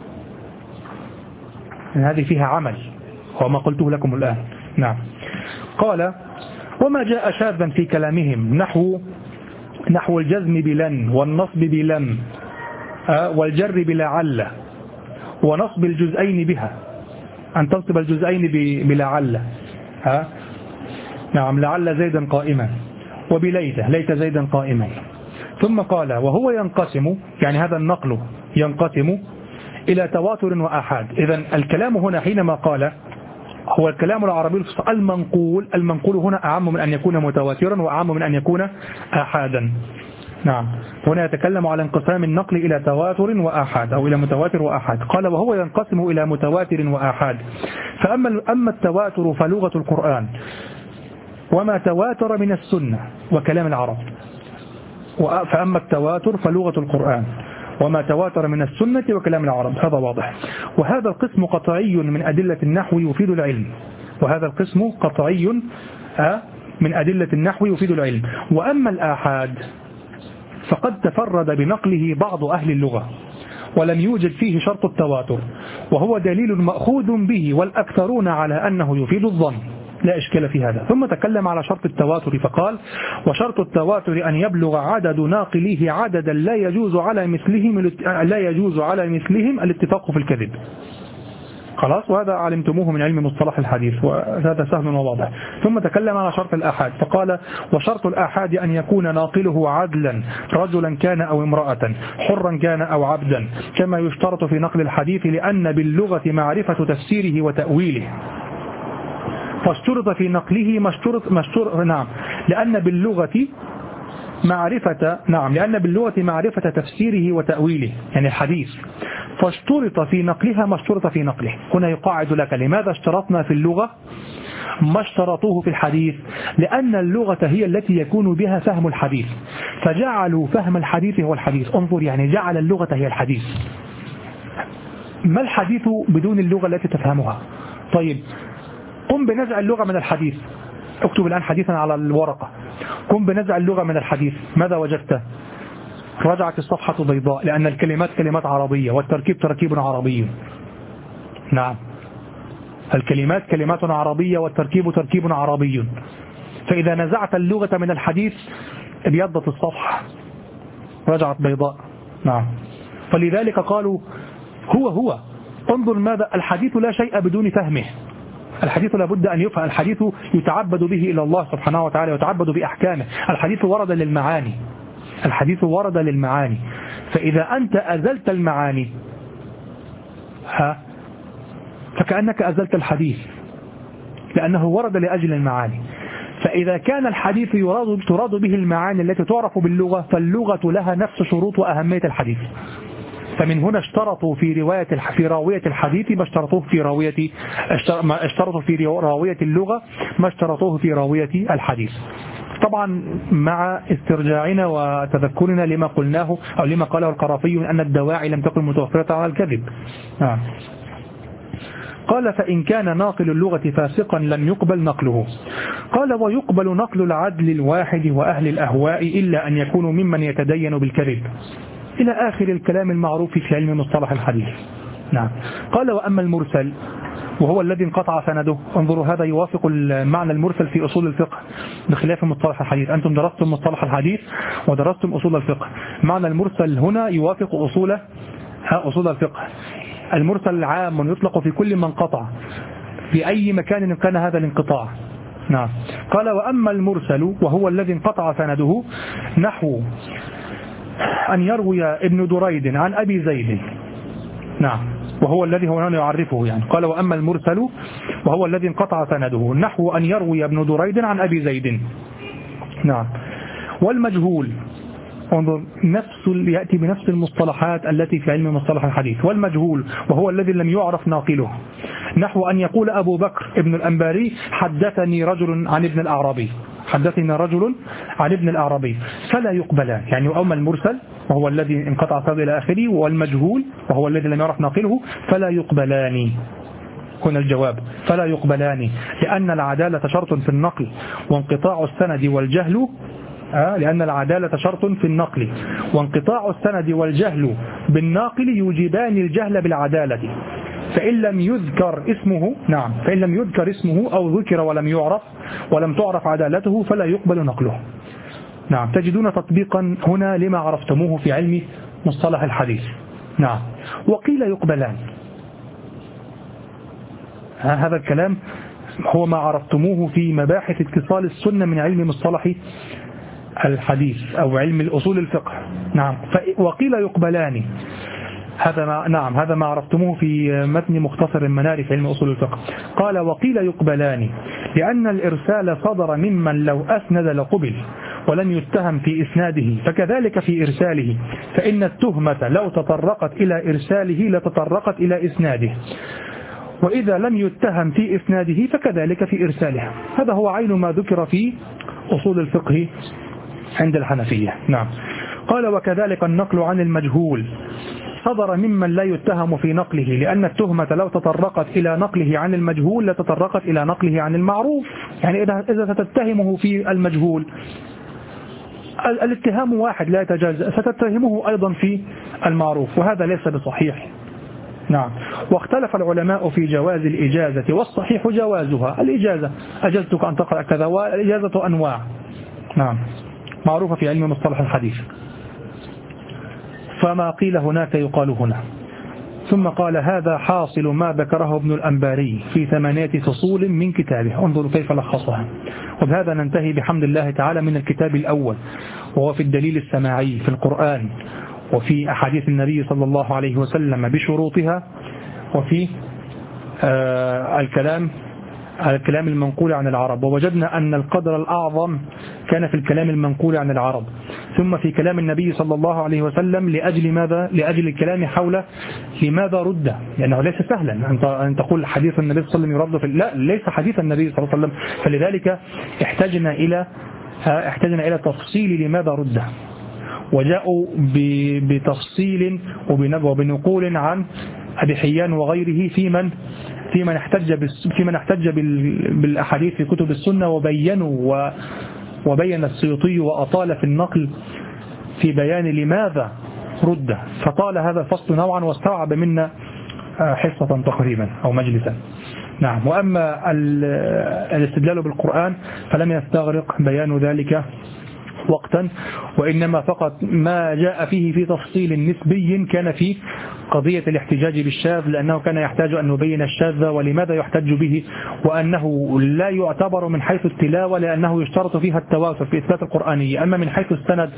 هذه فيها عمل وما قلته لكم الآن. نعم. قال وما جاء شاذا في كلامهم نحو نحو الجزم بلن والنصب بلم والجر بلعل ونصب الجزئين بها، أن تنصب الجزئين بلعل، ها نعم، لعل زيدا قائما، وبليت ليت زيدا قائما. ثم قال وهو ينقسم، يعني هذا النقل ينقسم إلى تواتر وآحاد. إذن الكلام هنا حينما قال هو الكلام العربي المنقول، المنقول هنا أعم من أن يكون متواترا وأعم من أن يكون آحادا. نعم، هنا يتكلم على انقسام النقل إلى تواتر وآحاد أو إلى متواتر وآحاد. قال وهو ينقسم إلى متواتر وآحاد. فأما أما التواتر فلغة القرآن وما تواتر من السنة وكلام العرب. فأما التواتر فلغة القرآن وما تواتر من السنة وكلام العرب، هذا واضح. وهذا القسم قطعي من أدلة النحو يفيد العلم، وهذا القسم قطعي من أدلة النحو يفيد العلم. وأما الآحاد فقد تفرد بنقله بعض أهل اللغة ولم يوجد فيه شرط التواتر، وهو دليل مأخوذ به والأكثرون على أنه يفيد الظن، لا إشكال في هذا. ثم تكلم على شرط التواتر فقال وشرط التواتر أن يبلغ عدد ناقليه عددا لا يجوز على مثلهم لا يجوز على مثلهم الاتفاق في الكذب. خلاص، وهذا علمتموه من علم مصطلح الحديث، وهذا سهل وواضح. ثم تكلم على شرط الآحاد فقال: وشرط الآحاد أن يكون ناقله عدلا، رجلا كان أو امرأة، حرا كان أو عبدا، كما يشترط في نقل الحديث، لأن باللغة معرفة تفسيره وتأويله. فاشترط في نقله مشترط مشترط نعم لأن باللغة معرفة نعم لأن باللغة معرفة تفسيره وتأويله، يعني الحديث. فاشترط في نقلها ما اشترط في نقله. هنا يقاعد لك لماذا اشترطنا في اللغة ما اشترطوه في الحديث، لأن اللغة هي التي يكون بها فهم الحديث، فجعلوا فهم الحديث هو الحديث. انظر، يعني جعل اللغة هي الحديث. ما الحديث بدون اللغة التي تفهمها؟ طيب، قم بنزع اللغة من الحديث. اكتب الآن حديثا على الورقة. قم بنزع اللغة من الحديث، ماذا وجدت؟ رجعت الصفحة بيضاء، لأن الكلمات كلمات عربية والتركيب تركيب عربي. نعم، الكلمات كلمات عربية والتركيب تركيب عربي. فإذا نزعت اللغة من الحديث ابيضت الصفحة، رجعت بيضاء. نعم، فلذلك قالوا هو هو انظر ماذا الحديث لا شيء بدون فهمه. الحديث لابد أن يفهم. الحديث يتعبد به إلى الله سبحانه وتعالى، يتعبد بأحكامه. الحديث ورد للمعاني، الحديث ورد للمعاني. فإذا أنت أزلت المعاني ها فكأنك أزلت الحديث، لأنه ورد لأجل المعاني. فإذا كان الحديث يراد تراد به المعاني التي تعرف باللغة، فاللغة لها نفس شروط وأهمية الحديث. فمن هنا اشترطوا في رواية في راوية الحديث ما اشترطوه في راوية اشترطوا في راوية اللغة ما اشترطوه في راوية الحديث. طبعا مع استرجاعنا وتذكرنا لما قلناه أو لما قاله القرافي من أن الدواعي لم تكن متوفرة على الكذب. آه. قال: فإن كان ناقل اللغة فاسقا لم يقبل نقله. قال: ويقبل نقل العدل الواحد وأهل الأهواء إلا أن يكونوا ممن يتدين بالكذب، إلى آخر الكلام المعروف في علم مصطلح الحديث. نعم. قال: وأما المرسل وهو الذي انقطع سنده. انظروا، هذا يوافق المعنى المرسل في أصول الفقه بخلاف مصطلح الحديث. أنتم درستم مصطلح الحديث ودرستم أصول الفقه. معنى المرسل هنا يوافق أصول أصول الفقه. المرسل عام يطلق في كل من انقطع في أي مكان كان هذا الانقطاع. نعم. قال: وأما المرسل وهو الذي انقطع سنده نحو أن يروي ابن دريد عن أبي زيد. نعم، وهو الذي هو يعرفه يعني. قال: وأما المرسل وهو الذي انقطع سنده نحو أن يروي ابن دريد عن أبي زيد. نعم. والمجهول، انظر، نفس يأتي بنفس المصطلحات التي في علم مصطلح الحديث. والمجهول وهو الذي لم يعرف ناقله نحو أن يقول أبو بكر ابن الأنباري حدثني رجل عن ابن الأعرابي، حدثنا رجل عن ابن الأعرابي، فلا يقبلان. يعني وأما المرسل وهو الذي انقطع سنده إلى آخره، والمجهول وهو الذي لم يعرف ناقله، فلا يقبلان. هنا الجواب: فلا يقبلان، لأن العدالة شرط في النقل، وانقطاع السند والجهل آه لأن العدالة شرط في النقل، وانقطاع السند والجهل بالناقل يوجبان الجهل بالعدالة. فإن لم يذكر اسمه نعم فإن لم يذكر اسمه أو ذكر ولم يعرف ولم تعرف عدالته فلا يقبل نقله. نعم. تجدون تطبيقا هنا لما عرفتموه في علم مصطلح الحديث. نعم. وقيل يقبلان. هذا الكلام هو ما عرفتموه في مباحث اتصال السنة من علم مصطلح الحديث أو علم الأصول الفقه. نعم. وقيل يقبلان، هذا ما نعم هذا ما عرفتموه في متن مختصر المنار في علم أصول الفقه. قال: وقيل يقبلان لأن الإرسال صدر ممن لو أسند لقبل ولم يتهم في إسناده، فكذلك في إرساله، فإن التهمة لو تطرقت إلى إرساله لتطرقت إلى إسناده، وإذا لم يتهم في إسناده فكذلك في إرساله. هذا هو عين ما ذكر في أصول الفقه عند الحنفية. نعم. قال: وكذلك النقل عن المجهول صدر ممن لا يتهم في نقله، لأن التهمة لو تطرقت إلى نقله عن المجهول لتطرقت إلى نقله عن المعروف. يعني إذا ستتهمه في المجهول الاتهام واحد لا يتجاوز، ستتهمه أيضا في المعروف، وهذا ليس بصحيح. نعم. واختلف العلماء في جواز الإجازة، والصحيح جوازها. الإجازة أجزتك أن تقرأ كذا، والإجازة أنواع. نعم، معروفة في علم مصطلح الحديث. فما قيل هناك يقال هنا. ثم قال هذا حاصل ما ذكره ابن الأنباري في ثمانية فصول من كتابه، انظروا كيف لخصها. وبهذا ننتهي بحمد الله تعالى من الكتاب الأول، وهو في الدليل السماعي في القرآن، وفي أحاديث النبي صلى الله عليه وسلم بشروطها، وفي آه الكلام الكلام المنقول عن العرب. ووجدنا أن القدر الأعظم كان في الكلام المنقول عن العرب، ثم في كلام النبي صلى الله عليه وسلم لأجل ماذا؟ لأجل الكلام حول لماذا رد، لأنه ليس سهلا أن تقول حديث النبي صلى الله عليه وسلم يرد في لا ليس حديث النبي صلى الله عليه وسلم، فلذلك احتجنا إلى احتجنا إلى تفصيل لماذا رد، وجاءوا بتفصيل وبنقول عن أبي حيان وغيره في من في من احتج في من احتج بالأحاديث في كتب السنة، وبينوا وبين السيوطي وأطال في النقل في بيان لماذا رد، فطال هذا الفصل نوعا واستوعب منا حصة تقريبا أو مجلسا. نعم. وأما الاستدلال بالقرآن فلم يستغرق بيان ذلك وقتا، وإنما فقط ما جاء فيه في تفصيل نسبي كان في قضية الاحتجاج بالشاذ، لأنه كان يحتاج أن نبين الشاذ ولماذا يحتج به، وأنه لا يعتبر من حيث التلاوة لأنه يشترط فيها التواتر في إثبات القرآنية، أما من حيث السند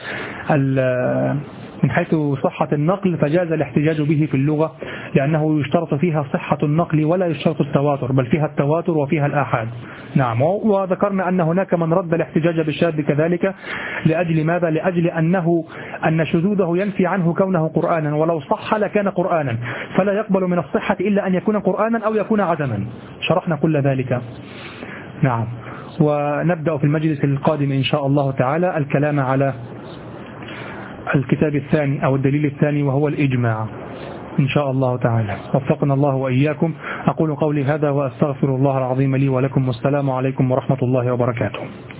من حيث صحة النقل فجاز الاحتجاج به في اللغة، لأنه يشترط فيها صحة النقل ولا يشترط التواتر، بل فيها التواتر وفيها الآحاد. نعم. وذكرنا أن هناك من رد الاحتجاج بالشاذ كذلك لأجل ماذا؟ لأجل أنه أن شذوذه ينفي عنه كونه قرآنا، ولو صح لكان قرآنا، فلا يقبل من الصحة إلا أن يكون قرآنا أو يكون عدما. شرحنا كل ذلك. نعم. ونبدأ في المجلس القادم إن شاء الله تعالى الكلام على الكتاب الثاني أو الدليل الثاني، وهو الإجماع إن شاء الله تعالى. وفقنا الله وإياكم. أقول قولي هذا وأستغفر الله العظيم لي ولكم، والسلام عليكم ورحمة الله وبركاته.